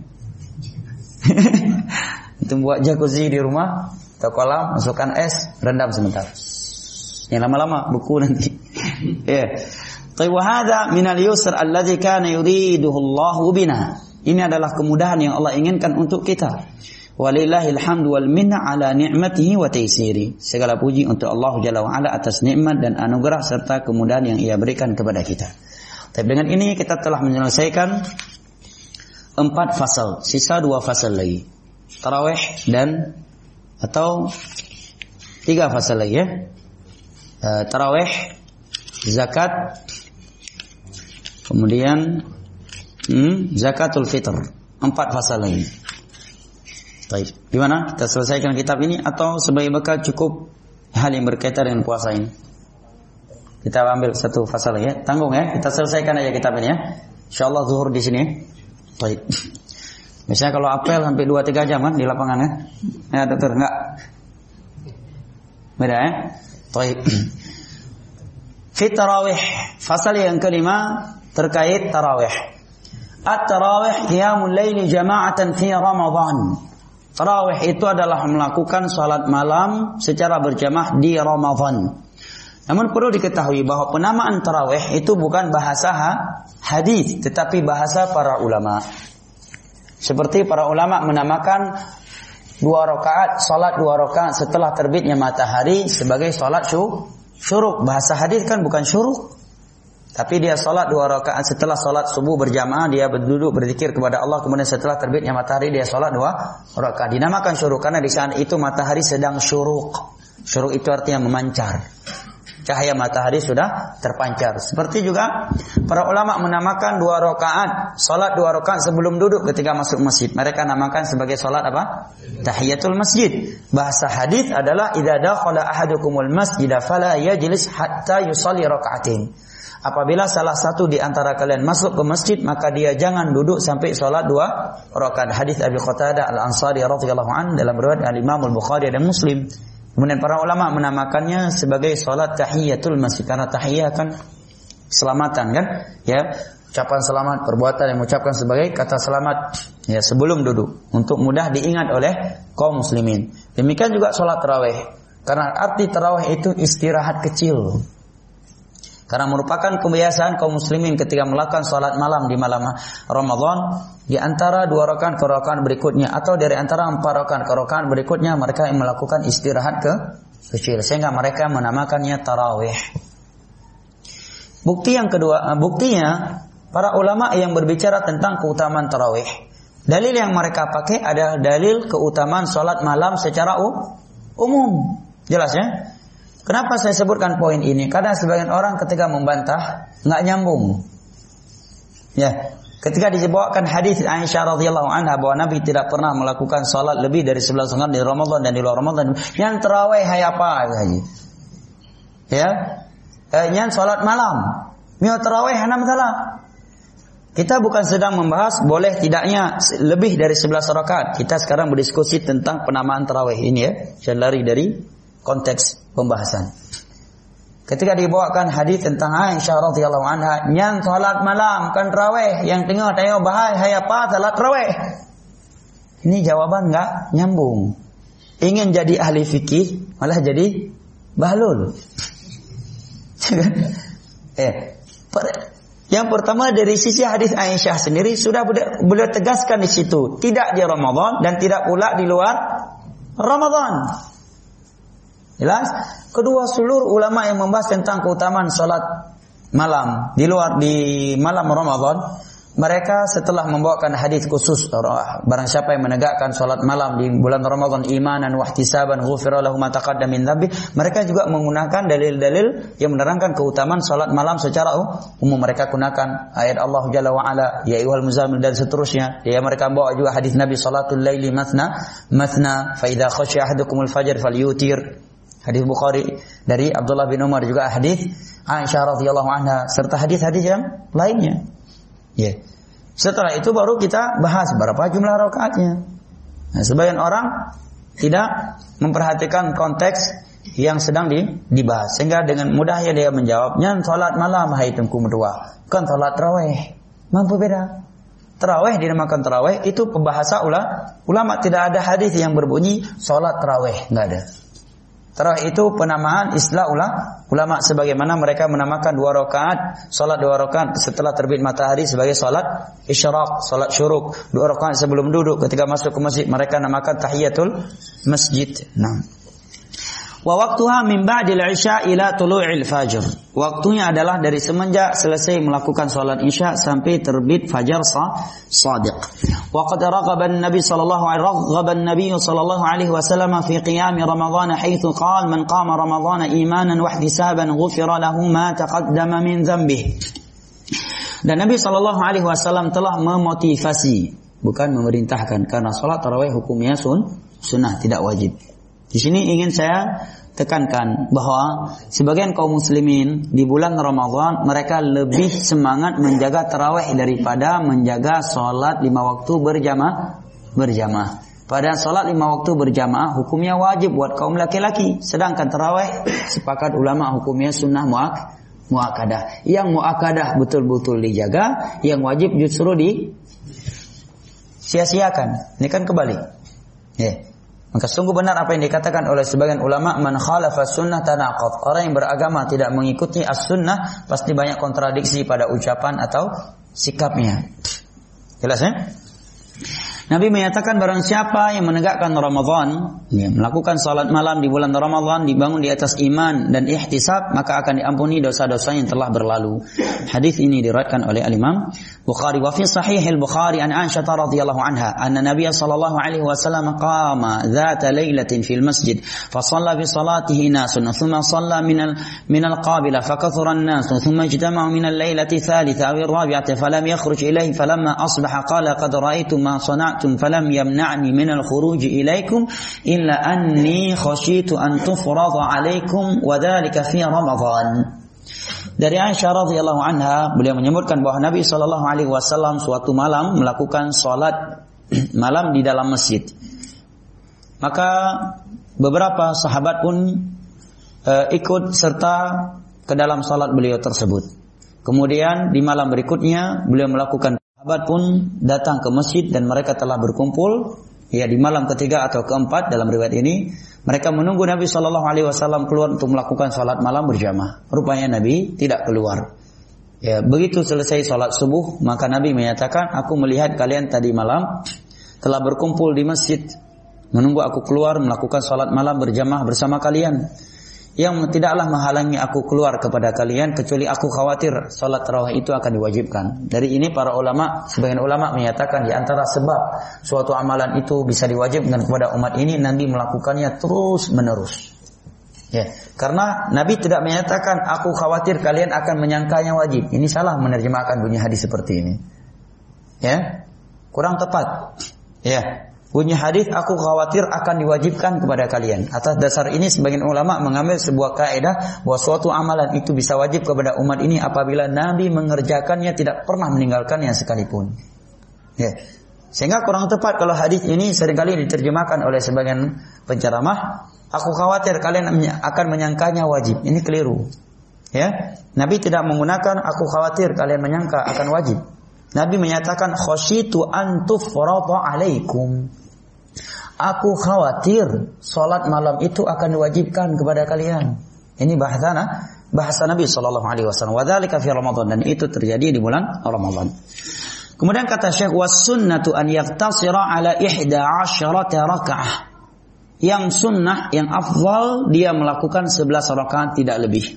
Itu buat jacuzzi di rumah atau kolam, masukkan es, rendam sebentar. Yang lama-lama beku nanti. Ya. Tapi wahada minal yusr alladzi kana yuriduhu Allahu bina. Ini adalah kemudahan yang Allah inginkan untuk kita. Walillahil hamdu wal minna ala ni'matihi wa taysiri. Segala puji untuk Allah Jalla wa Ala atas nikmat dan anugerah serta kemudahan yang Ia berikan kepada kita. Tapi dengan ini kita telah menyelesaikan empat fasal, sisa dua fasal lagi. Tarawih dan atau tiga fasal lagi ya. E, tarawih, zakat, kemudian hmm, zakatul fitr. Empat fasal lagi. Baik, gimana? Kita selesaikan kitab ini atau sebagai bekal cukup hal yang berkaitan dengan puasa ini? Kita ambil satu fasal lagi ya. Tanggung ya, kita selesaikan aja kitab ini ya. Insyaallah zuhur di sini. Baik. Misalnya kalau apel sampai dua tiga jam kan di lapangan ya. Ya dokter, enggak. Beda ya. Baik. Fit tarawih, fasal yang kelima terkait tarawih. At-tarawih qiyamul laili jama'atan fi Ramadan. Tarawih itu adalah melakukan salat malam secara berjamaah di Ramadan. Namun perlu diketahui bahwa penamaan tarawih itu bukan bahasa hadis, tetapi bahasa para ulama. Seperti para ulama menamakan dua rakaat, salat dua rakaat setelah terbitnya matahari sebagai salat syuruk. Bahasa hadis kan bukan syuruk. Tapi dia salat dua rakaat setelah salat subuh berjamaah, dia berduduk berzikir kepada Allah, kemudian setelah terbitnya matahari dia salat dua rakaat. Dinamakan syuruk karena di saat itu matahari sedang syuruk. Syuruk itu artinya memancar. Cahaya matahari sudah terpancar. Seperti juga para ulama menamakan dua rakaat, salat dua rakaat sebelum duduk ketika masuk masjid. Mereka namakan sebagai salat apa? Tahiyatul masjid. Bahasa hadis adalah idza dakhala ahadukumul masjida fala yajlis hatta yusalli raka'atain. Apabila salah satu di antara kalian masuk ke masjid, maka dia jangan duduk sampai salat dua rakaat. Hadis Abi Qatadah Al-Ansari radhiyallahu anhu dalam riwayat Al-Imam Al-Bukhari dan Muslim. Kemudian para ulama menamakannya sebagai salat tahiyatul masjid karena tahiyah kan keselamatan kan? Ya, ucapan selamat, perbuatan yang mengucapkan sebagai kata selamat ya sebelum duduk untuk mudah diingat oleh kaum muslimin. Demikian juga salat tarawih. Karena arti tarawih itu istirahat kecil. Karena merupakan kebiasaan kaum muslimin ketika melakukan salat malam di malam Ramadan, di antara dua rakaat ke rakaat berikutnya atau dari antara empat rakaat ke rakaat berikutnya mereka melakukan istirahat ke kecil sehingga mereka menamakannya tarawih. Bukti yang kedua, buktinya para ulama yang berbicara tentang keutamaan tarawih. Dalil yang mereka pakai adalah dalil keutamaan salat malam secara umum. Jelas ya? Kenapa saya sebutkan poin ini? Karena sebagian orang ketika membantah nggak nyambung. Ya, ketika dibawakan hadis Aisyah radhiyallahu anha bahwa Nabi tidak pernah melakukan salat lebih dari sebelas rakaat di Ramadan dan di luar Ramadan. Yang tarawih hay apa haji? Ya, eh, yang salat malam. Mio tarawih hana masalah. Kita bukan sedang membahas boleh tidaknya lebih dari sebelas rakaat. Kita sekarang berdiskusi tentang penamaan tarawih ini ya. Jangan lari dari konteks pembahasan. Ketika dibawakan hadis tentang Aisyah radhiyallahu anha, yang salat malam kan tarawih, yang tengah tanya bahai hay apa salat tarawih. Ini jawaban enggak nyambung. Ingin jadi ahli fikih malah jadi bahlul. eh, yang pertama dari sisi hadis Aisyah sendiri sudah beliau tegaskan di situ, tidak di Ramadan dan tidak pula di luar Ramadan. Jelas? Kedua, seluruh ulama yang membahas tentang keutamaan salat malam di luar di malam Ramadan, mereka setelah membawakan hadis khusus barang siapa yang menegakkan salat malam di bulan Ramadan imanan wa ihtisaban ghufira lahu ma taqaddama min dhanbi, mereka juga menggunakan dalil-dalil yang menerangkan keutamaan salat malam secara umum. Mereka gunakan ayat Allah Jalla wa Ala ya ayyuhal muzammil dan seterusnya. Ya, mereka bawa juga hadis Nabi salatul laili mathna mathna fa idza khashiya ahadukumul fajr falyutir. Hadis Bukhari dari Abdullah bin Umar, juga hadis Aisyah radhiyallahu anha serta hadis-hadis yang lainnya. Ya. Yeah. Setelah itu baru kita bahas berapa jumlah rakaatnya. Nah, sebagian orang tidak memperhatikan konteks yang sedang dibahas sehingga dengan mudahnya dia menjawabnya salat malam hai tengku medua. Kan salat tarawih. Mampu beda. Tarawih dinamakan tarawih itu pembahasa ulama. Ulama tidak ada hadis yang berbunyi salat tarawih, enggak ada. Tarawih itu penamaan istilah ulama sebagaimana mereka menamakan dua rakaat salat dua rakaat setelah terbit matahari sebagai salat isyraq, salat syuruk. Dua rakaat sebelum duduk ketika masuk ke masjid mereka namakan tahiyatul masjid. Nah. Wa waqtuha min ba'dil isya ila tulu'il fajr. Waktunya adalah dari semenjak selesai melakukan salat isya sampai terbit fajar shadiq. Wa qad raghaba an-nabi sallallahu alaihi raghaba an-nabi sallallahu alaihi wasallam fi qiyam ramadan haitsu qala man qama ramadan imanan wa ihtisaban ghufira lahu ma taqaddama min dhanbihi. Dan Nabi sallallahu alaihi wasallam telah memotivasi, bukan memerintahkan, karena salat tarawih hukumnya sun, sunnah tidak wajib. Di sini ingin saya tekankan bahwa sebagian kaum muslimin di bulan Ramadan mereka lebih semangat menjaga tarawih daripada menjaga salat lima waktu berjamaah berjamaah. Padahal salat lima waktu berjamaah hukumnya wajib buat kaum laki-laki, sedangkan tarawih sepakat ulama hukumnya sunnah muak muakkadah. Yang muakkadah betul-betul dijaga, yang wajib justru di sia-siakan. Ini kan kebalik. Ya. Maka sungguh benar apa yang dikatakan oleh sebagian ulama, man khalafa sunnah tanaqad. Orang yang beragama tidak mengikuti as-sunnah pasti banyak kontradiksi pada ucapan atau sikapnya. Jelas ya? Nabi menyatakan barang siapa yang menegakkan Ramadan, ya, melakukan salat malam di bulan Ramadan, dibangun di atas iman dan ihtisab, maka akan diampuni dosa-dosa yang telah berlalu. Hadis ini diriwayatkan oleh Al-Imam Bukhari. Wa fi Sahih Al-Bukhari an Aisyah radhiyallahu anha anna Nabiy sallallahu alaihi wasallam qama dhata lailatin fil masjid fa shalla bi salatihi nasun thumma shalla min al min al-qabila fa kathura an-nas thumma ijtama'u min al-lailati thalitha aw ar-rabi'ati falam yakhruj ilayhi falamma asbaha qala qad ra'aytu ma sana'tum falam yamna'ni min al-khuruj ilaykum illa anni khashitu an tufrada alaykum wa dhalika fi Ramadan. Dari Aisyah radhiyallahu anha, beliau menyebutkan bahwa Nabi sallallahu alaihi wasallam suatu malam melakukan salat malam di dalam masjid. Maka beberapa sahabat pun e, ikut serta ke dalam salat beliau tersebut. Kemudian di malam berikutnya beliau melakukan, sahabat pun datang ke masjid dan mereka telah berkumpul. Ya, di malam ketiga atau keempat dalam riwayat ini mereka menunggu Nabi Shallallahu Alaihi Wasallam keluar untuk melakukan salat malam berjamaah. Rupanya Nabi tidak keluar. Ya, begitu selesai salat subuh maka Nabi menyatakan, aku melihat kalian tadi malam telah berkumpul di masjid menunggu aku keluar melakukan salat malam berjamaah bersama kalian. Yang tidaklah menghalangi aku keluar kepada kalian kecuali aku khawatir salat tarawih itu akan diwajibkan. Dari ini para ulama, sebagian ulama menyatakan di antara sebab suatu amalan itu bisa diwajibkan kepada umat ini, Nabi melakukannya terus menerus. Ya, karena Nabi tidak menyatakan aku khawatir kalian akan menyangkanya wajib. Ini salah menerjemahkan bunyi hadis seperti ini. Ya, kurang tepat. Ya. Bunyi hadis aku khawatir akan diwajibkan kepada kalian. Atas dasar ini sebagian ulama mengambil sebuah kaidah bahwa suatu amalan itu bisa wajib kepada umat ini apabila Nabi mengerjakannya, tidak pernah meninggalkannya sekalipun. Ya. Sehingga kurang tepat kalau hadis ini seringkali diterjemahkan oleh sebagian penceramah, aku khawatir kalian akan menyangkanya wajib. Ini keliru. Ya. Nabi tidak menggunakan aku khawatir kalian menyangka akan wajib. Nabi menyatakan khasyitu an tufrada alaikum. Aku khawatir salat malam itu akan diwajibkan kepada kalian. Ini bahasa bahasa Nabi sallallahu alaihi wasallam. Wa dzalika fi Ramadan, dan itu terjadi di bulan Ramadan. Kemudian kata Syekh, was sunnatu an yaktasira ala ihda asyrata rakaah. Yang sunnah, yang afdal dia melakukan sebelas rakaat tidak lebih.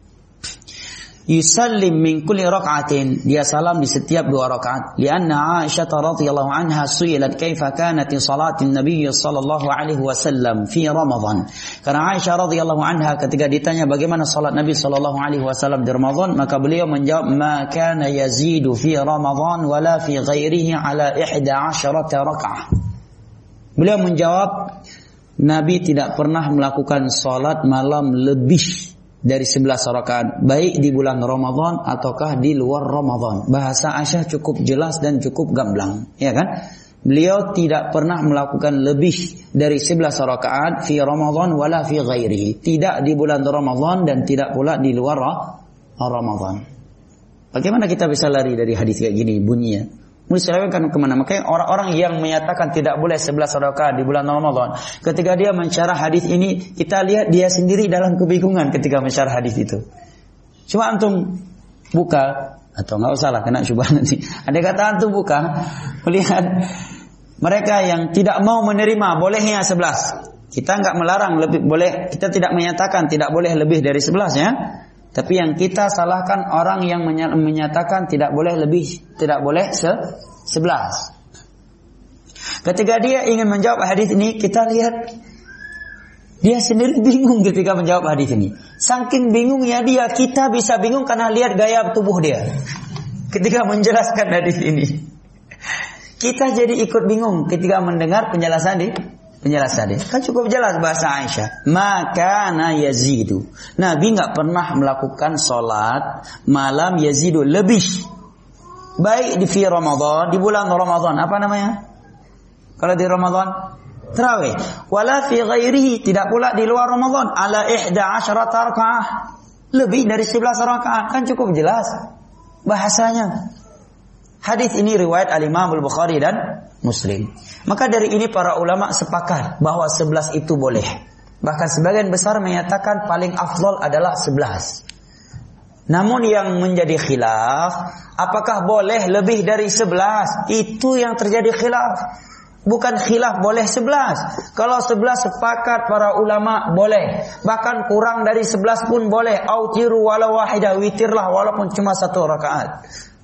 Yusallim min kulli rak'atin, dia salam di setiap dua rakaat. Lianna Aisyah radhiyallahu anha su'ilat kaifa kanat salatin Nabi sallallahu alaihi wasallam fi Ramadan. Karena Aisyah radhiyallahu anha ketika ditanya bagaimana salat Nabi sallallahu alaihi wasallam di Ramadan, maka beliau menjawab, ma kana yazidu fi Ramadan wala fi ghairihi ala ihda asyrata rak'ah. Beliau menjawab, Nabi tidak pernah melakukan salat malam lebih dari sebelas rakaat, baik di bulan Ramadan ataukah di luar Ramadan. Bahasa Aisyah cukup jelas dan cukup gamblang, ya kan? Beliau tidak pernah melakukan lebih dari sebelas rakaat fi Ramadan wala fi ghairihi, tidak di bulan Ramadan dan tidak pula di luar Ramadan. Bagaimana kita bisa lari dari hadis kayak gini bunyinya? Diselewengkan kemana? Makanya orang-orang yang menyatakan tidak boleh sebelas rakaat di bulan Ramadan, ketika dia mensyarah hadis ini, kita lihat dia sendiri dalam kebingungan ketika mensyarah hadis itu. Cuma antum buka, atau nggak usah lah kena syubhat nanti. Ada kata antum buka, melihat mereka yang tidak mau menerima bolehnya sebelas. Kita nggak melarang lebih boleh, kita tidak menyatakan tidak boleh lebih dari sebelas ya. Tapi yang kita salahkan orang yang menyatakan tidak boleh lebih, tidak boleh se sebelas. Ketika dia ingin menjawab hadis ini, kita lihat dia sendiri bingung ketika menjawab hadis ini. Saking bingungnya dia, kita bisa bingung karena lihat gaya tubuh dia ketika menjelaskan hadis ini. Kita jadi ikut bingung ketika mendengar penjelasan di Penjelasan dia kan cukup jelas bahasa Aisyah. Maka na yazidu. Nabi nggak pernah melakukan sholat malam yazidu lebih. Baik di fi Ramadan, di bulan Ramadan apa namanya? Kalau di Ramadan tarawih. Wala fi ghairihi, tidak pula di luar Ramadan. Ala ihda asyrata rakaah. Lebih dari sebelas rakaat, kan cukup jelas bahasanya. Hadis ini riwayat Al-Imam Al-Bukhari dan Muslim. Maka dari ini para ulama sepakat bahwa sebelas itu boleh. Bahkan sebagian besar menyatakan paling afdal adalah sebelas. Namun yang menjadi khilaf, apakah boleh lebih dari sebelas? Itu yang terjadi khilaf. Bukan khilaf boleh sebelas. Kalau sebelas sepakat para ulama boleh. Bahkan kurang dari sebelas pun boleh. Autiru walau wahidah, witirlah walaupun cuma satu rakaat.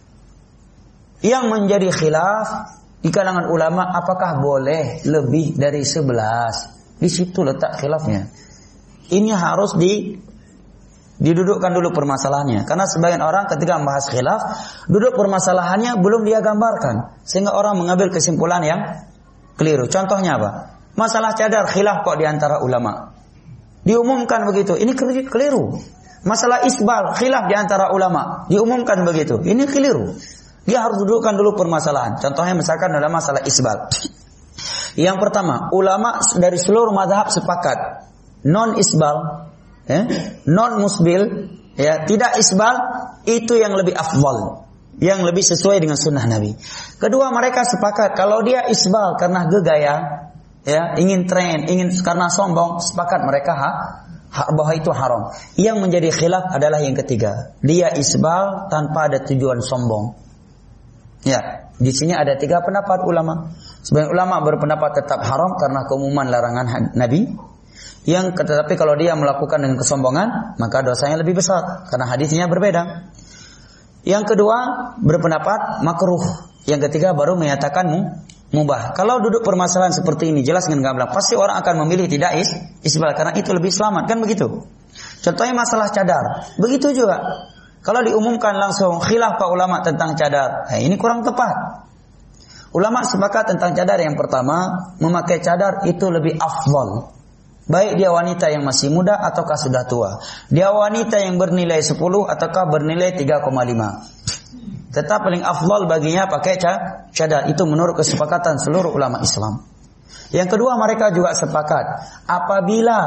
Yang menjadi khilaf di kalangan ulama, apakah boleh lebih dari sebelas? Di situ letak khilafnya. Ini harus di didudukkan dulu permasalahannya. Karena sebagian orang ketika membahas khilaf, duduk permasalahannya belum dia gambarkan, sehingga orang mengambil kesimpulan yang keliru. Contohnya apa? Masalah cadar khilaf kok di antara ulama. Diumumkan begitu, ini keliru. Masalah isbal khilaf di antara ulama, diumumkan begitu, ini keliru. Dia harus dudukkan dulu permasalahan. Contohnya misalkan dalam masalah isbal. Yang pertama, ulama dari seluruh mazhab sepakat non isbal, ya, non musbil, ya, tidak isbal itu yang lebih afdal, yang lebih sesuai dengan sunnah Nabi. Kedua, mereka sepakat kalau dia isbal karena gegaya, ya, ingin tren, ingin karena sombong, sepakat mereka ha, ha, bahwa itu haram. Yang menjadi khilaf adalah yang ketiga, dia isbal tanpa ada tujuan sombong. Ya, di sini ada tiga pendapat ulama. Sebagian ulama berpendapat tetap haram karena keumuman larangan Nabi. Yang tetapi kalau dia melakukan dengan kesombongan, maka dosanya lebih besar karena hadisnya berbeda. Yang kedua berpendapat makruh. Yang ketiga baru menyatakan mubah. Kalau duduk permasalahan seperti ini jelas dengan gamblang, pasti orang akan memilih tidak is, isbal karena itu lebih selamat, kan begitu. Contohnya masalah cadar, begitu juga. Kalau diumumkan langsung khilaf para ulama tentang cadar, nah ini kurang tepat. Ulama sepakat tentang cadar. Yang pertama, memakai cadar itu lebih afdal. Baik dia wanita yang masih muda ataukah sudah tua. Dia wanita yang bernilai sepuluh ataukah bernilai tiga koma lima. Tetap paling afdal baginya pakai cadar. Itu menurut kesepakatan seluruh ulama Islam. Yang kedua, mereka juga sepakat apabila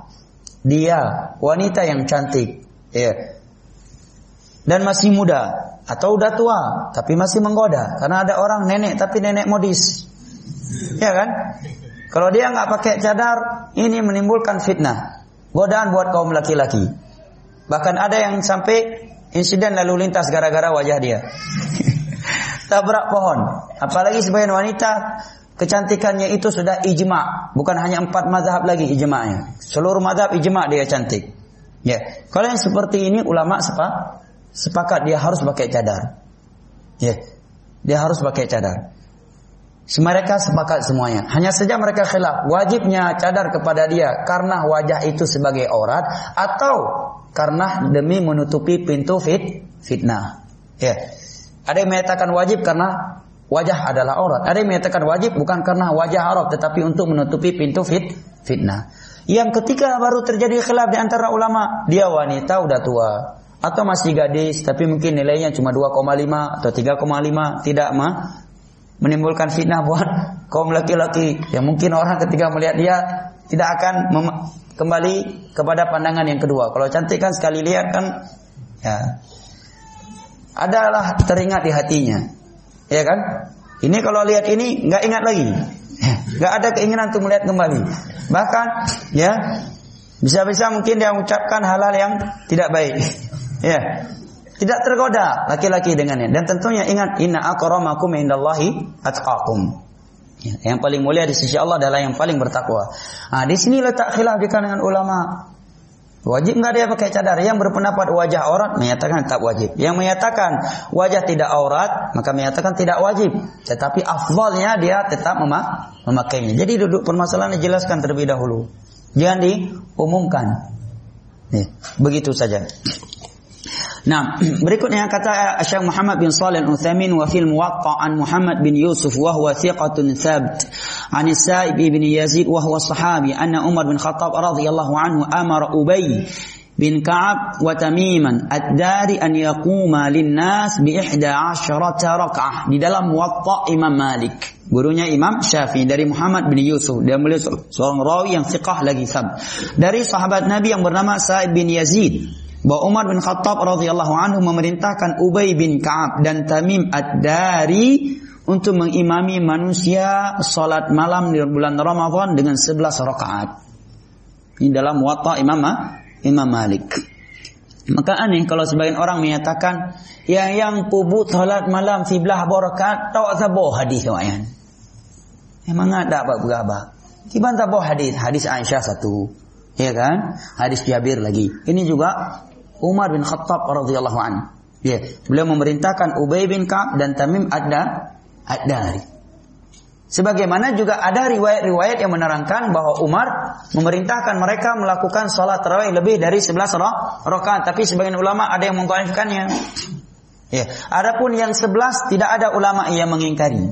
dia wanita yang cantik, ya, dan masih muda atau udah tua tapi masih menggoda, karena ada orang nenek tapi nenek modis, ya kan? Kalau dia nggak pakai cadar, ini menimbulkan fitnah, godaan buat kaum laki-laki. Bahkan ada yang sampai insiden lalu lintas gara-gara wajah dia. Tabrak pohon. Apalagi sebagian wanita kecantikannya itu sudah ijma, bukan hanya empat mazhab lagi ijma'nya. Seluruh mazhab ijma' dia cantik. Ya, kalau yang seperti ini ulama sepakat Sepakat dia harus pakai cadar. Ya, dia harus pakai cadar. Mereka sepakat semuanya. Hanya saja mereka khilaf, wajibnya cadar kepada dia karena wajah itu sebagai aurat atau karena demi menutupi pintu fit fitnah. Ya. Ada yang menyatakan wajib karena wajah adalah aurat. Ada yang menyatakan wajib bukan karena wajah aurat tetapi untuk menutupi pintu fit fitnah. Yang ketiga baru terjadi khilaf di antara ulama, dia wanita udah tua atau masih gadis tapi mungkin nilainya cuma dua koma lima atau tiga koma lima, tidak mah menimbulkan fitnah buat kaum laki-laki yang mungkin orang ketika melihat dia tidak akan mem- kembali kepada pandangan yang kedua. Kalau cantik kan sekali lihat kan ya adalah teringat di hatinya, ya kan? Ini kalau lihat ini nggak ingat lagi, nggak ada keinginan untuk melihat kembali. Bahkan ya bisa-bisa mungkin dia mengucapkan hal-hal yang tidak baik. Ya, tidak tergoda laki-laki dengannya. Dan tentunya ingat, inna akramakum indallahi atqakum. Ya, yang paling mulia di sisi Allah adalah yang paling bertakwa. Nah, di sini letak khilaf di kalangan ulama. Wajib nggak dia pakai cadar? Yang berpendapat wajah aurat menyatakan tetap wajib. Yang menyatakan wajah tidak aurat maka menyatakan tidak wajib. Tetapi afdalnya dia tetap memak- memakainya. Jadi duduk permasalahan dijelaskan terlebih dahulu. Jangan diumumkan. Ya, begitu saja. Nah, berikutnya kata Syekh Muhammad bin Shalih Al-Utsaimin wa fil Muwatta' an Muhammad bin Yusuf wa huwa thiqatun thabt an Sa'ib bin Yazid wa huwa sahabi anna Umar bin Khattab radhiyallahu anhu amara Ubay bin Ka'ab wa Tamiman ad-Dari an yaquma lin-nas bi ihda asyrata rak'ah. Di dalam Muwatta' Imam Malik, gurunya Imam Syafi'i, dari Muhammad bin Yusuf, dia beliau seorang rawi yang thiqah lagi sab, dari sahabat Nabi yang bernama Sa'ib bin Yazid. bahwa Umar bin Khattab radhiyallahu anhu memerintahkan Ubay bin Ka'ab dan Tamim Ad-Dari untuk mengimami manusia salat malam di bulan Ramadan dengan sebelas rakaat. Ini dalam Muwatta Imam Imam Malik. Maka aneh kalau sebagian orang menyatakan yang yang pubut salat malam sebelah rakaat tahu saboh hadis wayan. Memang ada apa berapa? Kiban taboh hadis, hadis Aisyah satu. Ya kan? Hadis Jabir lagi. Ini juga Umar bin Khattab radhiyallahu anhu. Ya, beliau memerintahkan Ubay bin Ka'ab dan Tamim Ad-Da Ad-Dari. Sebagaimana juga ada riwayat-riwayat yang menerangkan bahwa Umar memerintahkan mereka melakukan salat tarawih lebih dari sebelas rakaat, tapi sebagian ulama ada yang mendhaifkannya. Ya, adapun yang sebelas tidak ada ulama yang mengingkari.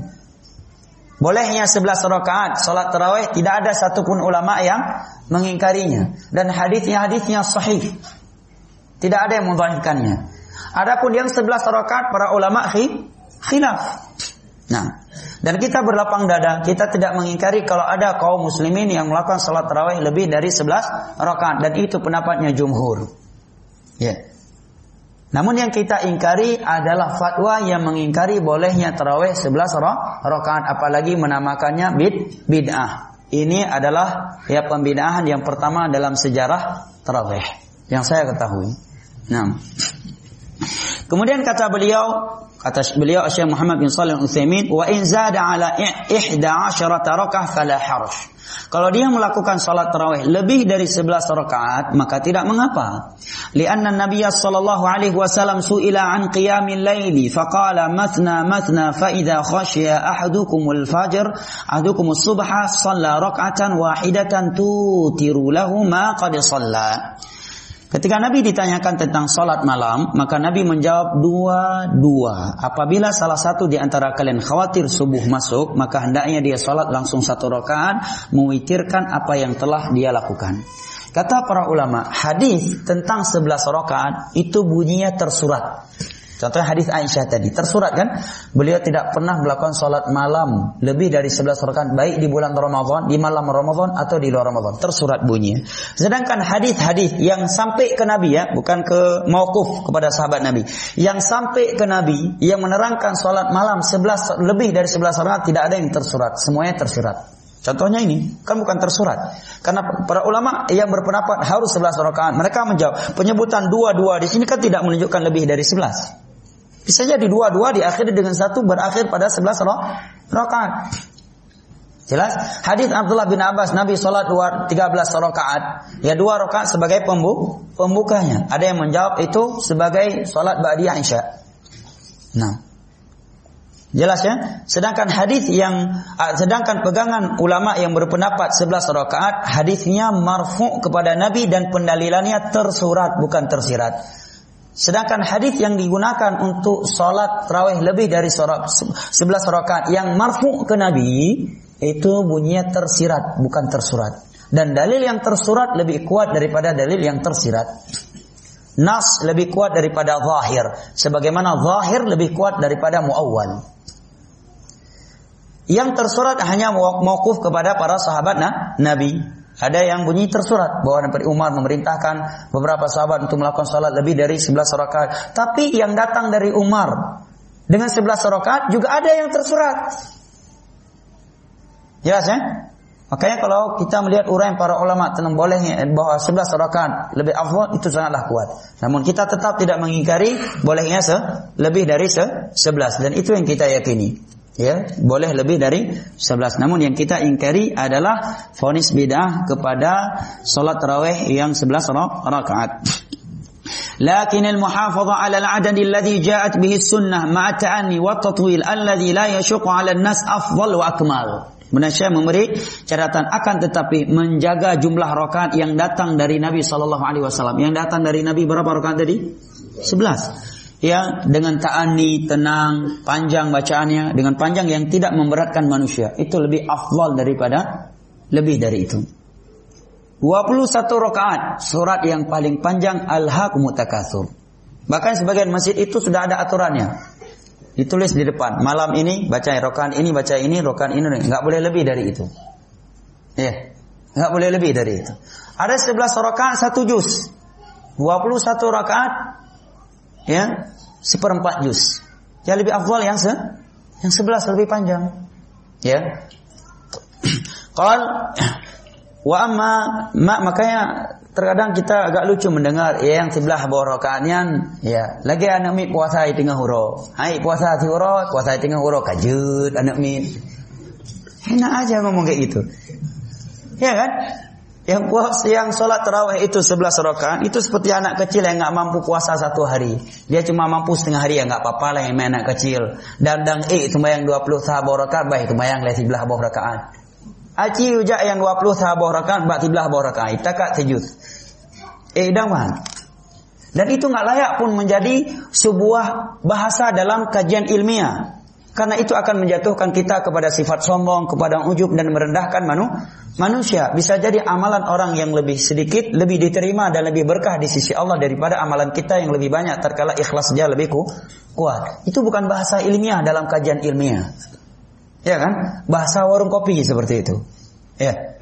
Bolehnya sebelas rakaat salat tarawih, tidak ada satupun ulama yang mengingkarinya, dan hadisnya-hadisnya sahih. Tidak ada yang mendhaifkannya. Adapun yang sebelas rakaat para ulama khilaf. Nah, dan kita berlapang dada, kita tidak mengingkari kalau ada kaum muslimin yang melakukan salat tarawih lebih dari sebelas rakaat, dan itu pendapatnya jumhur. Ya. Namun yang kita ingkari adalah fatwa yang mengingkari bolehnya tarawih sebelas rakaat, apalagi menamakannya bid bid'ah. Ini adalah ya pembid'ahan yang pertama dalam sejarah tarawih yang saya ketahui. Nah, kemudian kata beliau, kata beliau Syekh Muhammad bin Shalih Al-Utsaimin, wa in zada ala ihda asyrata raka'ah fala haraj. Kalau dia melakukan salat tarawih lebih dari sebelas rakaat, maka tidak mengapa. Lianna Nabiy sallallahu alaihi wasallam su'ila an qiyamil laili faqala mathna mathna fa idza khashiya ahadukumul fajr ahadukumus subha shalla rak'atan wahidatan tutiru lahu ma qad shalla. Ketika Nabi ditanyakan tentang salat malam, maka Nabi menjawab dua-dua. Apabila salah satu di antara kalian khawatir subuh masuk, maka hendaknya dia salat langsung satu rakaat, mewitirkan apa yang telah dia lakukan. Kata para ulama, hadis tentang sebelas rakaat itu bunyinya tersurat. Contohnya hadis Aisyah tadi, tersurat kan? Beliau tidak pernah melakukan salat malam lebih dari sebelas rakaat, baik di bulan Ramadan, di malam Ramadan atau di luar Ramadan. Tersurat bunyinya. Sedangkan hadis-hadis yang sampai ke Nabi, ya, bukan ke mauquf kepada sahabat Nabi, yang sampai ke Nabi yang menerangkan salat malam sebelas lebih dari sebelas rakaat, tidak ada yang tersurat, semuanya tersurat. Contohnya ini kan bukan tersurat. Karena para ulama yang berpendapat harus sebelas rakaat, mereka menjawab penyebutan dua-dua di sini kan tidak menunjukkan lebih dari sebelas. Bisa jadi dua-dua diakhiri dengan satu berakhir pada sebelas rakaat. Jelas? Hadis Abdullah bin Abbas, Nabi salat tiga belas rakaat. Ya, dua rakaat sebagai pembu, pembukanya. Ada yang menjawab itu sebagai salat ba'diyah Isya. Nah, jelas ya? Sedangkan hadis yang sedangkan pegangan ulama yang berpendapat sebelas rakaat, hadisnya marfu' kepada Nabi dan pendalilannya tersurat bukan tersirat. Sedangkan hadis yang digunakan untuk salat tarawih lebih dari sebelas rakaat yang marfu' ke Nabi itu bunyinya tersirat bukan tersurat. Dan dalil yang tersurat lebih kuat daripada dalil yang tersirat. Nas lebih kuat daripada zahir, sebagaimana zahir lebih kuat daripada muawwal. Yang tersurat hanya mauquf kepada para sahabat nah, Nabi. Ada yang bunyi tersurat bahwa Nabi Umar memerintahkan beberapa sahabat untuk melakukan salat lebih dari sebelas rakaat. Tapi yang datang dari Umar dengan sebelas rakaat juga ada yang tersurat. Jelas ya? Makanya kalau kita melihat uraian para ulama tentang bolehnya bahwa sebelas rakaat lebih afdal, itu sangatlah kuat. Namun kita tetap tidak mengingkari bolehnya se lebih dari se sebelas, dan itu yang kita yakini. Ya, boleh lebih dari sebelas. Namun yang kita ingkari adalah vonis bid'ah kepada salat tarawih yang sebelas rakaat. Lakin al-muhafadha 'ala al-'adad alladhi ja'at bihi as-sunnah ma'a ta'anni wa at-tatwil alladhi la yashuqu 'ala an-nas afdal wa akmal. Menasya memberi catatan akan tetapi menjaga jumlah rakaat yang datang dari Nabi sallallahu alaihi wasallam. Yang datang dari Nabi berapa rakaat tadi? sebelas. Ya, dengan ta'ani, tenang, panjang bacaannya, dengan panjang yang tidak memberatkan manusia. Itu lebih afdal daripada lebih dari itu. dua puluh satu rakaat, surat yang paling panjang Alhaakumut Takatsur. Bahkan sebagian masjid itu sudah ada aturannya. Ditulis di depan, malam ini baca rakaat ini, baca ini, rakaat ini, enggak boleh lebih dari itu. Ya, enggak boleh lebih dari itu. Ada sebelas rakaat satu juz. dua puluh satu rakaat ya, seperempat juz. Ya lebih afdal yang se yang sebelas lebih panjang. Ya. Qal wa amma ma, makanya terkadang kita agak lucu mendengar ya yang sebelah bawah rakaatnya ya lagi anak mi puasa di tengah huro. Hai puasa di huro, puasa di tengah huro kajut anak mi. Enak aja ngomong kayak gitu. Ya kan? Yang puasa yang sholat tarawih itu sebelas rakaat itu seperti anak kecil yang nggak mampu puasa satu hari. Dia cuma mampu setengah hari ya nggak apa-apa lah yang anak kecil. Dan dan eh sembahyang dua puluh sahabat rakaat baik sembahyang leh sebelah bawah rakaat. Aci ujak yang dua puluh sahabat rakaat bak sebelah bawah rakaat. Takak sejud. Eh dawan. Dan itu nggak layak pun menjadi sebuah bahasa dalam kajian ilmiah. Karena itu akan menjatuhkan kita kepada sifat sombong, kepada ujub dan merendahkan manu, manusia. Bisa jadi amalan orang yang lebih sedikit lebih diterima dan lebih berkah di sisi Allah daripada amalan kita yang lebih banyak terkala ikhlasnya lebih ku, kuat. Itu bukan bahasa ilmiah dalam kajian ilmiah. Ya kan? Bahasa warung kopi seperti itu. Ya.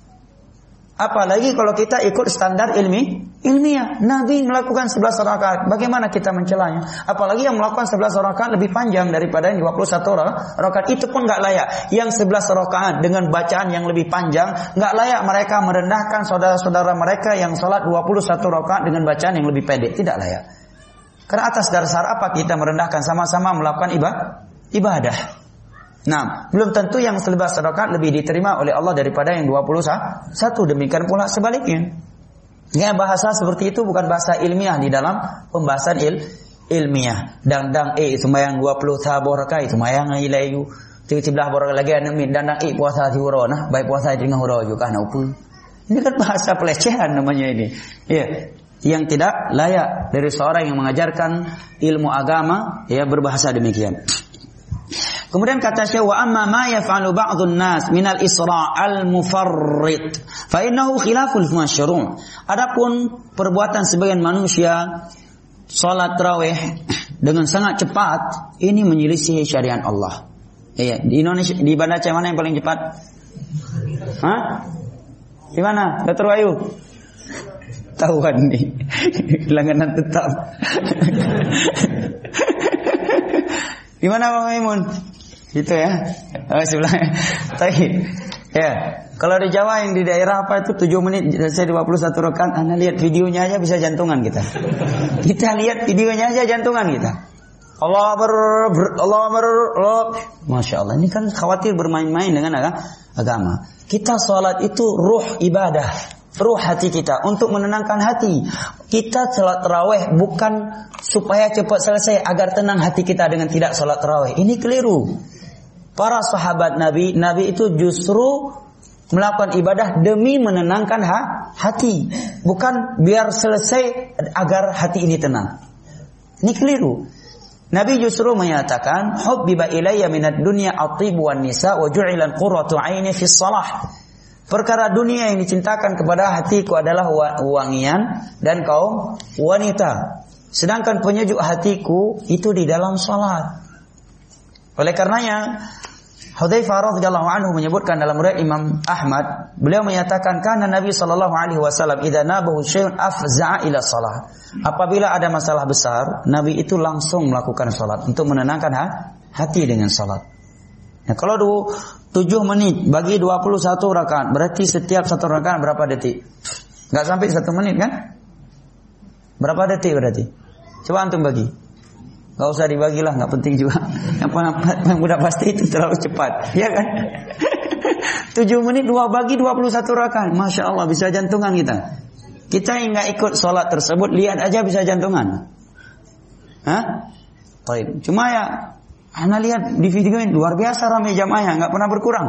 Apalagi kalau kita ikut standar ilmi, ilmiah. Nabi melakukan sebelas rakaat. Bagaimana kita mencelanya? Apalagi yang melakukan sebelas rakaat lebih panjang daripada yang dua puluh satu rakaat. Itu pun enggak layak. Yang sebelas rakaat dengan bacaan yang lebih panjang, enggak layak mereka merendahkan saudara-saudara mereka yang salat dua puluh satu rakaat dengan bacaan yang lebih pendek. Tidak layak. Karena atas dasar apa kita merendahkan sama-sama melakukan ibadah? Ibadah. Nah, belum tentu yang sebelas rakaat lebih diterima oleh Allah daripada yang dua puluh satu. Demikian pula sebaliknya. Ya, bahasa seperti itu bukan bahasa ilmiah di dalam pembahasan il, ilmiah. Dang-dang eh sembahyang dua puluh sahabat rakaat, sembahyang ilayu. Sebelah borang lagi anak min dang-dang eh puasa di huro nah, baik puasa di tengah huro juga nah upul. Ini kan bahasa pelecehan namanya ini. Ya, yang tidak layak dari seorang yang mengajarkan ilmu agama ya berbahasa demikian. Kemudian kata Syekh wa amma ma yaf'alu ba'dun nas minal isra' al-mufarrid fa innahu khilaful masyru'. Adapun perbuatan sebagian manusia salat tarawih dengan sangat cepat ini menyelisih syariat Allah. Iya, di Indonesia di Banda Aceh mana yang paling cepat? Hah? Di mana? Dokter Wahyu. Tahuan nih. Langganan tetap. Di mana Bang Maimun? Gitu ya. Oh, sebelahnya. Tapi ya, kalau di Jawa yang di daerah apa itu tujuh menit selesai dua puluh satu rakaat, Anda lihat videonya aja bisa jantungan kita. Kita lihat videonya aja jantungan kita. Allah ber, ber Allah ber, Allah. Masya Allah, ini kan khawatir bermain-main dengan agama. Kita sholat itu ruh ibadah, ruh hati kita untuk menenangkan hati. Kita sholat tarawih bukan supaya cepat selesai agar tenang hati kita dengan tidak sholat tarawih. Ini keliru. Para sahabat Nabi, Nabi itu justru melakukan ibadah demi menenangkan ha, hati, bukan biar selesai agar hati ini tenang. Ini keliru. Nabi justru menyatakan, "Hubbiba ilayya minad dunya at-tib wan nisa wa ju'ilan qurratu 'aini fi shalah." Perkara dunia yang dicintakan kepada hatiku adalah wangian dan kaum wanita. Sedangkan penyejuk hatiku itu di dalam salat. Oleh karenanya Hudzaifah radhiyallahu anhu menyebutkan dalam riwayat Imam Ahmad, beliau menyatakan kana Nabi sallallahu alaihi wasallam idza nabahu syai'un afza'a ila shalah. Apabila ada masalah besar, Nabi itu langsung melakukan salat untuk menenangkan hati dengan salat. Nah, kalau du, tujuh menit bagi dua puluh satu rakaat, berarti setiap satu rakaat berapa detik? Enggak sampai satu menit kan? Berapa detik berarti? Coba antum bagi. Gak usah dibagilah, gak penting juga. Yang, yang udah pasti itu terlalu cepat, ya kan? tujuh menit dua bagi dua puluh satu rakaat, masya Allah bisa jantungan kita. Kita yang gak ikut sholat tersebut, lihat aja bisa jantungan. Hah? Baik. Cuma ya, Anda lihat di video ini luar biasa ramai jamaahnya, gak pernah berkurang.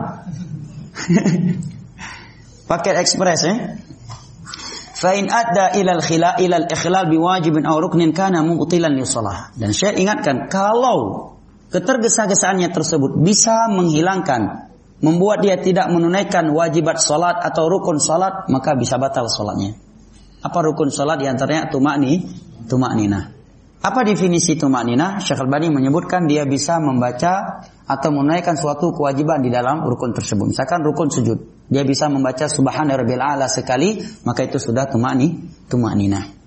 Paket ekspres ya. Fa'in adda ilal khila ilal ikhlal biwajibin aw ruknin kana mubtilan li shalah. Dan saya ingatkan, kalau ketergesa-gesaannya tersebut bisa menghilangkan, membuat dia tidak menunaikan wajibat salat atau rukun salat, maka bisa batal salatnya. Apa rukun salat? Di antaranya tumakni, tumakninah. Apa definisi tumakninah? Syekh Albani menyebutkan dia bisa membaca atau menunaikan suatu kewajiban di dalam rukun tersebut. Misalkan rukun sujud, dia bisa membaca subhana rabbil a'la sekali, maka itu sudah tumakni, tumakninah.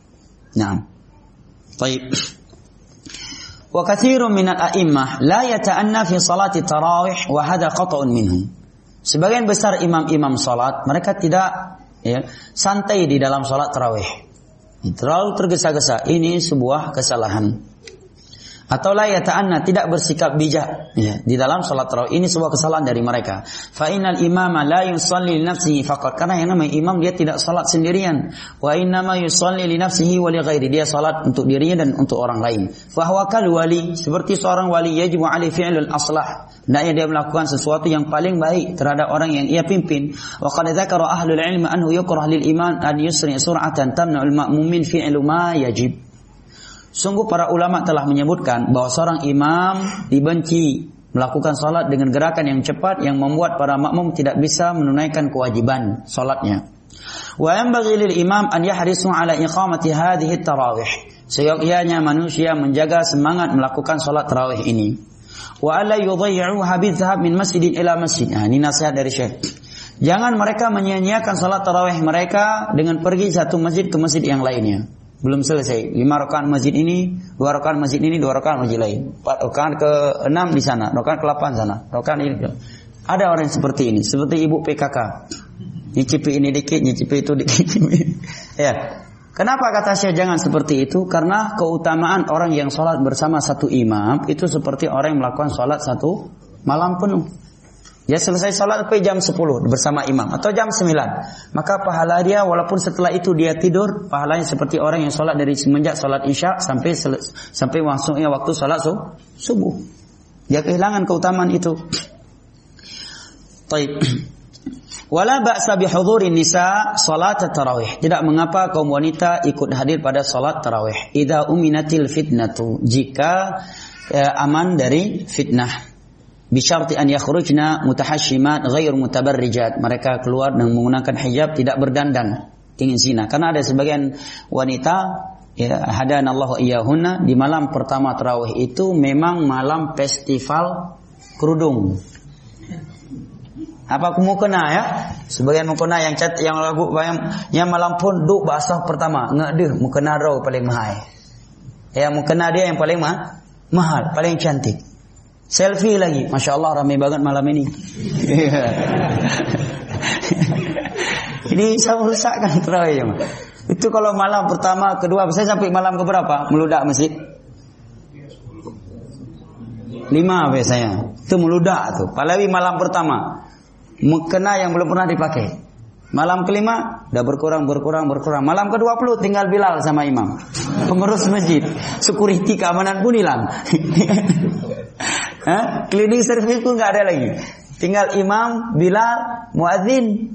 Nah. Baik. Wa katsirun minal a'immah la yata'anna fi salati tarawih wa hadha qat'un minhum. Sebagian besar imam-imam salat mereka tidak ya, santai di dalam salat tarawih. Terlalu tergesa-gesa. Ini sebuah kesalahan. Atau la yata'anna, tidak bersikap bijak ya, di dalam salat tarawih. Ini sebuah kesalahan dari mereka. Fa innal imama la yusalli li nafsihi faqat. Karena yang namanya imam dia tidak salat sendirian. Wa innama yusalli li nafsihi wa li ghairi. Dia salat untuk dirinya dan untuk orang lain. Fa huwa kal wali, seperti seorang wali yajibu alaihi fi'lul aslah. Hendaknya dia melakukan sesuatu yang paling baik terhadap orang yang ia pimpin. Wa qad dzakara ahlul ilmi anhu yukrah lil iman an yusri sur'atan tamna'ul ma'mumin fi'lu ma yajib. Sungguh para ulama telah menyebutkan bahwa seorang imam dibenci melakukan salat dengan gerakan yang cepat yang membuat para makmum tidak bisa menunaikan kewajiban salatnya. Wa yanbaghi lil imam an yahrisu ala iqamati hadhihi tarawih. Seyogyanya manusia menjaga semangat melakukan salat tarawih ini. Wa alla yudhayyi'uha bidhhab min masjidin ila masjid. Nah, ini nasihat dari Syekh. Jangan mereka menyia-nyiakan salat tarawih mereka dengan pergi satu masjid ke masjid yang lainnya. Belum selesai. Lima rakaat masjid ini, dua rakaat masjid ini, dua rakaat masjid lain. Empat rakaat ke enam di sana, rakaat ke delapan sana, rakaat ini. Ada orang yang seperti ini, seperti ibu P K K. Nyicipi ini dikit, nyicipi itu dikit. Ya. Kenapa kata saya jangan seperti itu? Karena keutamaan orang yang sholat bersama satu imam itu seperti orang yang melakukan sholat satu malam penuh. Ya selesai salat sampai jam sepuluh bersama imam atau jam sembilan. Maka pahala dia walaupun setelah itu dia tidur, pahalanya seperti orang yang salat dari semenjak salat Isya sampai sampai masuknya waktu salat subuh. Dia kehilangan keutamaan itu. Baik. Wala ba'sa bi hudhurin nisa salat tarawih. Tidak mengapa kaum wanita ikut hadir pada salat tarawih. Idza uminatil fitnatu, jika ya, aman dari fitnah. Bisyarti an yakhrujna mutahasyimat ghair mutabarrijat. Mereka keluar dengan menggunakan hijab, tidak berdandan, ingin zina. Karena ada sebagian wanita ya hadanallahu iyyahunna di malam pertama tarawih itu memang malam festival kerudung. Apa kamu kena ya? Sebagian mukena yang cat yang lagu yang, yang malam pun duk basah pertama, ngedeh mukena raw paling mahal. Ya mukena dia yang paling mah, mahal, paling cantik. Selfie lagi, masya Allah ramai banget malam ini. Ini saya merusakkan terawih. Itu kalau malam pertama, kedua, saya sampai malam keberapa? Meludak masjid. Lima biasanya. Itu meludak tuh. Apalagi malam pertama, mukena yang belum pernah dipakai. Malam kelima, udah berkurang, berkurang, berkurang. Malam ke dua puluh tinggal Bilal sama imam. Pengurus masjid. Security keamanan pun hilang. Hah? Cleaning service pun nggak ada lagi. Tinggal imam, Bilal, muadzin.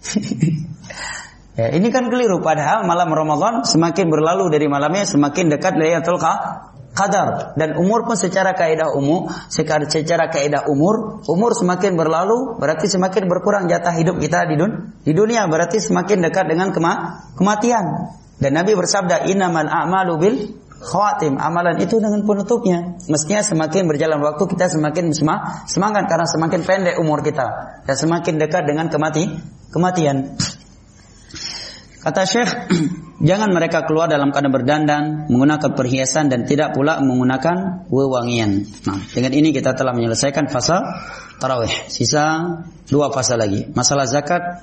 Ya, ini kan keliru. Padahal malam Ramadan semakin berlalu dari malamnya semakin dekat Lailatul Qadar. Dan umur pun secara kaidah umum, secara, secara kaidah umur, umur semakin berlalu berarti semakin berkurang jatah hidup kita di, dun, di dunia. Berarti semakin dekat dengan kema, kematian. Dan Nabi bersabda, innamal a'malu bil khawatim, amalan itu dengan penutupnya. Mestinya semakin berjalan waktu kita semakin semangat karena semakin pendek umur kita dan semakin dekat dengan kemati, kematian. Kata Syekh, jangan mereka keluar dalam keadaan berdandan, menggunakan perhiasan dan tidak pula menggunakan wewangian. Nah, dengan ini kita telah menyelesaikan fasa tarawih. Sisa dua fasa lagi, masalah zakat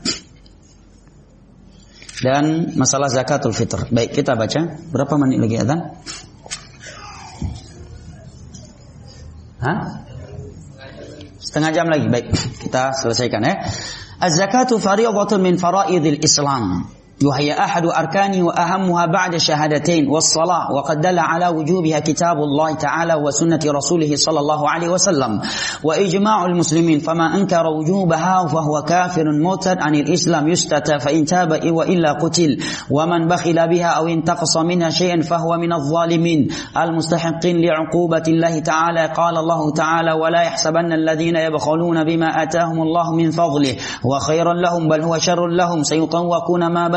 dan masalah zakatul fitr. Baik, kita baca. Berapa menit lagi adzan? Hah? Setengah jam lagi. Baik, kita selesaikan ya. Az-zakatu fariidatun min faraidil Islam. وهي أحد أركانه وأهمها بعد الشهادتين والصلاة وقد دل على وجوبها كتاب الله تعالى وسنة رسوله صلى الله عليه وسلم وإجماع المسلمين فما أنكر وجوبها فهو كافر مرتد عن الإسلام يستتى فإن تاب وإلا قتل ومن بخل بها أو انتقص منها شيئا فهو من الظالمين المستحقين لعقوبة الله تعالى قال الله تعالى ولا يحسبن الذين يبخلون بما آتاهم الله من فضله وخيرا لهم بل هو شر لهم سيطوقون ما بخلوا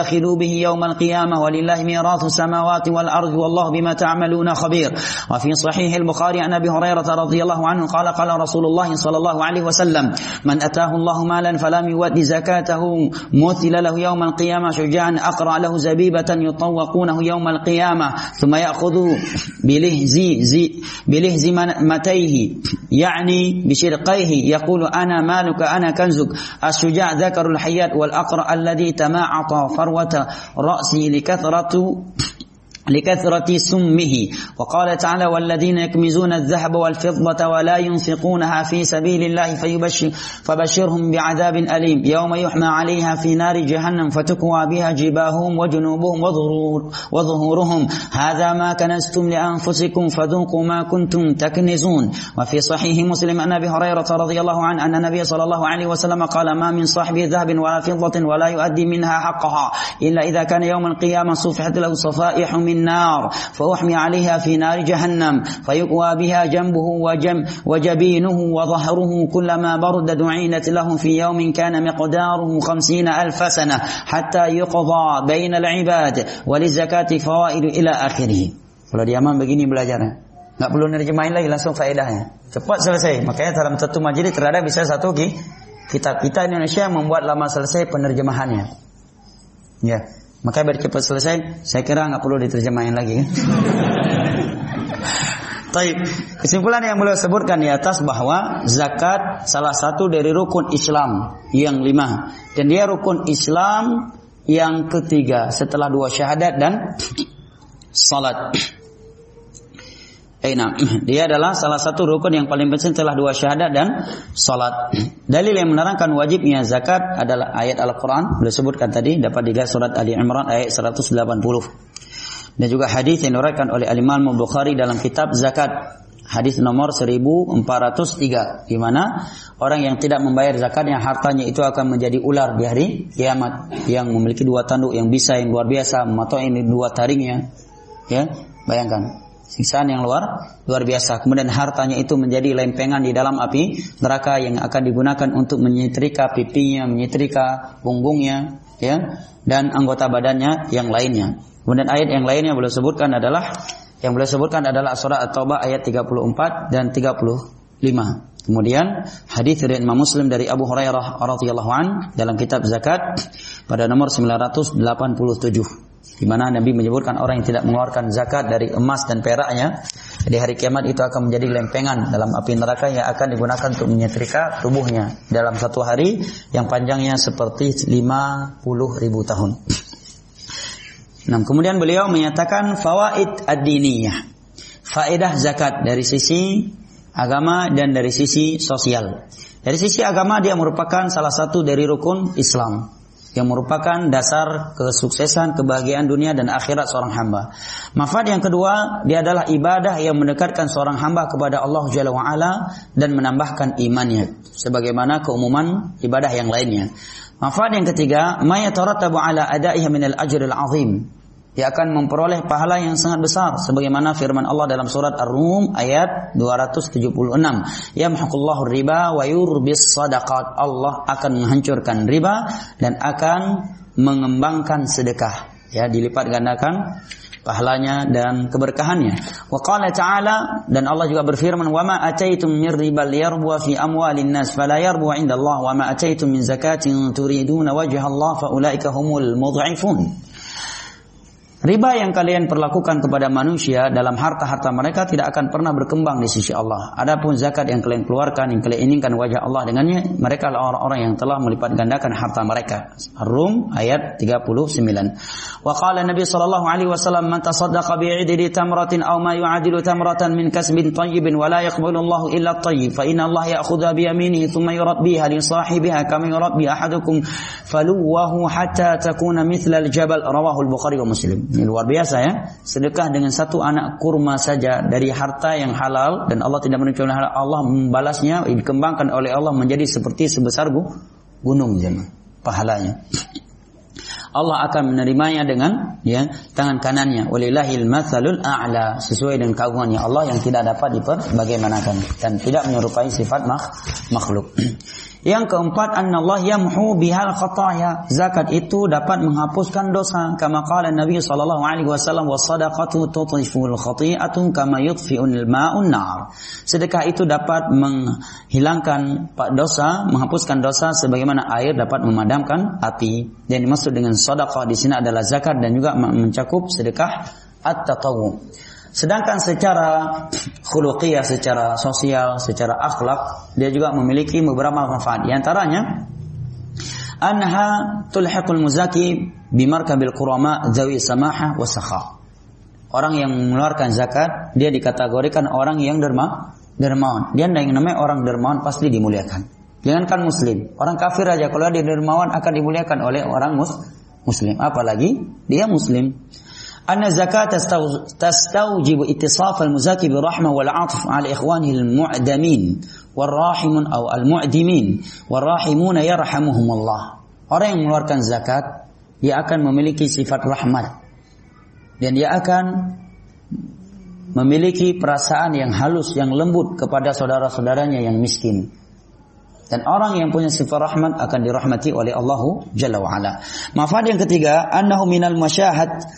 فيؤاخذوا به يوم القيامة ولله ميراث السماوات والأرض والله بما تعملون خبير. وفي صحيح البخاري عن أبي هريرة رضي الله عنه قال قال رسول الله صلى الله عليه وسلم من أتاه الله مالا فلم يؤد زكاته مثل له يوم القيامة شجاعا أقرأ له زبيبة يطوقونه يوم القيامة ثم يأخذ بلهز بلهز متيه يعني بشرقيه يقول أنا مالك أنا كنزك. الشجاع ذكر الحيات والأقرأ الذي تماعط فروة رأسه لكثرة لكثرة سمه. وقال تعالى والذين يكنزون الذهب والفضة ولا ينفقونها في سبيل الله فيبشر فبشرهم بعذاب أليم يوم يحمى عليها في نار جهنم فتكوى بها جباههم وجنوبهم وظهور وظهورهم هذا ما كنزتم لأنفسكم فذوقوا ما كنتم تكنزون. وفي صحيح مسلم أن أبي هريرة رضي الله عنه أن النبي صلى الله عليه وسلم قال ما من صاحب ذهب ولا فضة ولا يؤدي منها حقها إلا إذا كان يوم القيامة صفحت له صفائح من النار فأحمي عليها في نار جهنم فيقوى بها جنبه وجم وجبينه وظهره كلما برد دعينت له في يوم كان مقداره خمسين ألف سنة حتى يقضى بين العباد وللزكاة فوائد إلى آخره. Kalau diaman begini belajarnya, nggak perlu nerjemahin lagi, langsung faedahnya cepat selesai. Makanya dalam satu majelis terkadang bisa satu kitab kita Indonesia membuat lama selesai penerjemahannya. Ya. Maka biar cepat selesai, saya kira nggak perlu diterjemahin lagi. Taib. Kesimpulan yang beliau sebutkan di atas bahwa zakat salah satu dari rukun Islam yang lima, dan dia rukun Islam yang ketiga setelah dua syahadat dan salat. Eh, nah, dia adalah salah satu rukun yang paling penting setelah dua syahadat dan salat. Dalil yang menerangkan wajibnya zakat adalah ayat Al-Quran, beliau sebutkan tadi, dapat dilihat surat Ali Imran ayat seratus delapan puluh. Dan juga hadis yang diriwayatkan oleh Al-Imam Bukhari dalam kitab zakat, hadis nomor seribu empat ratus tiga, di mana orang yang tidak membayar zakatnya hartanya itu akan menjadi ular di hari kiamat yang memiliki dua tanduk yang bisa yang luar biasa, mematok ini dua taringnya. Ya, bayangkan. Siksaan yang luar luar biasa. Kemudian hartanya itu menjadi lempengan di dalam api neraka yang akan digunakan untuk menyetrika pipinya, menyetrika punggungnya, ya, dan anggota badannya yang lainnya. Kemudian ayat yang lainnya beliau sebutkan adalah yang beliau sebutkan adalah surah At-Taubah ayat tiga puluh empat dan tiga puluh lima. Kemudian hadis dari Imam Muslim dari Abu Hurairah radhiyallahu an dalam kitab zakat pada nomor sembilan ratus delapan puluh tujuh. Di mana Nabi menyebutkan orang yang tidak mengeluarkan zakat dari emas dan peraknya di hari kiamat itu akan menjadi lempengan dalam api neraka yang akan digunakan untuk menyetrika tubuhnya dalam satu hari yang panjangnya seperti lima puluh ribu tahun. Nah, kemudian beliau menyatakan fawaid ad-diniyah, faedah zakat dari sisi agama dan dari sisi sosial. Dari sisi agama dia merupakan salah satu dari rukun Islam yang merupakan dasar kesuksesan, kebahagiaan dunia dan akhirat seorang hamba. Manfaat yang kedua, dia adalah ibadah yang mendekatkan seorang hamba kepada Allah Jalla wa'ala dan menambahkan imannya, sebagaimana keumuman ibadah yang lainnya. Manfaat yang ketiga, ma yatarattabu ala ada'iha minal ajril azim, dia akan memperoleh pahala yang sangat besar sebagaimana firman Allah dalam surat Ar-Rum ayat dua ratus tujuh puluh enam, yamhaqullahu riba wa yurbis sadaqat, Allah akan menghancurkan riba dan akan mengembangkan sedekah, ya, dilipat gandakan pahalanya dan keberkahannya. Wa qala ta'ala, dan Allah juga berfirman, wa ma ataitum min ribal yarbu fi amwalin nas fala yarbu 'inda Allah wa ma ataitum min zakatin turiduna wajha Allah fa ulaika humul mudha'ifun. Riba yang kalian perlakukan kepada manusia dalam harta-harta mereka tidak akan pernah berkembang di sisi Allah. Adapun zakat yang kalian keluarkan, yang kalian inginkan wajah Allah dengannya, mereka adalah orang-orang yang telah melipat gandakan harta mereka. Ar-Rum ayat tiga puluh sembilan. Wa qala Nabi sallallahu alaihi wasallam, man tasaddaqa bi'idli tamratin aw ma yu'adilu tamratan min kasbin tayyibin wa la yaqbalu Allahu illa at-tayyib fa inna Allah ya'khudha bi yaminihi thumma yurabbiha li sahibiha kama yurabbi ahadukum faluwahu hatta takuna mithla al-jabal. Rawahu al-Bukhari wa Muslim. Ini luar biasa, ya. Sedekah dengan satu anak kurma saja dari harta yang halal, dan Allah tidak menunjukkan halal, Allah membalasnya, dikembangkan oleh Allah menjadi seperti sebesar gunung, jemaah, pahalanya. Allah akan menerimanya dengan, ya, tangan kanannya. Walillahil matsalul a'la, sesuai dengan keagungannya Allah yang tidak dapat diperbagaimanakan dan tidak menyerupai sifat makhluk. Yang keempat, annallahu yamhu bihal khataya. Zakat itu dapat menghapuskan dosa. Kama qala Nabi sallallahu alaihi wasallam, was-shadaqatu tudhiful khati'atu kama yudfi'ul ma'un nar. Sedekah itu dapat menghilangkan dosa, menghapuskan dosa sebagaimana air dapat memadamkan api. Dan dimaksud dengan sedekah di sini adalah zakat dan juga mencakup sedekah at-tatawwu. Sedangkan secara khuluqiyah, secara sosial, secara akhlak, dia juga memiliki beberapa manfaat. Di antaranya, anha tulhiqul muzaki bimarkabil qurama zawi samahah wa sakha. Orang yang mengeluarkan zakat, dia dikategorikan orang yang derma, dermawan. Dia yang namanya orang dermawan pasti dimuliakan. Jangankan muslim, orang kafir aja kalau dia dermawan akan dimuliakan oleh orang mus, muslim. Apalagi dia muslim. Anna zakat tastawjibu ittisaf al-muzaki birahmah wal 'athf 'ala ikhwanihi al-mu'damin wal-rahimun aw al-mu'dimin wal-rahimuna yarhamuhumullah. Orang yang mengeluarkan zakat, dia akan memiliki sifat rahmat dan dia akan memiliki perasaan yang halus, yang lembut kepada saudara-saudaranya yang miskin. Dan orang yang punya sifat rahmat akan dirahmati oleh Allah Jalla wa Ala. Manfaat yang ketiga, annahu minal masyahad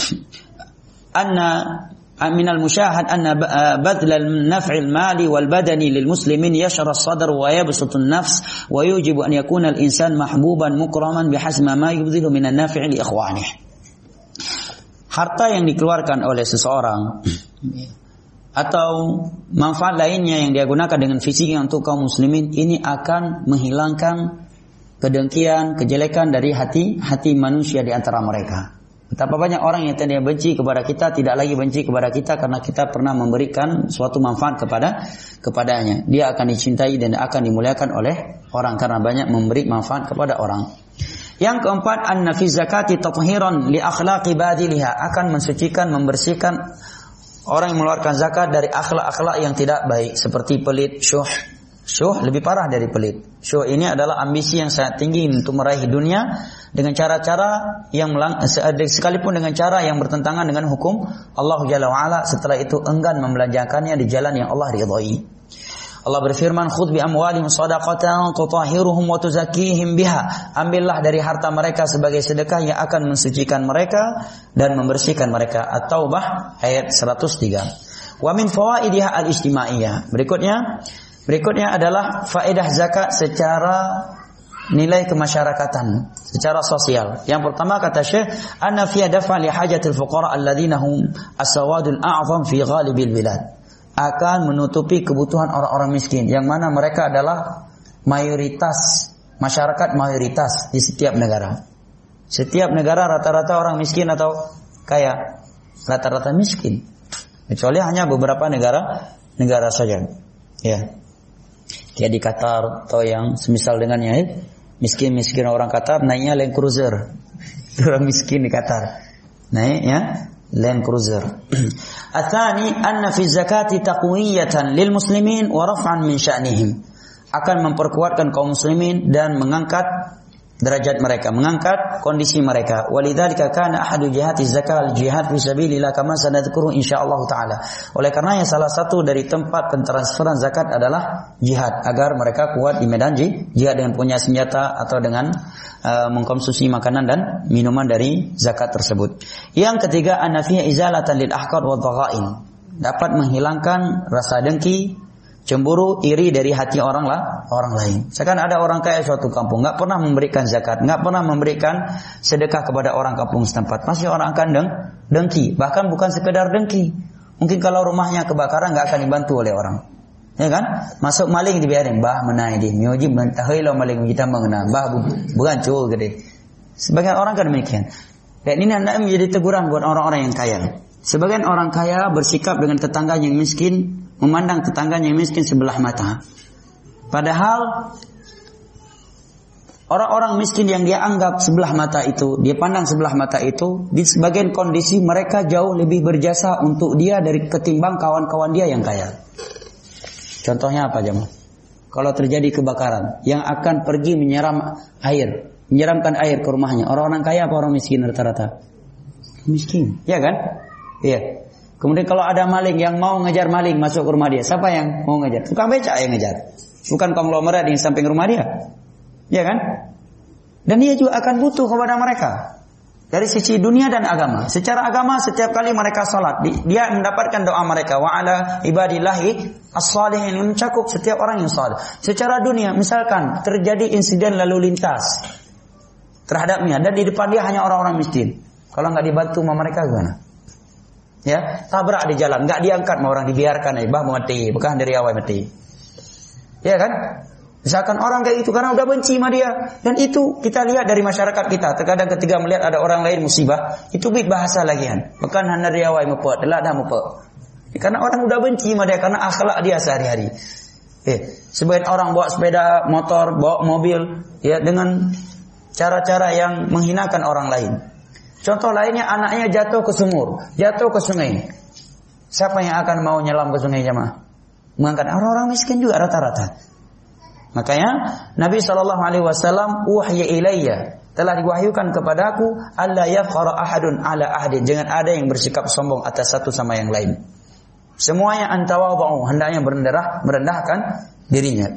anna minal musyahad anna badl al-naf' al-mali wal badani lil muslimin yashra as-sadr wa yabsutu an-nafs wa yujibu an yakuna al-insan mahbuban mukraman bihasbi ma yubdhilu min an-naf' li ikhwanihi. Harta yang dikeluarkan oleh seseorang atau manfaat lainnya yang dia gunakan dengan fisiknya untuk kaum muslimin ini akan menghilangkan kedengkian, kejelekan dari hati-hati manusia di antara mereka. Betapa banyak orang yang tadinya benci kepada kita tidak lagi benci kepada kita karena kita pernah memberikan suatu manfaat kepada kepadanya. Dia akan dicintai dan akan dimuliakan oleh orang karena banyak memberi manfaat kepada orang. Yang keempat, anna fi zakati tathiran li akhlaqi badiliha, akan mensucikan, membersihkan orang yang mengeluarkan zakat dari akhlak-akhlak yang tidak baik seperti pelit, syuh. Syuh lebih parah dari pelit. Syuh ini adalah ambisi yang sangat tinggi untuk meraih dunia dengan cara-cara yang melang, sekalipun dengan cara yang bertentangan dengan hukum Allah Jalla wa'ala. Setelah itu enggan membelanjakannya di jalan yang Allah ridhai. Allah berfirman, khudh bi amwalihim shadaqatan tutahhiruhum wa tuzakkihim biha. Ambillah dari harta mereka sebagai sedekah yang akan mensucikan mereka dan membersihkan mereka. At-Taubah ayat seratus tiga. Wa min fawaidiha al-ijtimaiyah. Berikutnya Berikutnya adalah faedah zakat secara nilai kemasyarakatan, secara sosial. Yang pertama kata Syekh, anna fiya daf'a li hajatil fuqara alladhina hum as-sawadul a'zam fi ghalibil bilad. Akan menutupi kebutuhan orang-orang miskin yang mana mereka adalah mayoritas, masyarakat mayoritas di setiap negara. Setiap negara rata-rata orang miskin atau kaya, rata-rata miskin. Kecuali hanya beberapa negara negara saja. Ya. Kayak di Qatar atau yang semisal dengannya, ya. Miskin-miskin orang Qatar naiknya Land Cruiser. Orang miskin di Qatar naiknya Land Cruiser. Atsani anna fi zakati taqwiyatan lil muslimin wa raf'an min sya'nihim. Akan memperkuatkan kaum muslimin dan mengangkat derajat mereka, mengangkat kondisi mereka. Walidzalika kana ahadu jihati zakal jihad fi sabilillah kama sanadhkuru insyaallah taala. Oleh karenanya salah satu dari tempat pentransferan zakat adalah jihad agar mereka kuat di medan jihad dengan punya senjata atau dengan uh, mengkonsumsi makanan dan minuman dari zakat tersebut. Yang ketiga, annafiya izalatan lil ahqad wa dhaghain. Dapat menghilangkan rasa dengki, cemburu, iri dari hati orang lah, orang lain. Sekarang ada orang kaya suatu kampung, nggak pernah memberikan zakat, nggak pernah memberikan sedekah kepada orang kampung setempat. Pasti orang akan deng, dengki. Bahkan bukan sekedar dengki. Mungkin kalau rumahnya kebakaran nggak akan dibantu oleh orang. Ya kan? Masuk maling dibiarin, bah menai dia. Nyojib mentahai lo maling kita mengenal. Bah bukan cuy gede. Sebagian orang kan demikian. Dan ini hendaknya menjadi teguran buat orang-orang yang kaya. Sebagian orang kaya bersikap dengan tetangga yang miskin, memandang tetangganya yang miskin sebelah mata. Padahal orang-orang miskin yang dia anggap sebelah mata itu, dia pandang sebelah mata itu, di sebagian kondisi mereka jauh lebih berjasa untuk dia dari ketimbang kawan-kawan dia yang kaya. Contohnya apa jemaah? Kalau terjadi kebakaran, yang akan pergi menyeram air, menyeramkan air ke rumahnya, orang-orang kaya apa orang miskin rata-rata? Miskin, ya kan? Iya. Kemudian kalau ada maling yang mau ngejar maling masuk ke rumah dia, siapa yang mau ngejar? Tukang becak yang ngejar. Bukan konglomerat di samping rumah dia. Ya kan? Dan dia juga akan butuh kepada mereka. Dari sisi dunia dan agama. Secara agama setiap kali mereka salat, dia mendapatkan doa mereka. Wa ala ibadillahi as-salihin, yang mencakup setiap orang yang saleh. Secara dunia, misalkan terjadi insiden lalu lintas terhadapnya dan di depan dia hanya orang-orang miskin. Kalau nggak dibantu sama mereka gimana? Ya, tabrak di jalan, nggak diangkat sama orang, dibiarkan aja, bah mati, bukan dari awal mati. Ya kan? Misalkan orang kayak itu karena udah benci sama dia. Dan itu kita lihat dari masyarakat kita. Terkadang ketika melihat ada orang lain musibah, itu bit bahasa lagian. Bukan hanya dari awal mepek, adalah dah mepek. Karena orang udah benci sama dia karena akhlak dia sehari-hari. Eh, sebagian orang bawa sepeda motor, bawa mobil, ya dengan cara-cara yang menghinakan orang lain. Contoh lainnya, anaknya jatuh ke sumur, jatuh ke sungai. Siapa yang akan mau nyelam ke sungai jemaah? Mengangkat orang-orang miskin juga rata-rata. Makanya Nabi shallallahu alaihi wasallam wahya ilayya, telah diwahyukan kepadaku alla yafkhara ahadun ala ahadin, jangan ada yang bersikap sombong atas satu sama yang lain. Semuanya antawadhu, hendaknya merendah merendahkan dirinya.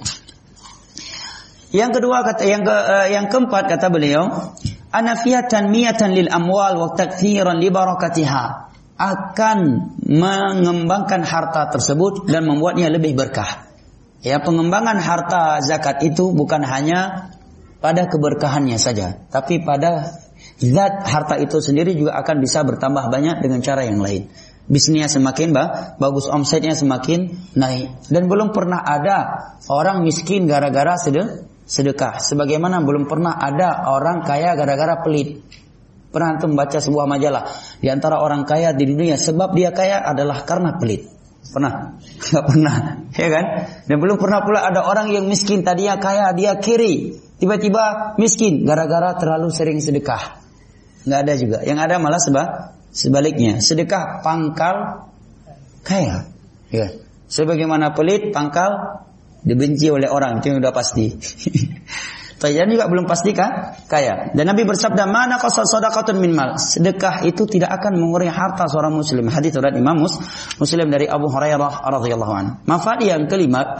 Yang kedua kata yang ke, uh, yang keempat kata beliau, anafiyatan miyatan lil amwal wa taktsiran li barakatiha, akan mengembangkan harta tersebut dan membuatnya lebih berkah. Ya, pengembangan harta zakat itu bukan hanya pada keberkahannya saja, tapi pada zat harta itu sendiri juga akan bisa bertambah banyak dengan cara yang lain. Bisnisnya semakin bah, bagus, omsetnya semakin naik. Dan belum pernah ada orang miskin gara-gara sedekah. Sebagaimana belum pernah ada orang kaya gara-gara pelit. Pernah antum baca sebuah majalah, di antara orang kaya di dunia sebab dia kaya adalah karena pelit. Pernah? Enggak pernah, ya kan? Dan belum pernah pula ada orang yang miskin tadinya kaya, dia kiri, tiba-tiba miskin gara-gara terlalu sering sedekah. Enggak ada juga. Yang ada malah sebab sebaliknya, sedekah pangkal kaya. Ya. Sebagaimana pelit pangkal dibenci oleh orang, itu yang udah pasti. Dan juga belum pasti kaya. Dan Nabi bersabda, mana qasad sadaqatun min mal, sedekah itu tidak akan mengurangi harta seorang muslim. Hadis riwayat Imam Muslim dari Abu Hurairah radhiyallahu anhu. Manfaat yang kelima,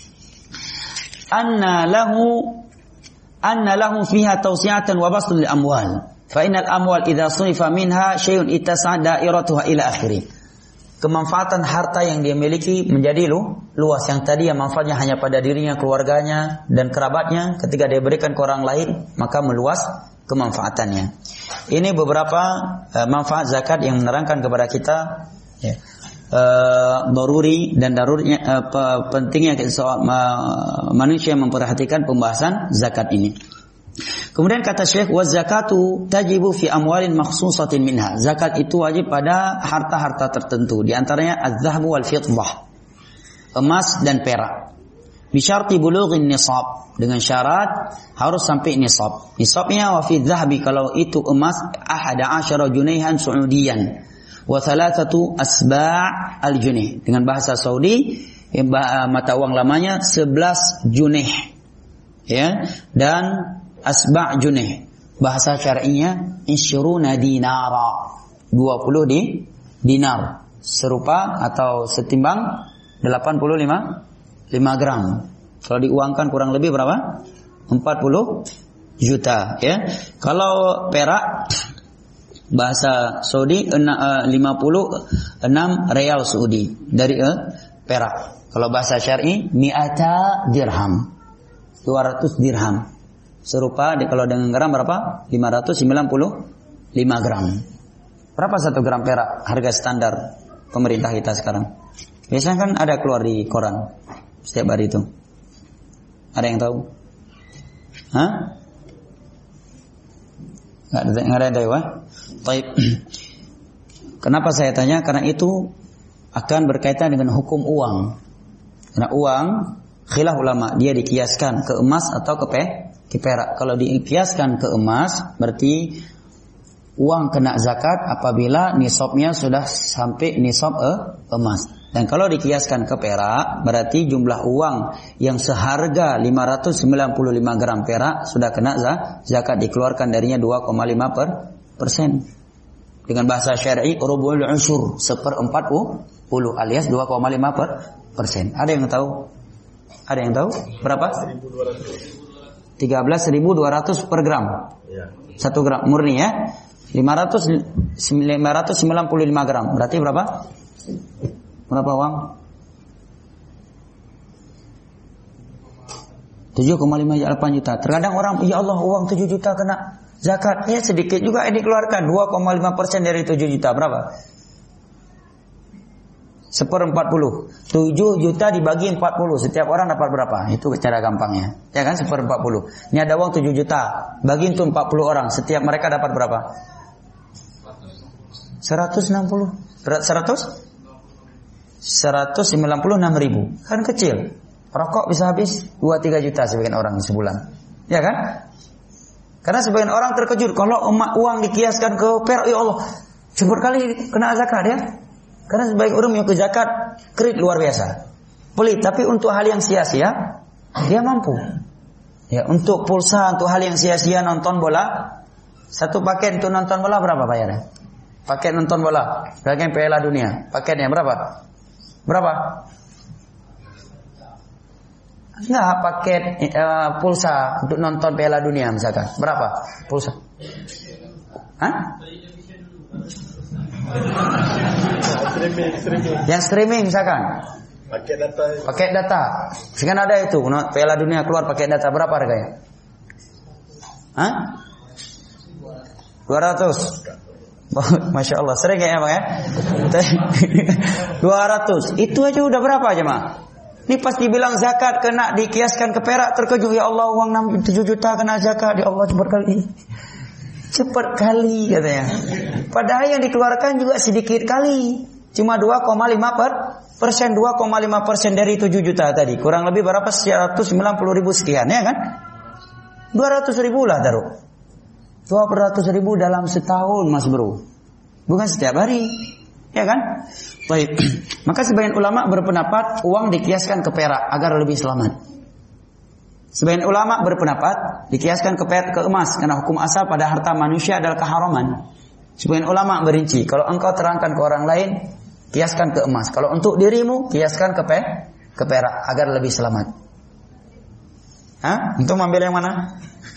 anna lahu anna lahu fiha tawsi'atan wa bastul lil amwal. Fa innal amwal idza sunifa minha syai'un ittasa'a da'iratuha ila akhirih. Kemanfaatan harta yang dia miliki menjadi lu, luas. Yang tadi yang manfaatnya hanya pada dirinya, keluarganya, dan kerabatnya, ketika dia berikan ke orang lain, maka meluas kemanfaatannya. Ini beberapa uh, manfaat zakat yang menerangkan kepada kita ya, uh, daruri dan darurnya uh, pentingnya soal uh, manusia memperhatikan pembahasan zakat ini. Kemudian kata Syekh, wa zakatu tajibu fi amwalin makhsusatin minha. Zakat itu wajib pada harta-harta tertentu, di antaranya az-zahabu wal fiddah, emas dan perak. Bi syarti bulughin nisab, dengan syarat harus sampai nisab. Nisabnya wa fi dzahabi, kalau itu emas ahada asyara junayhan suudiyan wa thalathatu asba' al-junih. Dengan bahasa Saudi, mata uang lamanya sebelas junih. Ya, dan asba' junih, bahasa syar'inya isyruna dinara, dua puluh di dinar, serupa atau setimbang delapan puluh lima gram. Kalau diuangkan kurang lebih berapa? empat puluh juta, ya. Kalau perak bahasa Saudi lima puluh enam real Saudi dari uh, perak. Kalau bahasa syar'i mi'ata dirham, dua ratus dirham. Serupa di, kalau dengan gram berapa? lima ratus sembilan puluh lima gram. Berapa satu gram perak harga standar pemerintah kita sekarang? Biasanya kan ada keluar di koran setiap hari itu. Ada yang tahu? Hah? Nggak ada, nggak ada yang tahu, ya? Baik. Kenapa saya tanya? Karena itu akan berkaitan dengan hukum uang. Karena uang, khilaf ulama, dia dikiaskan ke emas atau ke pe ke perak. Kalau dikiaskan ke emas, berarti uang kena zakat apabila nisabnya sudah sampai nisab e, emas. Dan kalau dikiaskan ke perak, berarti jumlah uang yang seharga lima ratus sembilan puluh lima gram perak sudah kena zakat, dikeluarkan darinya dua koma lima persen. Dengan bahasa syar'i rubul usyur, seperempat puluh alias dua koma lima persen. Ada yang tahu? Ada yang tahu? Berapa? tiga belas ribu dua ratus per gram. Satu gram murni ya. lima ratus sembilan puluh lima gram. Berarti berapa? Berapa uang? tujuh koma lima delapan juta. Terkadang orang, ya Allah uang tujuh juta kena zakat. Ya sedikit juga ini keluarkan. dua koma lima persen dari tujuh juta. Berapa? Seperempat puluh. tujuh juta dibagi empat puluh. Setiap orang dapat berapa? Itu cara gampangnya. Ya kan? Seperempat puluh. Ini ada uang tujuh juta. Bagi untuk empat puluh orang. Setiap mereka dapat berapa? seratus enam puluh. seratus? seratus sembilan puluh enam ribu. Kan kecil. Rokok bisa habis dua tiga juta sebagian orang sebulan. Ya kan? Karena sebagian orang terkejut. Kalau uang dikiaskan ke perak, ya Allah, cepat kali kena zakat ya. Karena sebagian orang yang ke zakat kredit luar biasa. Pelit, tapi untuk hal yang sia-sia dia mampu. Ya, untuk pulsa, untuk hal yang sia-sia nonton bola, satu paket untuk nonton bola berapa bayarnya? Paket nonton bola, bagian Piala Dunia, paketnya berapa? Berapa? Enggak, paket uh, pulsa untuk nonton Piala Dunia misalkan. Berapa pulsa? Hah? Streaming, streaming. Yang streaming misalkan. Paket data. Paket data. Sekarang ada itu, Piala Dunia keluar paket data berapa harganya? Hah? dua ratus. Oh, Masya Allah, sering ya Bang ya? dua ratus. Itu aja udah berapa aja Mak? Ini pas dibilang zakat kena dikiaskan ke perak terkejut, ya Allah uang enam tujuh juta kena zakat, ya Allah cepat kali. Cepat kali katanya. Padahal yang dikeluarkan juga sedikit kali. Cuma dua koma lima persen, dua koma lima persen dari tujuh juta tadi. Kurang lebih berapa? seratus sembilan puluh ribu sekian ya kan? dua ratus ribu lah taruh. dua ratus ribu dalam setahun Mas Bro. Bukan setiap hari. Ya kan? Baik. Maka sebagian ulama berpendapat uang dikiaskan ke perak agar lebih selamat. Sebagian ulama berpendapat dikiaskan ke perak, ke emas karena hukum asal pada harta manusia adalah keharaman. Sebagian ulama berinci, kalau engkau terangkan ke orang lain, kiaskan ke emas. Kalau untuk dirimu, kiaskan ke perak, ke perak agar lebih selamat. Hah? Untuk mengambil yang mana?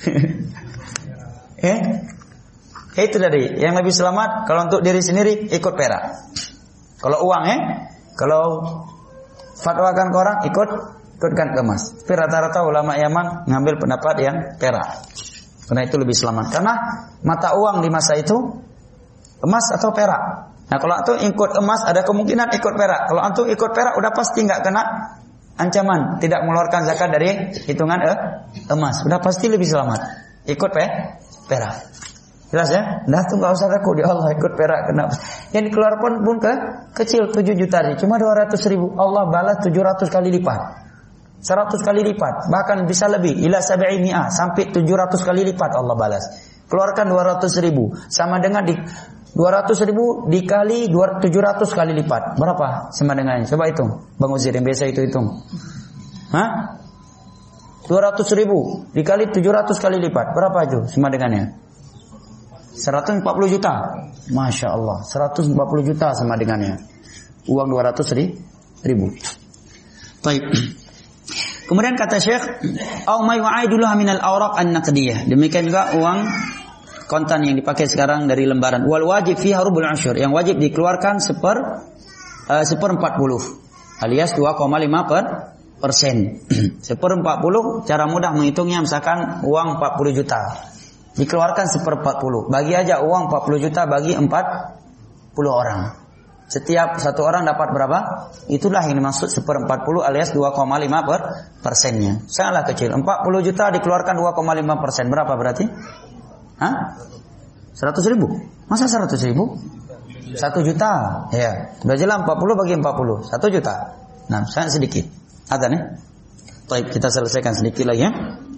eh? Itu tadi, yang lebih selamat kalau untuk diri sendiri ikut perak. Kalau uang eh, kalau fatwakan ke orang ikut ikutkan ke emas. Tapi rata-rata ulama Yaman ngambil pendapat yang perak. Karena itu lebih selamat. Karena mata uang di masa itu emas atau perak. Nah kalau antum ikut emas ada kemungkinan ikut perak. Kalau antum ikut perak udah pasti nggak kena ancaman tidak mengeluarkan zakat dari hitungan eh, emas. Udah pasti lebih selamat. Ikut pe, perak. Jelas ya? Nah tuh gak usah takut ya Allah ikut perak kenapa? Yang dikeluarkan pun ke kecil tujuh juta cuma dua ratus ribu. Allah balas tujuh ratus kali lipat. seratus kali lipat. Bahkan bisa lebih. Ila sab'i mi'ah. Sampai tujuh ratus kali lipat Allah balas. Keluarkan dua ratus ribu. Sama dengan di dua ratus ribu dikali tujuh ratus kali lipat. Berapa? Sama dengannya. Coba hitung. Bang Uzir yang biasa itu hitung. Hah? dua ratus ribu dikali tujuh ratus kali lipat. Berapa itu? Sama dengannya. seratus empat puluh juta. Masya Allah. seratus empat puluh juta sama dengannya. Uang dua ratus ribu. Baik. Kemudian kata Syekh, "Au ma yu'aidulah minal awraq an-naqdiyah." Demikian juga uang kontan yang dipakai sekarang dari lembaran. Wal wajib fiha rubul usyur. Yang wajib dikeluarkan seper uh, seperempat puluh alias dua koma lima persen. Seperempat puluh cara mudah menghitungnya misalkan uang empat puluh juta. Dikeluarkan seperempat puluh. Bagi aja uang empat puluh juta bagi empat puluh orang. Setiap satu orang dapat berapa? Itulah yang dimaksud seperempat puluh alias dua koma lima persennya. Sangatlah kecil. empat puluh juta dikeluarkan dua koma lima persen. Berapa berarti? Hah? seratus ribu? Masa seratus ribu? satu juta. Ya. Sudah jelas empat puluh bagi empat puluh. satu juta. Nah, sangat sedikit. Ada nih. Baik, kita selesaikan sedikit lagi ya.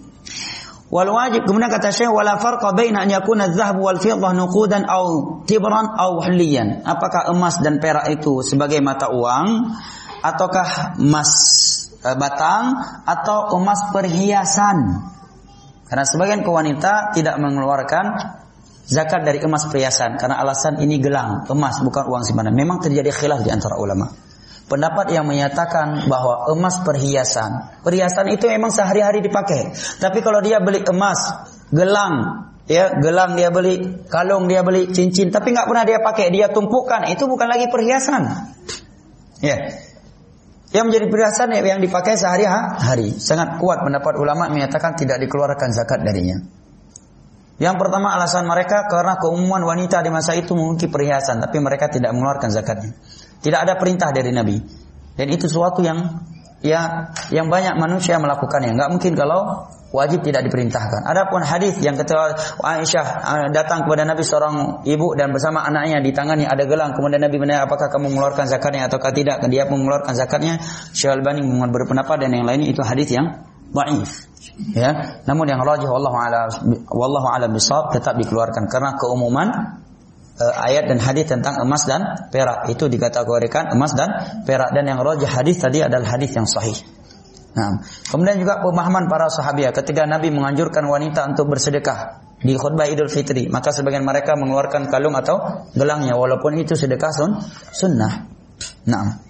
Wal wajib, kemudian kata Syekh, wala farqa baina an yakuna adh-dhahab wal fiddah nuqudan aw tibran aw haliyan. Apakah emas dan perak itu sebagai mata uang ataukah emas e, batang atau emas perhiasan? Karena sebagian wanita tidak mengeluarkan zakat dari emas perhiasan karena alasan ini gelang, emas bukan uang simpanan. Memang terjadi khilaf di antara ulama. pendapat yang menyatakan bahwa emas perhiasan. Perhiasan itu memang sehari-hari dipakai. Tapi kalau dia beli emas, gelang, ya, gelang dia beli, kalung dia beli, cincin, tapi nggak pernah dia pakai, dia tumpukan, itu bukan lagi perhiasan. Ya. Yang menjadi perhiasan yang dipakai sehari-hari. Sangat kuat pendapat ulama menyatakan tidak dikeluarkan zakat darinya. Yang pertama alasan mereka karena keumuman wanita di masa itu memiliki perhiasan, tapi mereka tidak mengeluarkan zakatnya. Tidak ada perintah dari Nabi. Dan itu sesuatu yang ya yang banyak manusia melakukannya. Enggak mungkin kalau wajib tidak diperintahkan. Adapun hadis yang ketika Aisyah datang kepada Nabi seorang ibu dan bersama anaknya di tangannya ada gelang, kemudian Nabi bertanya apakah kamu mengeluarkan zakatnya ataukah tidak? Dia mengeluarkan zakatnya. Syekh Albani berpendapat dan yang lainnya itu hadis yang dhaif. Ya, namun yang rajih wallahu a'lam wallahu a'lam bishawab tetap dikeluarkan karena keumuman uh, ayat dan hadis tentang emas dan perak itu dikategorikan emas dan perak, dan yang rajih hadis tadi adalah hadis yang sahih. Nah, kemudian juga pemahaman para sahabat ketika Nabi menganjurkan wanita untuk bersedekah di khutbah Idul Fitri, maka sebagian mereka mengeluarkan kalung atau gelangnya walaupun itu sedekah sun, sunnah. Nah,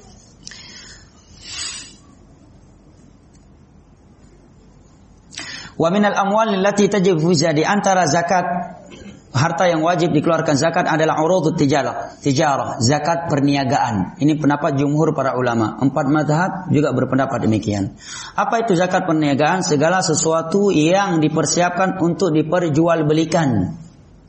wa minal amwal allati tajib fi zadi, antara zakat harta yang wajib dikeluarkan zakat adalah urudut tijarah, tijarah, zakat perniagaan. Ini pendapat jumhur para ulama. Empat mazhab juga berpendapat demikian. Apa itu zakat perniagaan? Segala sesuatu yang dipersiapkan untuk diperjualbelikan.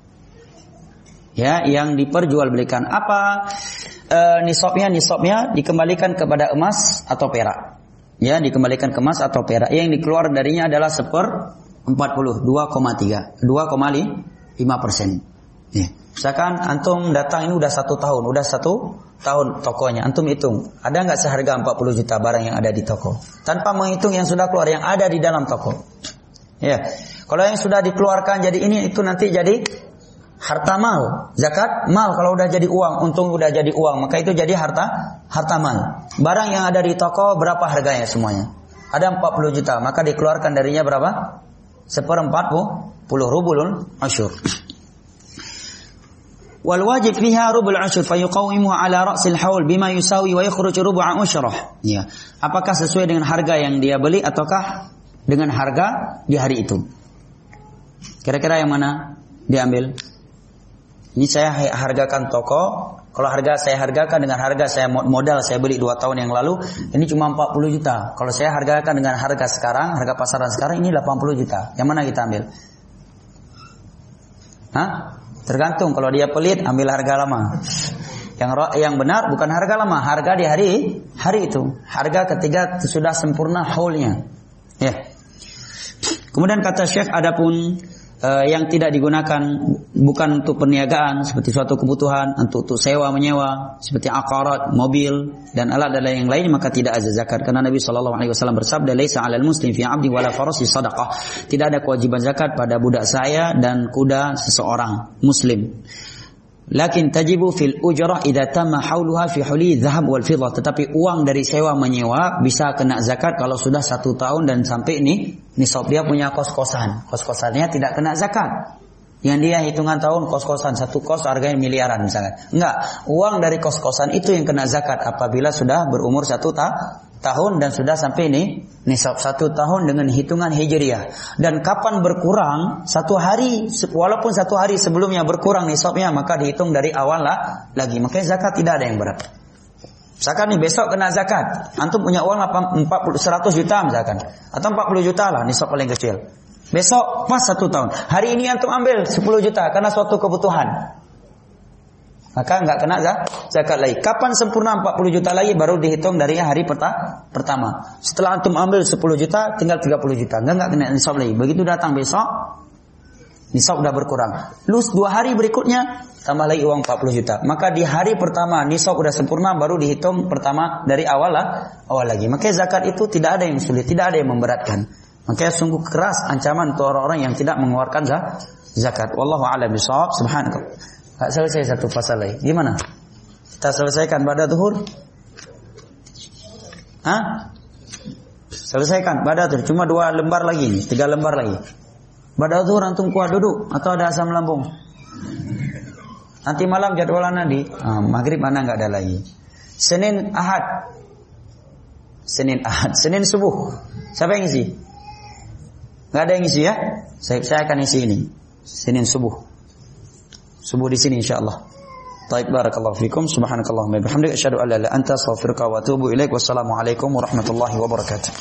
Ya, yang diperjualbelikan. Apa e, nisabnya? Nisabnya dikembalikan kepada emas atau perak. Ya, dikembalikan ke emas atau perak. Yang dikeluar darinya adalah seper empat puluh, dua koma tiga, dua koma lima persen. Ya. Misalkan antum datang ini udah satu tahun, udah satu tahun tokonya, antum hitung, ada nggak seharga empat puluh juta barang yang ada di toko? Tanpa menghitung yang sudah keluar, yang ada di dalam toko. Ya, kalau yang sudah dikeluarkan jadi ini itu nanti jadi harta mal, zakat mal. Kalau udah jadi uang, untung udah jadi uang, maka itu jadi harta harta mal. Barang yang ada di toko berapa harganya semuanya? Ada empat puluh juta, maka dikeluarkan darinya berapa? Seperempat puluh rubulun asyur. Wal wajib fiha rubul asyur fayuqawimuhu ala ra'sil haul bima yusawi wa yakhruju rubu'a usyrah. Ya, apakah sesuai dengan harga yang dia beli ataukah dengan harga di hari itu? Kira-kira yang mana diambil? Ini saya hargakan toko, kalau harga saya hargakan dengan harga saya modal saya beli dua tahun yang lalu, ini cuma empat puluh juta. Kalau saya hargakan dengan harga sekarang, harga pasaran sekarang ini delapan puluh juta. Yang mana kita ambil? Hah? Tergantung, kalau dia pelit ambil harga lama. Yang yang benar bukan harga lama, harga di hari hari itu. Harga ketika sudah sempurna haulnya. Ya. Kemudian kata Syekh, adapun Uh, yang tidak digunakan bukan untuk perniagaan seperti suatu kebutuhan, untuk, untuk sewa menyewa seperti akarat, mobil dan alat dan yang lain, maka tidak ada zakat karena Nabi sallallahu alaihi wasallam bersabda laisa 'alal muslim fi 'abdi wala farasi sadaqah. Tidak ada kewajiban zakat pada budak saya dan kuda seseorang muslim. Lakin tajibu fil ujrah idza tamma hauluha fi huli dhahab wal fiddah. Tetapi uang dari sewa menyewa bisa kena zakat kalau sudah satu tahun dan sampai ini nisab. Dia punya kos-kosan, kos-kosannya tidak kena zakat. Yang dia hitungan tahun kos-kosan, satu kos harganya miliaran misalnya. Enggak, uang dari kos-kosan itu yang kena zakat apabila sudah berumur satu ta- tahun dan sudah sampai ini nisab satu tahun dengan hitungan hijriah. Dan kapan berkurang? Satu hari, walaupun satu hari sebelumnya berkurang nisabnya, maka dihitung dari awal lah lagi. Makanya zakat tidak ada yang berat. Misalkan nih besok kena zakat, antum punya uang empat puluh, seratus juta misalkan, atau empat puluh juta lah nisab paling kecil. Besok pas satu tahun, hari ini antum ambil sepuluh juta karena suatu kebutuhan, maka enggak kena zakat lagi. Kapan sempurna empat puluh juta lagi? Baru dihitung dari hari peta, pertama. Setelah antum ambil sepuluh juta, tinggal tiga puluh juta. Enggak enggak kena nisab lagi. Begitu datang besok, nisab udah berkurang. Lus dua hari berikutnya, tambah lagi uang empat puluh juta. Maka di hari pertama nisab udah sempurna, baru dihitung pertama dari awal lah, awal lagi. Makanya zakat itu tidak ada yang sulit, tidak ada yang memberatkan. Makanya sungguh keras ancaman untuk orang-orang yang tidak mengeluarkan zakat. Wallahu a'lam bishawab. Subhanakallah. Tak selesai satu pasal lagi. Gimana? Kita selesaikan pada zuhur? Hah? Selesaikan pada zuhur. Cuma dua lembar lagi nih, tiga lembar lagi. Pada zuhur antum kuat duduk atau ada asam lambung? Nanti malam jadwalan nanti. Ah, maghrib mana enggak ada lagi. Senin Ahad. Senin Ahad, Senin subuh. Siapa yang isi? Enggak ada yang isi ya? Saya, saya akan isi ini. Senin subuh. Subuh di sini insyaallah. Baik, barakallahu fikum. Subhanakallahumma wa bihamdika asyhadu an la ilaha illa anta astaghfiruka wa atubu ilaik. Wassalamu alaikum warahmatullahi wabarakatuh.